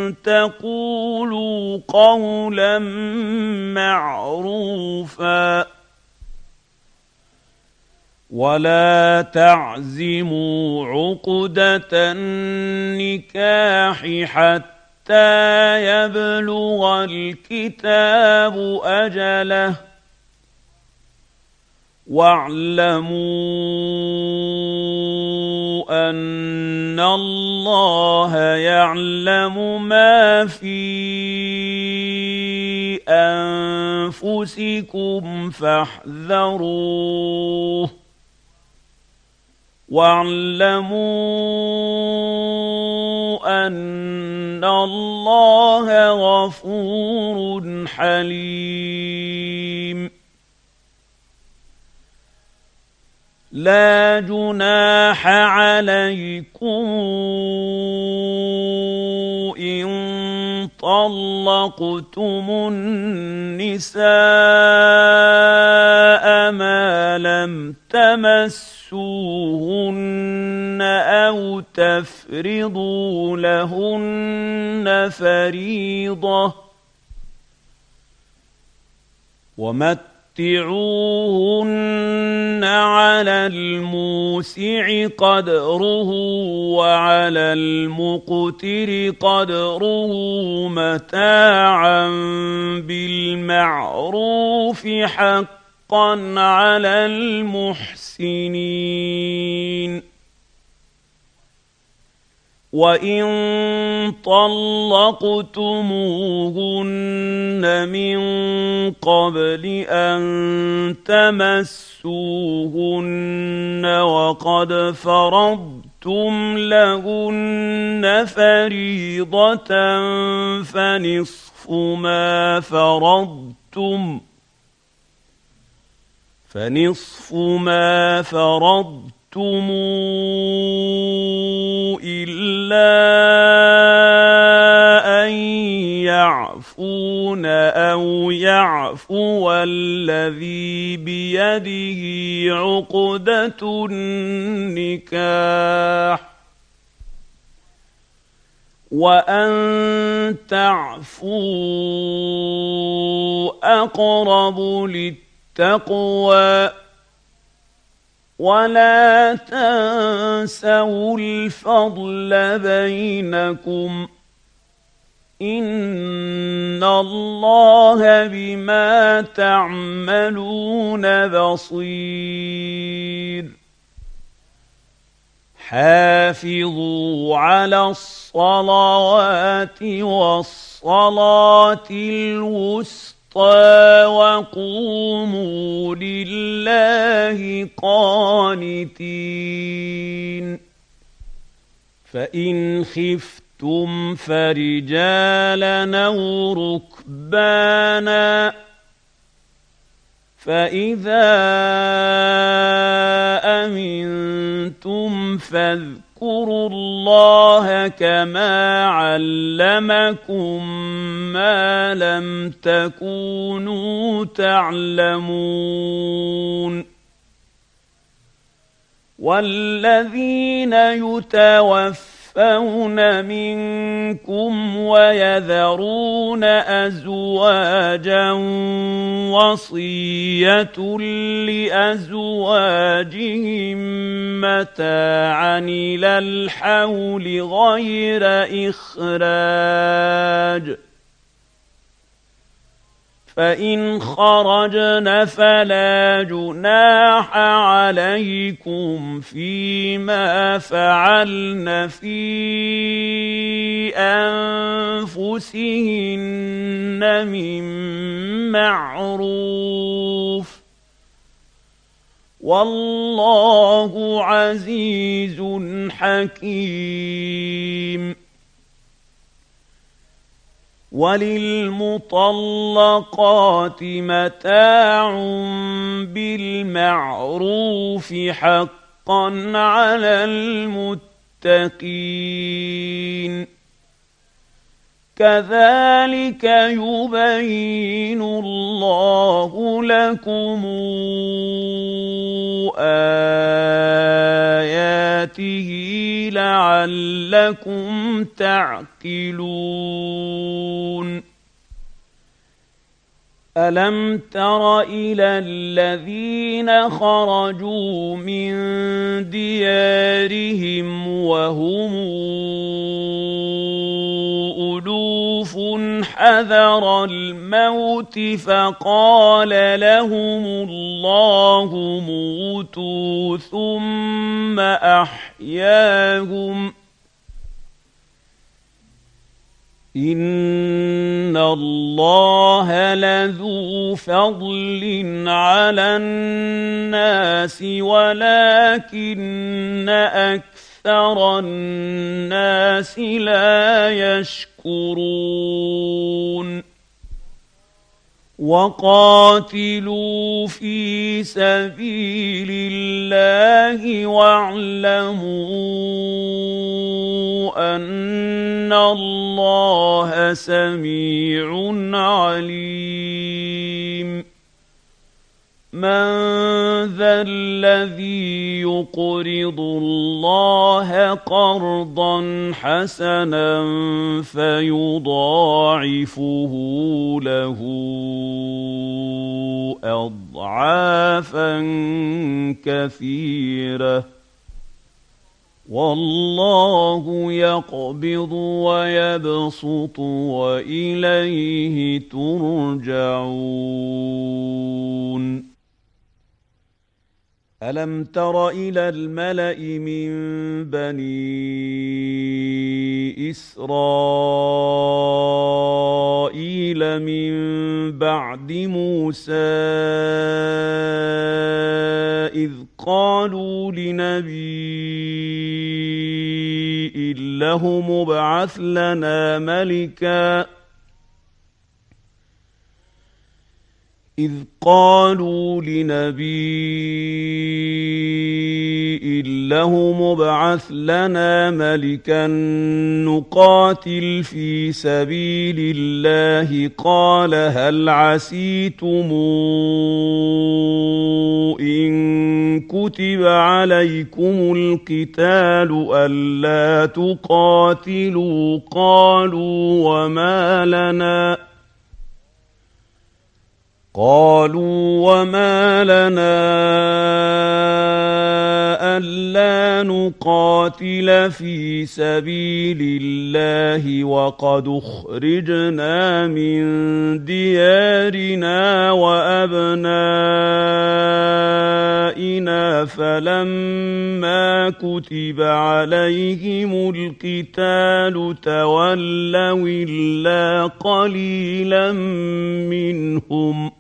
تقولوا قولا معروفا ولا تعزموا عقدة النكاح حتى يبلغ الكتاب أجله واعلموا أن الله يعلم ما في أنفسكم فاحذروه واعلموا أن الله غفور حليم لا جناح عليكم إن طلقتم النساء ما لم تمسوهن أو تفرضوا لهن فريضة ومتعوهن على الموسع قدره وعلى المقتر قدره متاعا بالمعروف حقا على المحسنين. وإن طلقتموهن من قبل أن تمسوهن وقد فرضتم لهن فريضة فنصف ما فرضتم فنصف ما فرضتم إلا أن يعفون أو يعفو الذي بيده عقدة النكاح وأن تعفوا أقرب للتقوى ولا تنسوا الفضل بينكم إن الله بما تعملون بصير. حافظوا على الصلوات والصلاة الوسطى وقوموا لله قانتين. فإن خفتم فرجالا أو ركبانا فإذا أمنتم فاذكروا الله كما علمكم ما لم تكونوا تعلمون. والذين يتوفون منكم ويذرون أزواجا وصية لأزواجهم متاعا إلى الحول غير إخراج فإن خرجن فلا جناح عليكم فيما فعلن في أنفسهن من معروف والله عزيز حكيم. وللمطلقات متاع بالمعروف حقا على المتقين كذلك يبين الله لكم آياته لعلكم تعقلون. ألم تر إلى الذين خرجوا من ديارهم وهم ألوف حذر الموت فقال لهم الله موتوا ثم أحياهم إن الله لذو فضل على الناس ولكن أكثر الناس لا يشكرون. وقاتلوا في سبيل الله واعلموا أن إن الله سميع عليم من ذا الذي يقرض الله قرضا حسنا فيضاعفه له أضعافا كثيرة والله يقبض ويبسط وإليه ترجعون ألم تر إلى الملأ من بني إسرائيل من بعد موسى إذ قالوا لنبي له مبعث لنا ملكا إذ قالوا لنبي له مبعث لنا ملكا نقاتل في سبيل الله قال هل عسيتم إن كتب عليكم القتال ألا تقاتلوا قالوا وما لنا قالوا وما لنا ألا نقاتل في سبيل الله وقد أخرجنا من ديارنا وأبنائنا فلما كتب عليهم القتال تولوا إلا قليلا منهم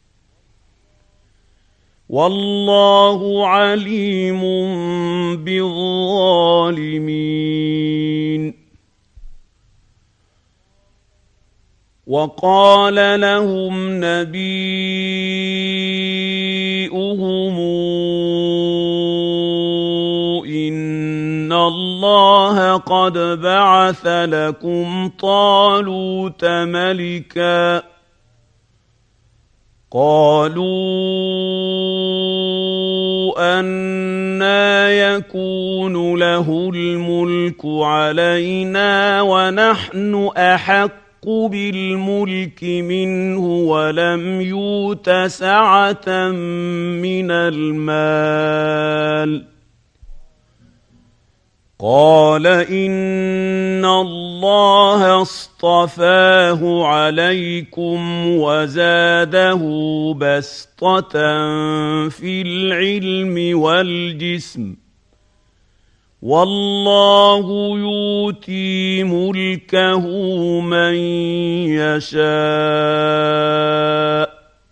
والله عليم بالظالمين وقال لهم نبيؤهم إن الله قد بعث لكم طالوت ملكا قالوا أنى يكون له الملك علينا ونحن أحق بالملك منه ولم يؤت سعة من المال قال إن الله اصطفاه عليكم وزاده بسطة في العلم والجسم والله يؤتي ملكه من يشاء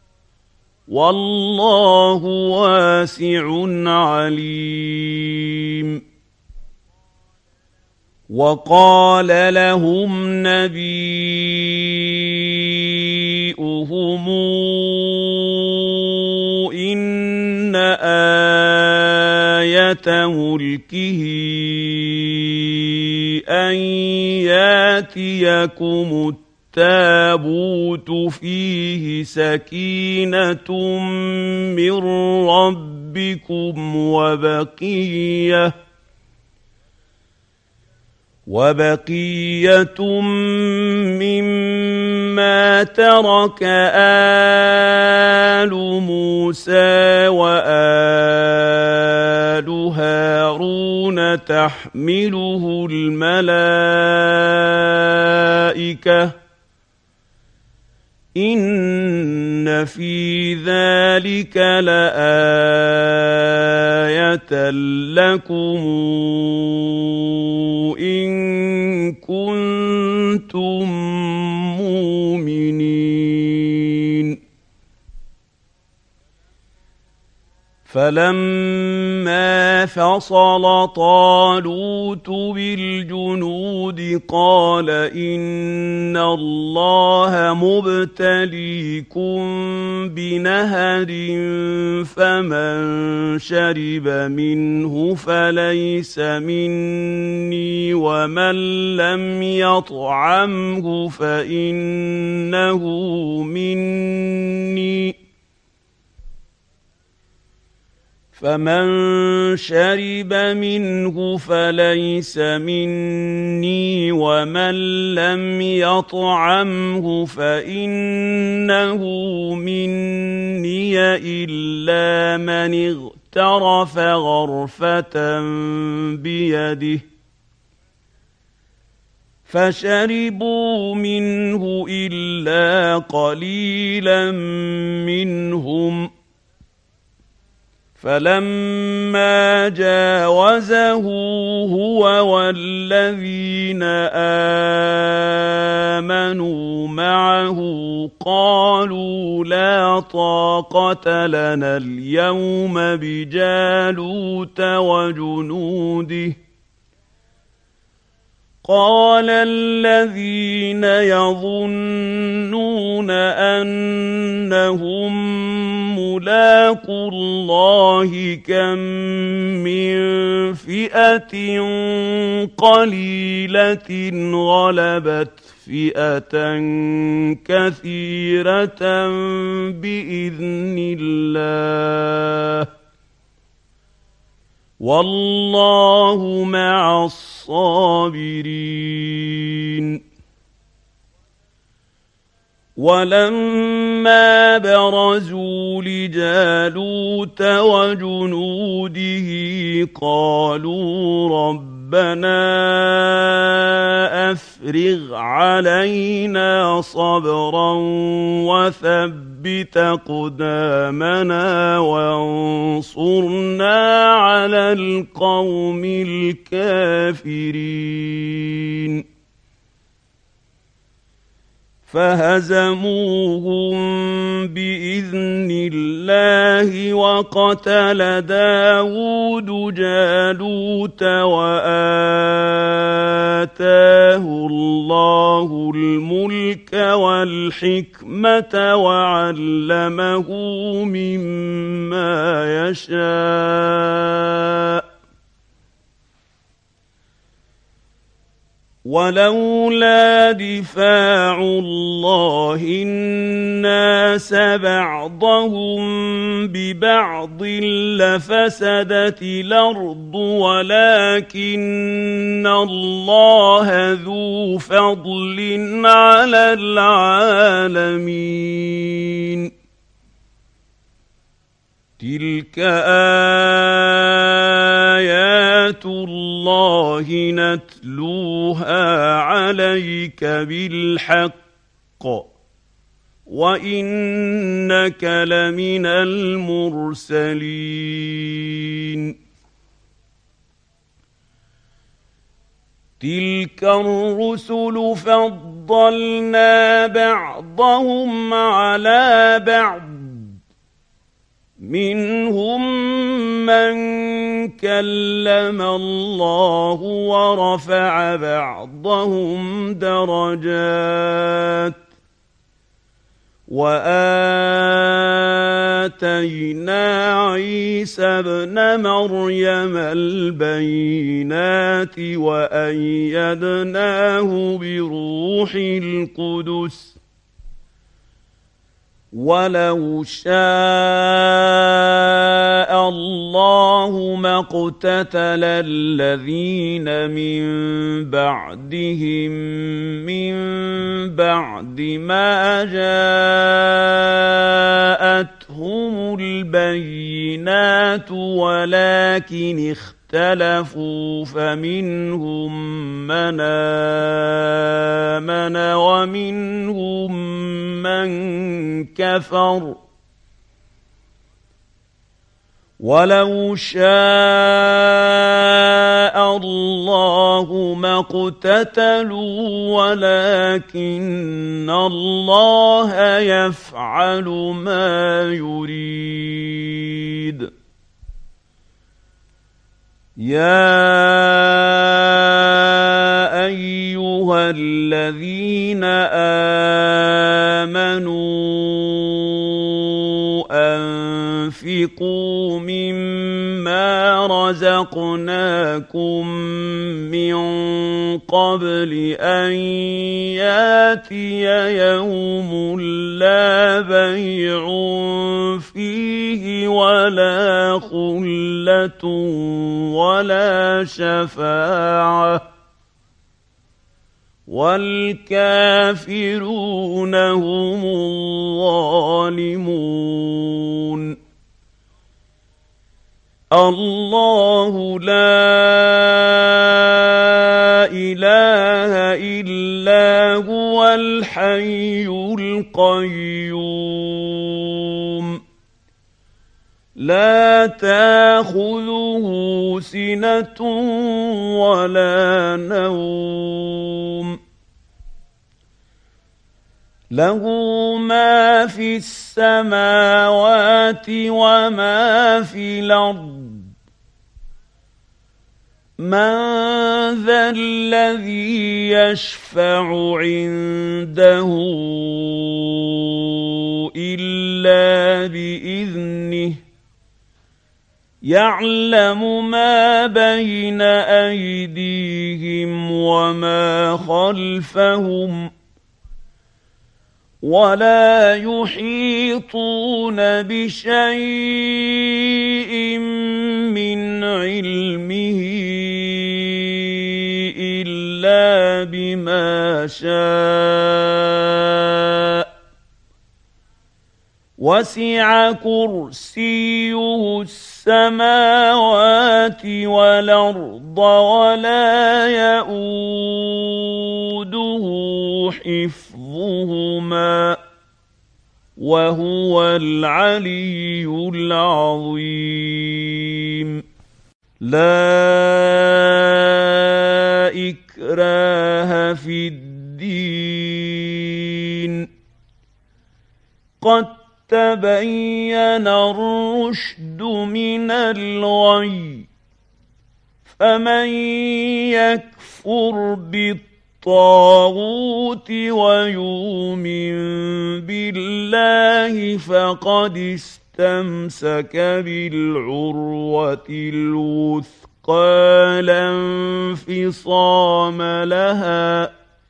والله واسع عليم وقال لهم نبيؤهم إن آية ملكه أن ياتيكم التابوت فيه سكينة من ربكم وبقية وبقية مما ترك آل موسى وآل هارون تحمله الملائكة إن في ذلك لآية لكم إن كنتم مؤمنين فلما فصل طالوت بالجنود قال إن الله مبتليكم بنهر فمن شرب منه فليس مني ومن لم يطعمه فإنه مني فمن شرب منه فليس مني ومن لم يطعمه فإنه مني إلا من اغترف غرفة بيده فشربوا منه إلا قليلا منهم فلما جاوزه هو والذين آمنوا معه قالوا لا طاقة لنا اليوم بجالوت وجنوده قال الذين يظنون أنهم ملاقو الله كم من فئة قليلة غلبت فئة كثيرة بإذن الله والله مع الصابرين ولما برزوا لجالوت وجنوده قالوا ربنا أفرغ علينا صبرا وثبت أقدامنا وانصرنا على القوم الكافرين فهزموهم بإذن الله وقتل داود جالوت وآتاه الله الملك والحكمة وعلمه مما يشاء ولولا دفاع الله الناس بعضهم ببعض لفسدت الأرض ولكن الله ذو فضل على العالمين تلك آيات الله نتلوها عليك بالحق وإنك لمن المرسلين تلك الرسل فضلنا بعضهم على بعض منهم من كلم الله ورفع بعضهم درجات وآتينا عيسى ابن مريم البينات وأيدناه بروح القدس ولو شاء الله ما اقتتل الذين من بعدهم من بعد ما جاءتهم البينات ولكن اختلفوا فمنهم من آمن ومنهم من كفر ولو شاء الله ما اقتتلوا ولكن الله يفعل ما يريد يا أيها الذين آمنوا أنفقوا مما رزقناكم من قبل أن يأتي يوم لا بيع فيه ولا خلة ولا شفاعة والكافرون هم الظالمون. الله لا إله إلا هو الحي القيوم لا تأخذه سنة ولا نوم له ما في السماوات وما في الأرض من ذا الذي يشفع عنده إلا بإذنه يعلم ما بين أيديهم وما خلفهم ولا يحيطون بشيء من علمه إلا بما شاء وسع كرسيه السماوات والأرض ولا يئوده حفظهما وهو العلي العظيم. لا إكراه في الدين قد تبين الرشد من الغي فمن يكفر بالطاغوت ويؤمن بالله فقد استمسك بالعروة الوثقى لا انفصام لها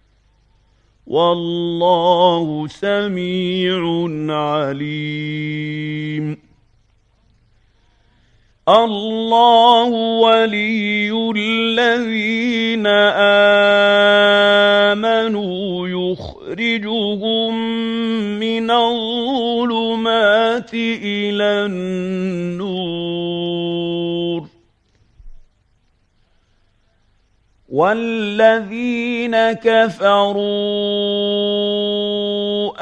والله سميع عليم. الله ولي الذين آمنوا يخرجهم من الظلمات إلى النور والذين كفروا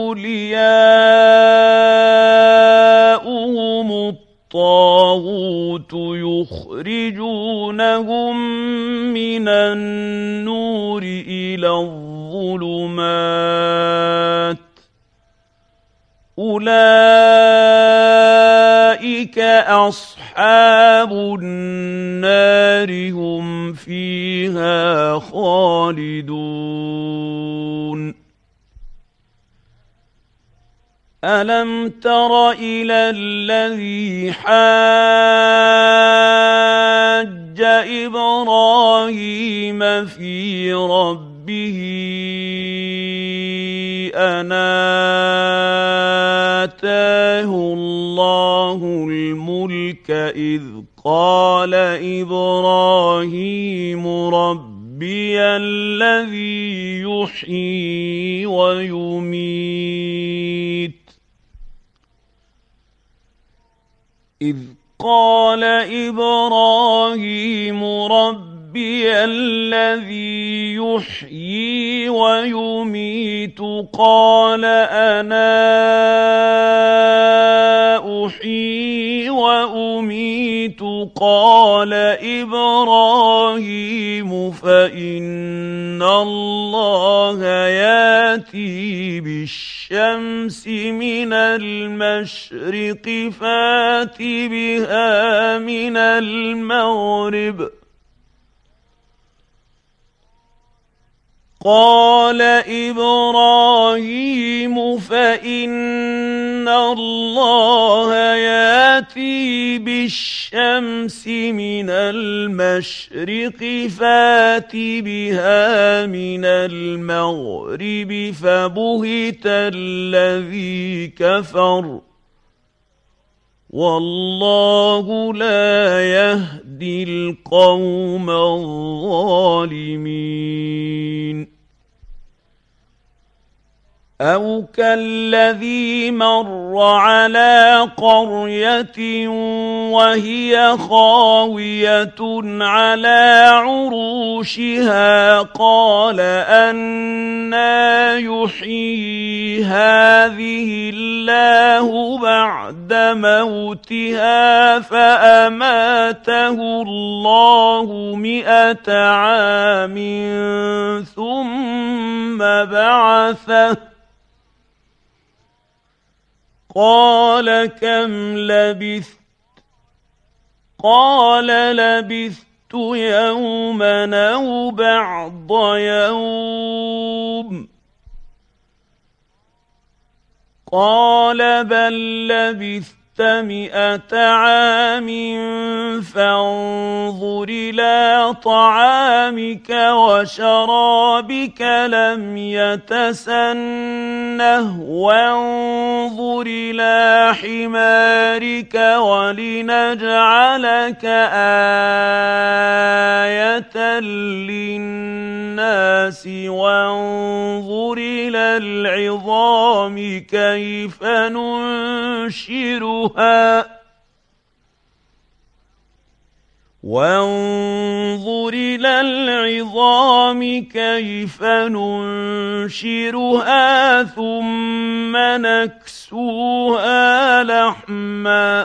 أولياؤهم الطاغوت يخرجونهم من النور إلى الظلمات أولئك أصحاب النار هم فيها خالدون. ألم تر إلى الذي حاج إبراهيم في ربه أن آتاه الله الملك إذ قال إبراهيم ربي الذي يحيي ويميت إذ قال إبراهيم ربي الذي يحيي ويميت قال أنا أحيي وأميت قال إبراهيم فإن الله يأتي بالشمس بالشمس من المشرق فات بها من المغرب قال إبراهيم فإن الله يأتي بالشمس من المشرق فات بها من المغرب فبهت الذي كفر والله لا يهدي القوم الظالمين أو كالذي مر على قرية وهي خاوية على عروشها قال أنى يحيي هذه الله بعد موتها فأماته الله مئة عام ثم بعثه قال كم لبثت قال لبثت يوما أو بعض يوم قال بل لبثت مئة عام فانظر إلى طعامك وشرابك لم يتسنه وانظر إلى حمارك ولنجعلك آية للناس وانظر إلى العظام كيف ننشرها وانظر إلى العظام كيف ننشرها ثم نكسوها لحما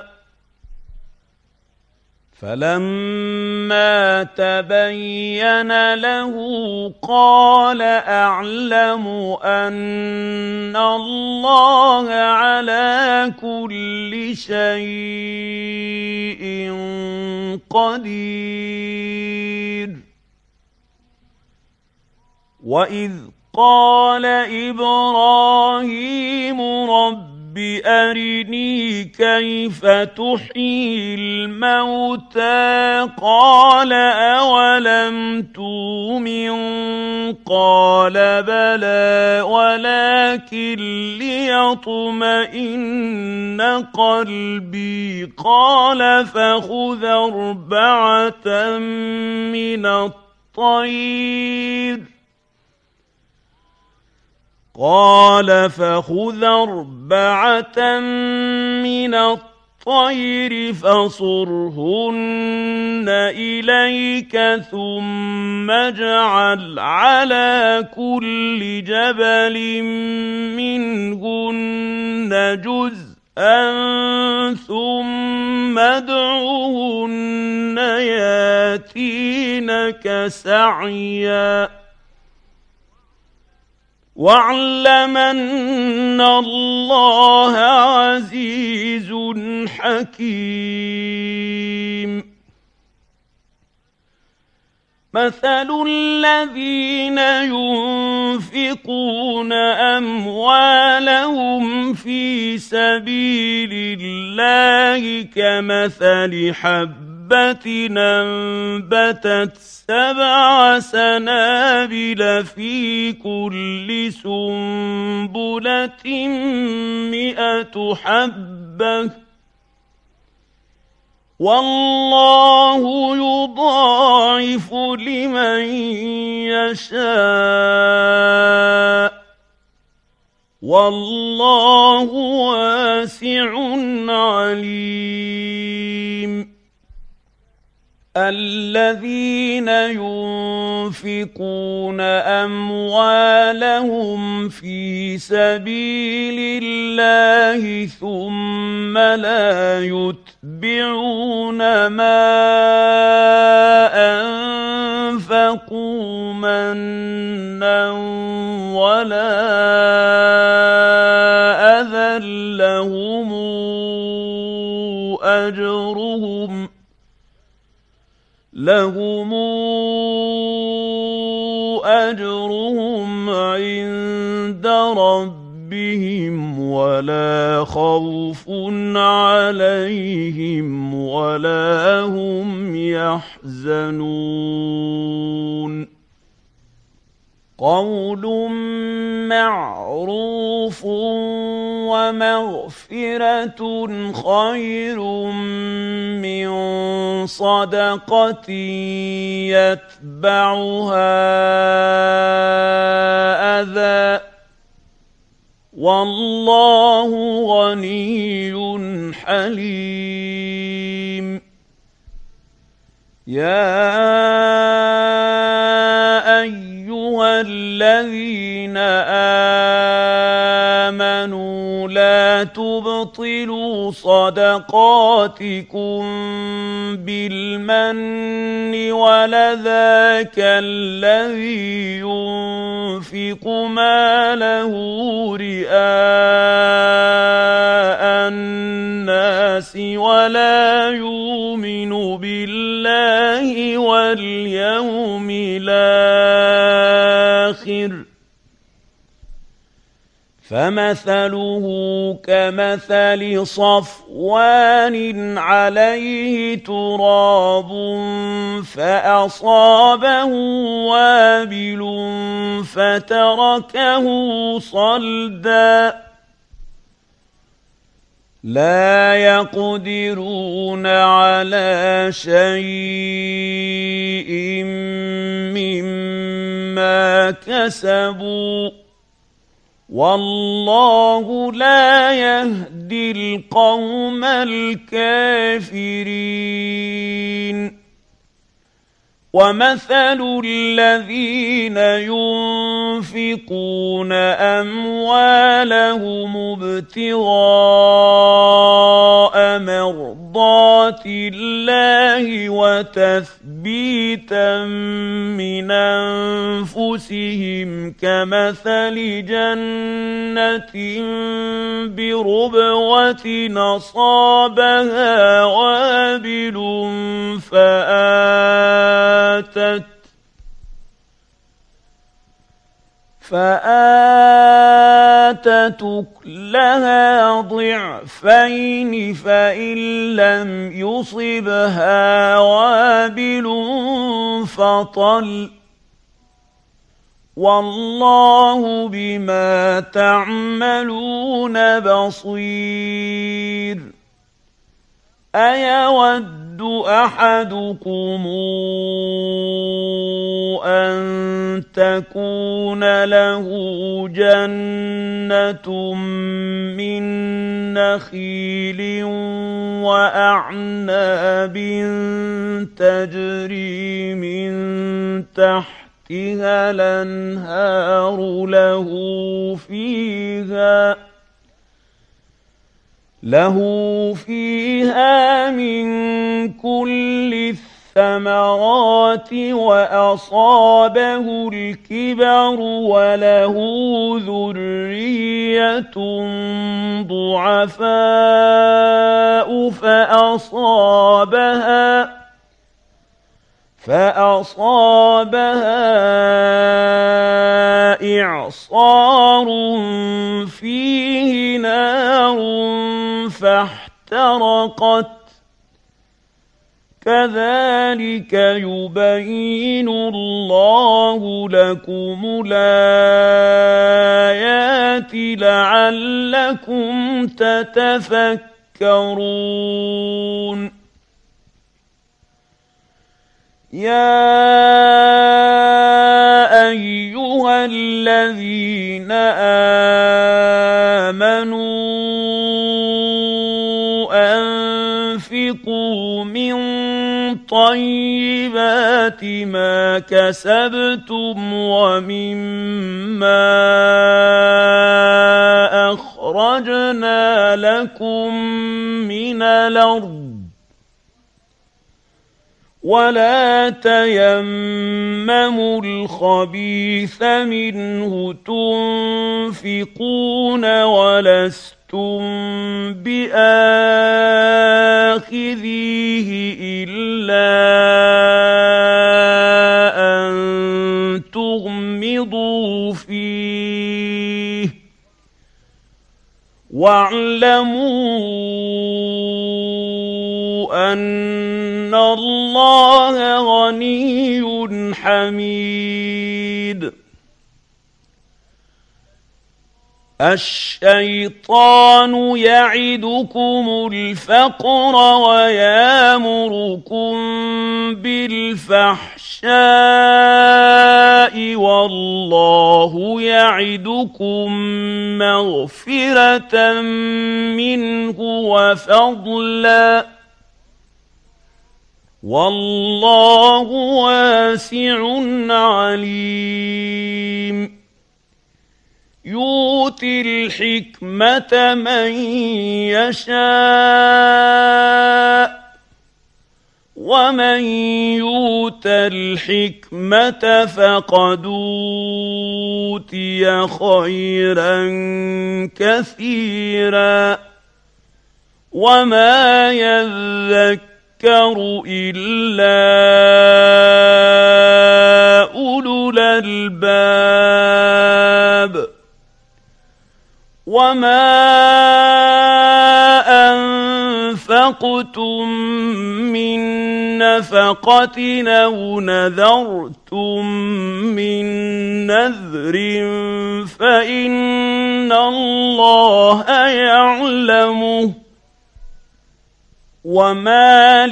فلما تبين له قال أعلم أن الله على كل شيء قدير وإذ قال إبراهيم رب أرني كيف تحيي الموتى قال أولم تؤمن قال بلى ولكن ليطمئن قلبي قال فخذ أربعة من الطير قال فخذ أربعة من الطير فصرهن إليك ثم اجعل على كل جبل منهن جزءا ثم ادعهن ياتينك سعيا واعلم أن الله عزيز حكيم مثل الذين ينفقون أموالهم في سبيل الله كمثل حبة أنبتت سبع سنابل في كل سنبلة مئة حبة والله يضاعف لمن يشاء والله واسع عليم الذين ينفقون أموالهم في سبيل الله ثم لا يتبعون ما أنفقوا منا ولا أجرهم لهم أجرهم عند ربهم ولا خوف عليهم ولا هم يحزنون قول معروف ومغفرة خير من صدقة يتبعها أذى والله غني حليم يا أيها الذين آمنوا لا تبطلوا صدقاتكم بالمن ولذا كالذي ينفق ماله رئاء الناس ولا يؤمن بالله واليوم الآخر فمثله كمثل صفوان عليه تراب فأصابه وابل فتركه صلدا لا يقدرون على شيء مما كسبوا والله لا يهدي القوم الكافرين ومثل الذين ينفقون أموالهم ابتغاء مرضات الله وتثبيتا من أنفسهم كمثل جنة بربوة أصابها وابل فآتت فآتت أكلها ضعفين فإن لم يصبها وابل فطل والله بما تعملون بصير أيود أحدكم أن تكون له جنة من نخيل وأعناب تجري من تحتها الأنهار له فيها له فيها من كل الثمرات وأصابه الكبر وله ذرية ضعفاء فأصابها فأصابها إعصار فيه نار فاحترقت كذلك يبين الله لكم الآيات لعلكم تتفكرون يا أيها الذين آمنوا أنفقوا من طيبات ما كسبتم ومما أخرجنا لكم من الأرض ولا تيمموا الخبيث منه تنفقون ولستم بآخذيه آخذيه إلا أن تغمضوا فيه واعلموا أن الله غني حميد. الشيطان يعدكم الفقر ويامركم بالفحشاء والله يعدكم مغفرة منه وفضلا والله واسع عليم. يؤتي الحكمة من يشاء ومن يؤت الحكمة فقد أوتي خيرا كثيرا وما يذكر إلا أولو الألباب. وما أنفقتم من نفقة أو نذرتم من نذر فإن الله يعلمه وما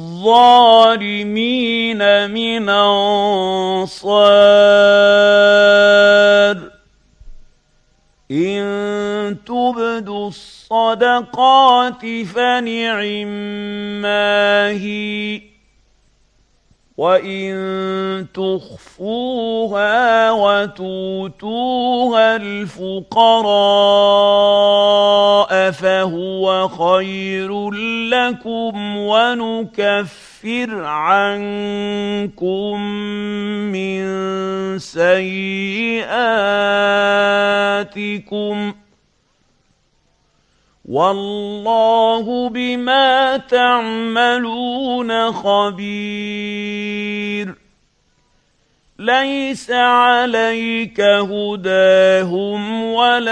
للظالمين من أنصار. إن تبدوا الصدقات فنعما هي وإن تخفوها وتؤتوها الفقراء فهو خير لكم ونكفر عنكم من سيئاتكم والله بما تعملون خبير. ليس عليك هداهم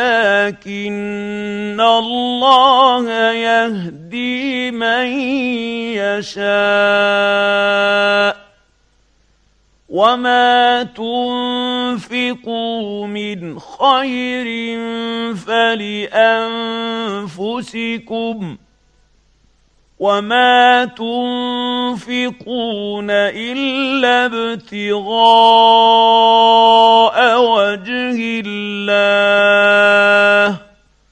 ولكن الله يهدي من يشاء وما تنفقوا من خير فلأنفسكم وما تنفقون إلا ابتغاء وجه الله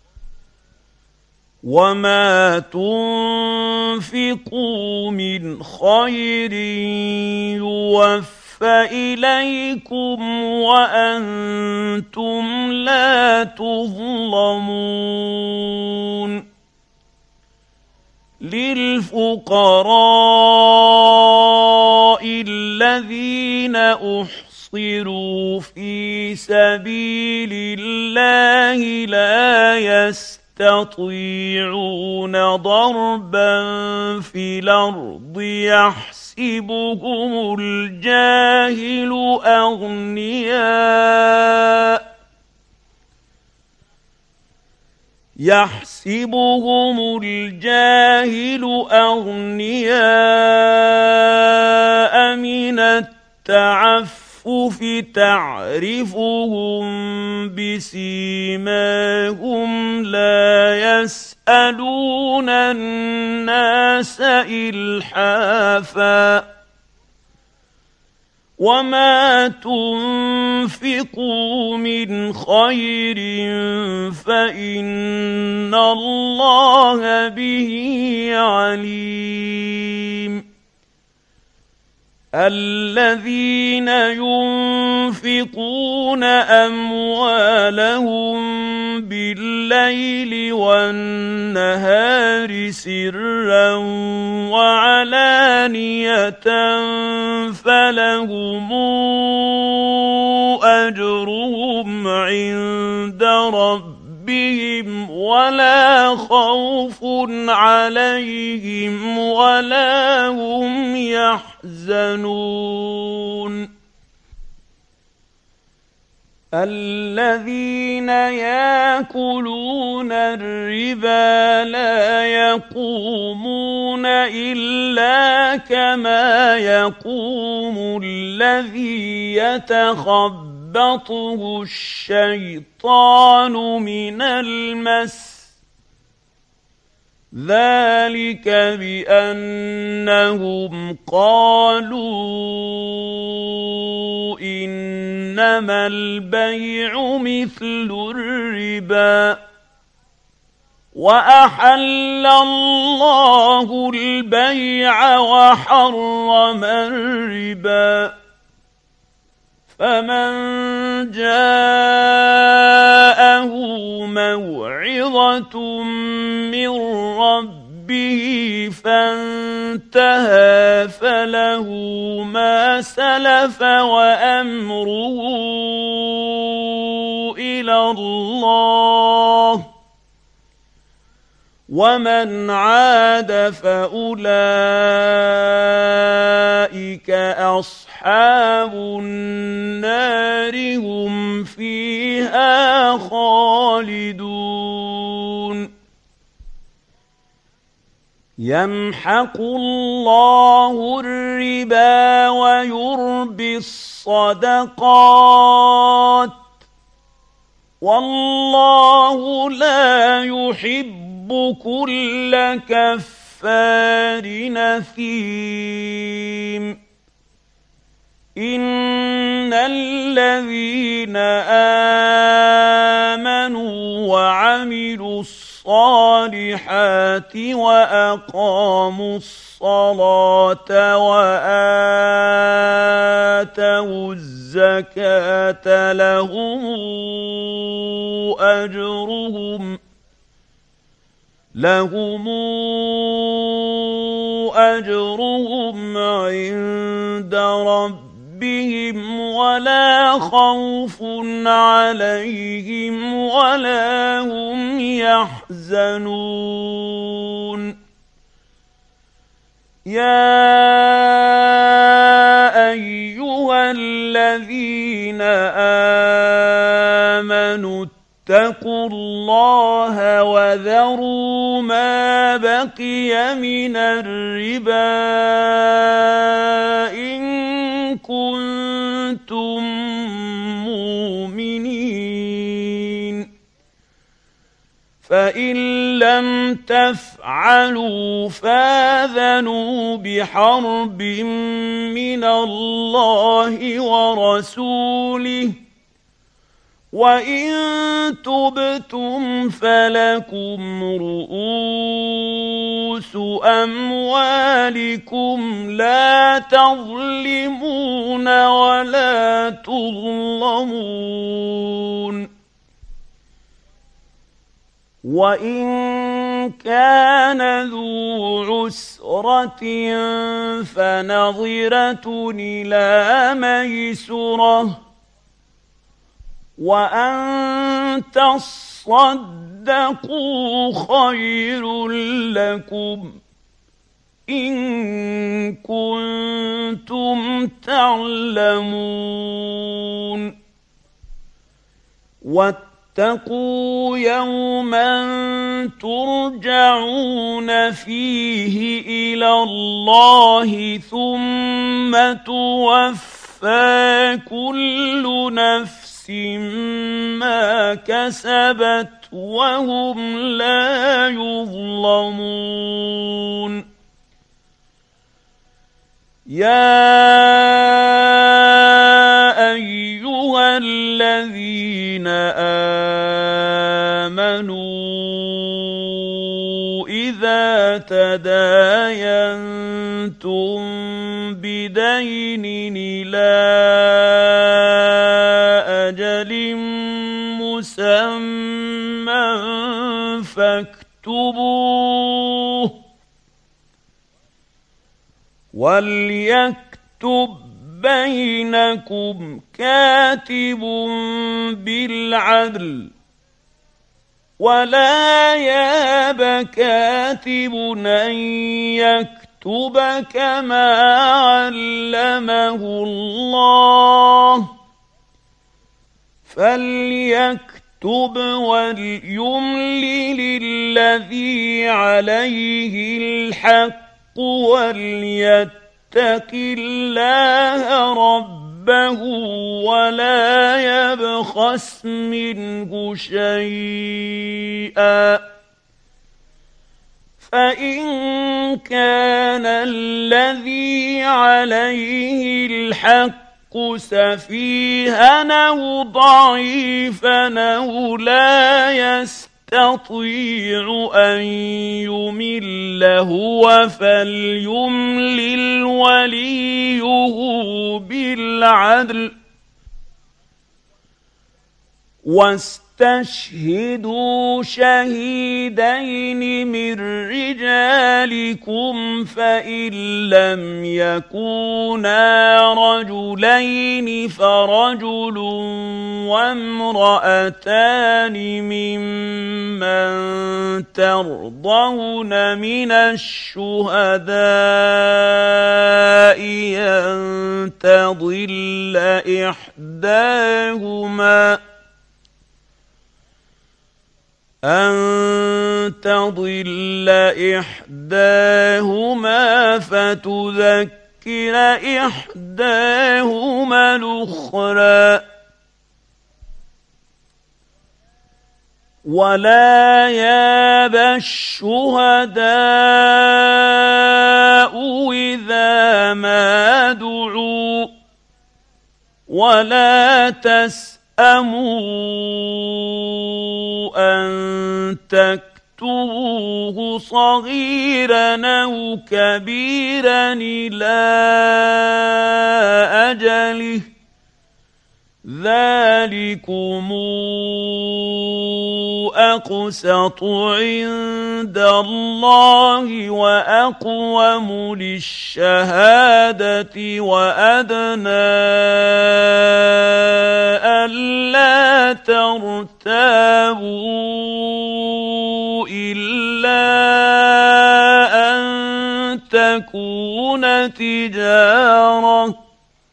وما تنفقوا من خير يوفى فإليكم وأنتم لا تظلمون. للفقراء الذين أحصروا في سبيل الله لا يستطيعون ضربا في الأرض يحسبون يحسبهم الجاهل أغنياء يحسبهم الجاهل أغنياء من التعفف تعرفهم بسيماهم لا يسألون الناس إلحافا وما تنفقوا من خير فإن الله به عليم. الذين ينفقون أموالهم بالليل والنهار سرا وعلانية فلهم أجرهم عند ربهم ولا خوف عليهم ولا هم يحزنون الذين ياكلون الربا لا يقومون إلا كما يقوم الذي يتخبطه الشيطان من المس ذلك بأنهم قالوا إنما البيع مثل الربا وأحل الله البيع وحرم الربا فمن جاءه موعظة من ربه فانتهى فله ما سلف وأمره إلى الله ومن عاد فأولئك أصحاب النار هم فيها خالدون يمحق الله الربا ويربي الصدقات والله لا يحب كل كفار نثيم إن الذين آمنوا وعملوا الصالحات وأقاموا الصلاة وآتوا الزكاة لهم أجرهم لهم أجرهم عند ربهم ولا خوف عليهم ولا هم يحزنون يا أيها الذين آمنوا اتقوا الله وذروا ما بقي من الربا إن كنتم مؤمنين فإن لم تفعلوا فآذنوا بحرب من الله ورسوله وإن تبتم فلكم رؤوس أموالكم لا تظلمون ولا تظلمون وإن كان ذو عسرة فنظرة إلى ميسرة وأن تصدقوا خير لكم إن كنتم تعلمون واتقوا يوما ترجعون فيه إلى الله ثم توفى كل نفس ما كسبت وهم لا يظلمون يا أيها الذين آمنوا إذا تداينتم بدين إلى أجل مسمى فاكتبوه وليكتب بينكم كاتب بالعدل ولا ياب كاتب أن يكتب كما علمه الله فليكتب وليملل الذي عليه الحق وليتق الله ربه ولا يبخس منه شيئا فإن كان الذي عليه الحق سفيها أو ضعيفا أو لا يستطيع أن يمل هو فليملل وليه بالعدل واستشهدوا شهيدين من رجالكم فإن لم يكونا رجلين فرجل وامرأتان ممن ترضون من الشهداء أن تضل إحداهما أن تضل إحداهما فتذكر إحداهما الأخرى ولا ياب الشهداء إذا ما دعوا ولا تسأموا أن تكتبوه صغيرا أو كبيرا إلى أجله ذلكم أقسط عند الله وأقوم للشهادة وأدنى ألا ترتابوا إلا أن تكون تجارة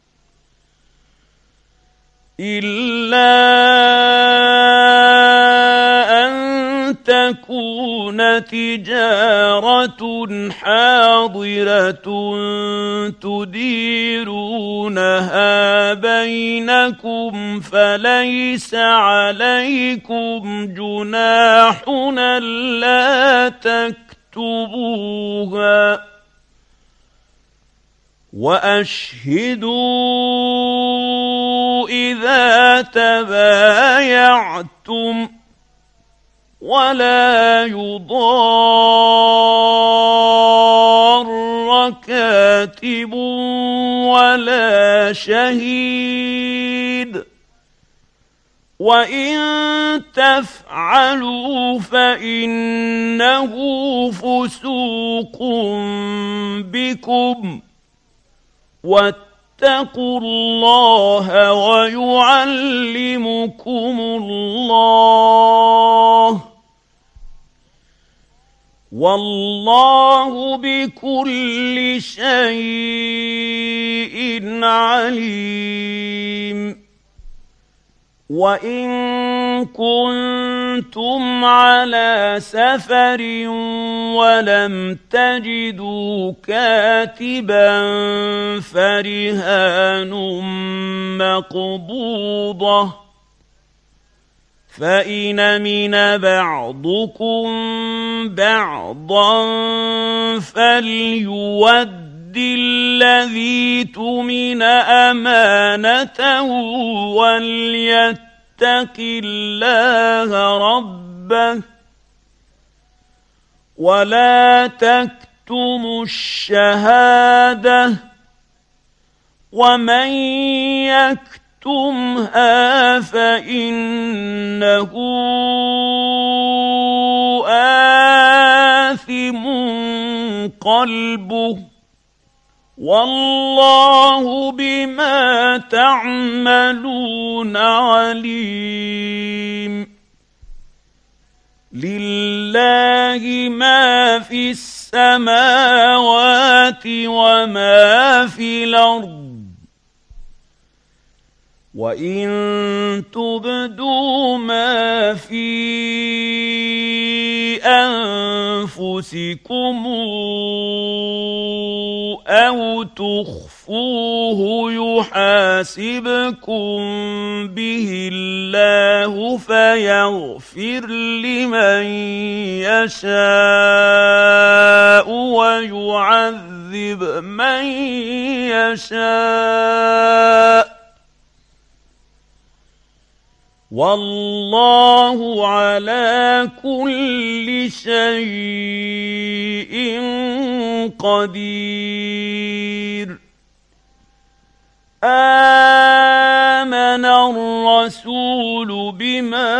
إلا أن تكون تجارة حاضرة تديرونها بينكم فليس عليكم جناح ألا تكتبوها وأشهدوا إذا تبايعتم ولا يضار كاتب ولا شهيد وإن تفعلوا فإنه فسوق بكم واتقوا الله ويعلمكم الله والله بكل شيء عليم وإن كنتم على سفر ولم تجدوا كاتبا فرهان مقبوضة فإن أمن بعضكم بعضا فليود الذي تؤمن أمانته وليتق الله ربه ولا تكتموا الشهادة ومن يكتمها فإنه آثم قلبه والله بما تعملون عليم لله ما في السماوات وما في الأرض وإن تبدوا ما في أنفسكم أو تخفوه يحاسبكم به الله فيغفر لمن يشاء ويعذب من يشاء والله على كل شيء قدير. آمن الرسول بما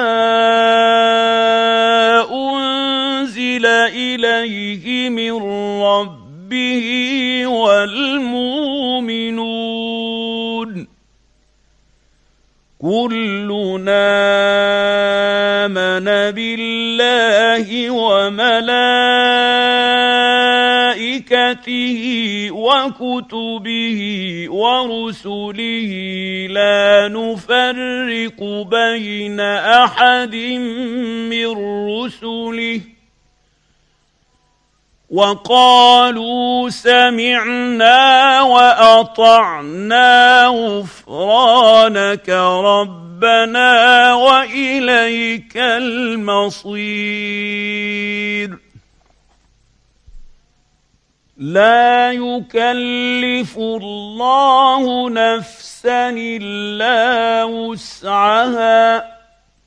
أنزل إليه من ربه والمؤمنون كلنا آمن بالله وملائكته وكتبه ورسله لا نفرق بين أحد من رسله وقالوا سمعنا وأطعنا غفرانك ربنا وإليك المصير. لا يكلف الله نفسا إلا وسعها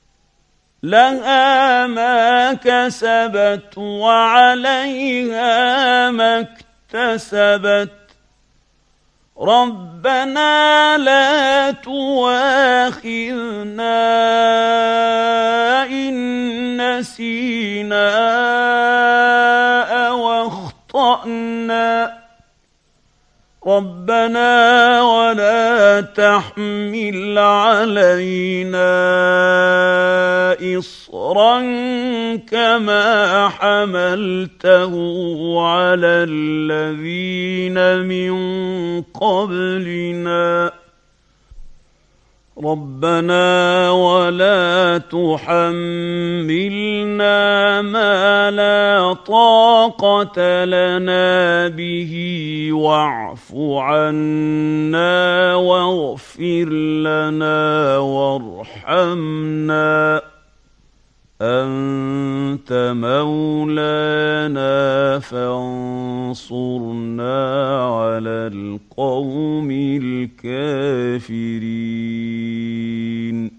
لها ما كسبت وعليها ما اكتسبت ربنا لا تؤاخذنا إن نسينا أو أخطأنا ربنا ولا تحمل علينا إصرا كما حملته على الذين من قبلنا ربنا ولا تحملنا ما لا طاقة لنا به واعف عنا واغفر لنا وارحمنا أنت مولانا فانصرنا على القوم الكافرين.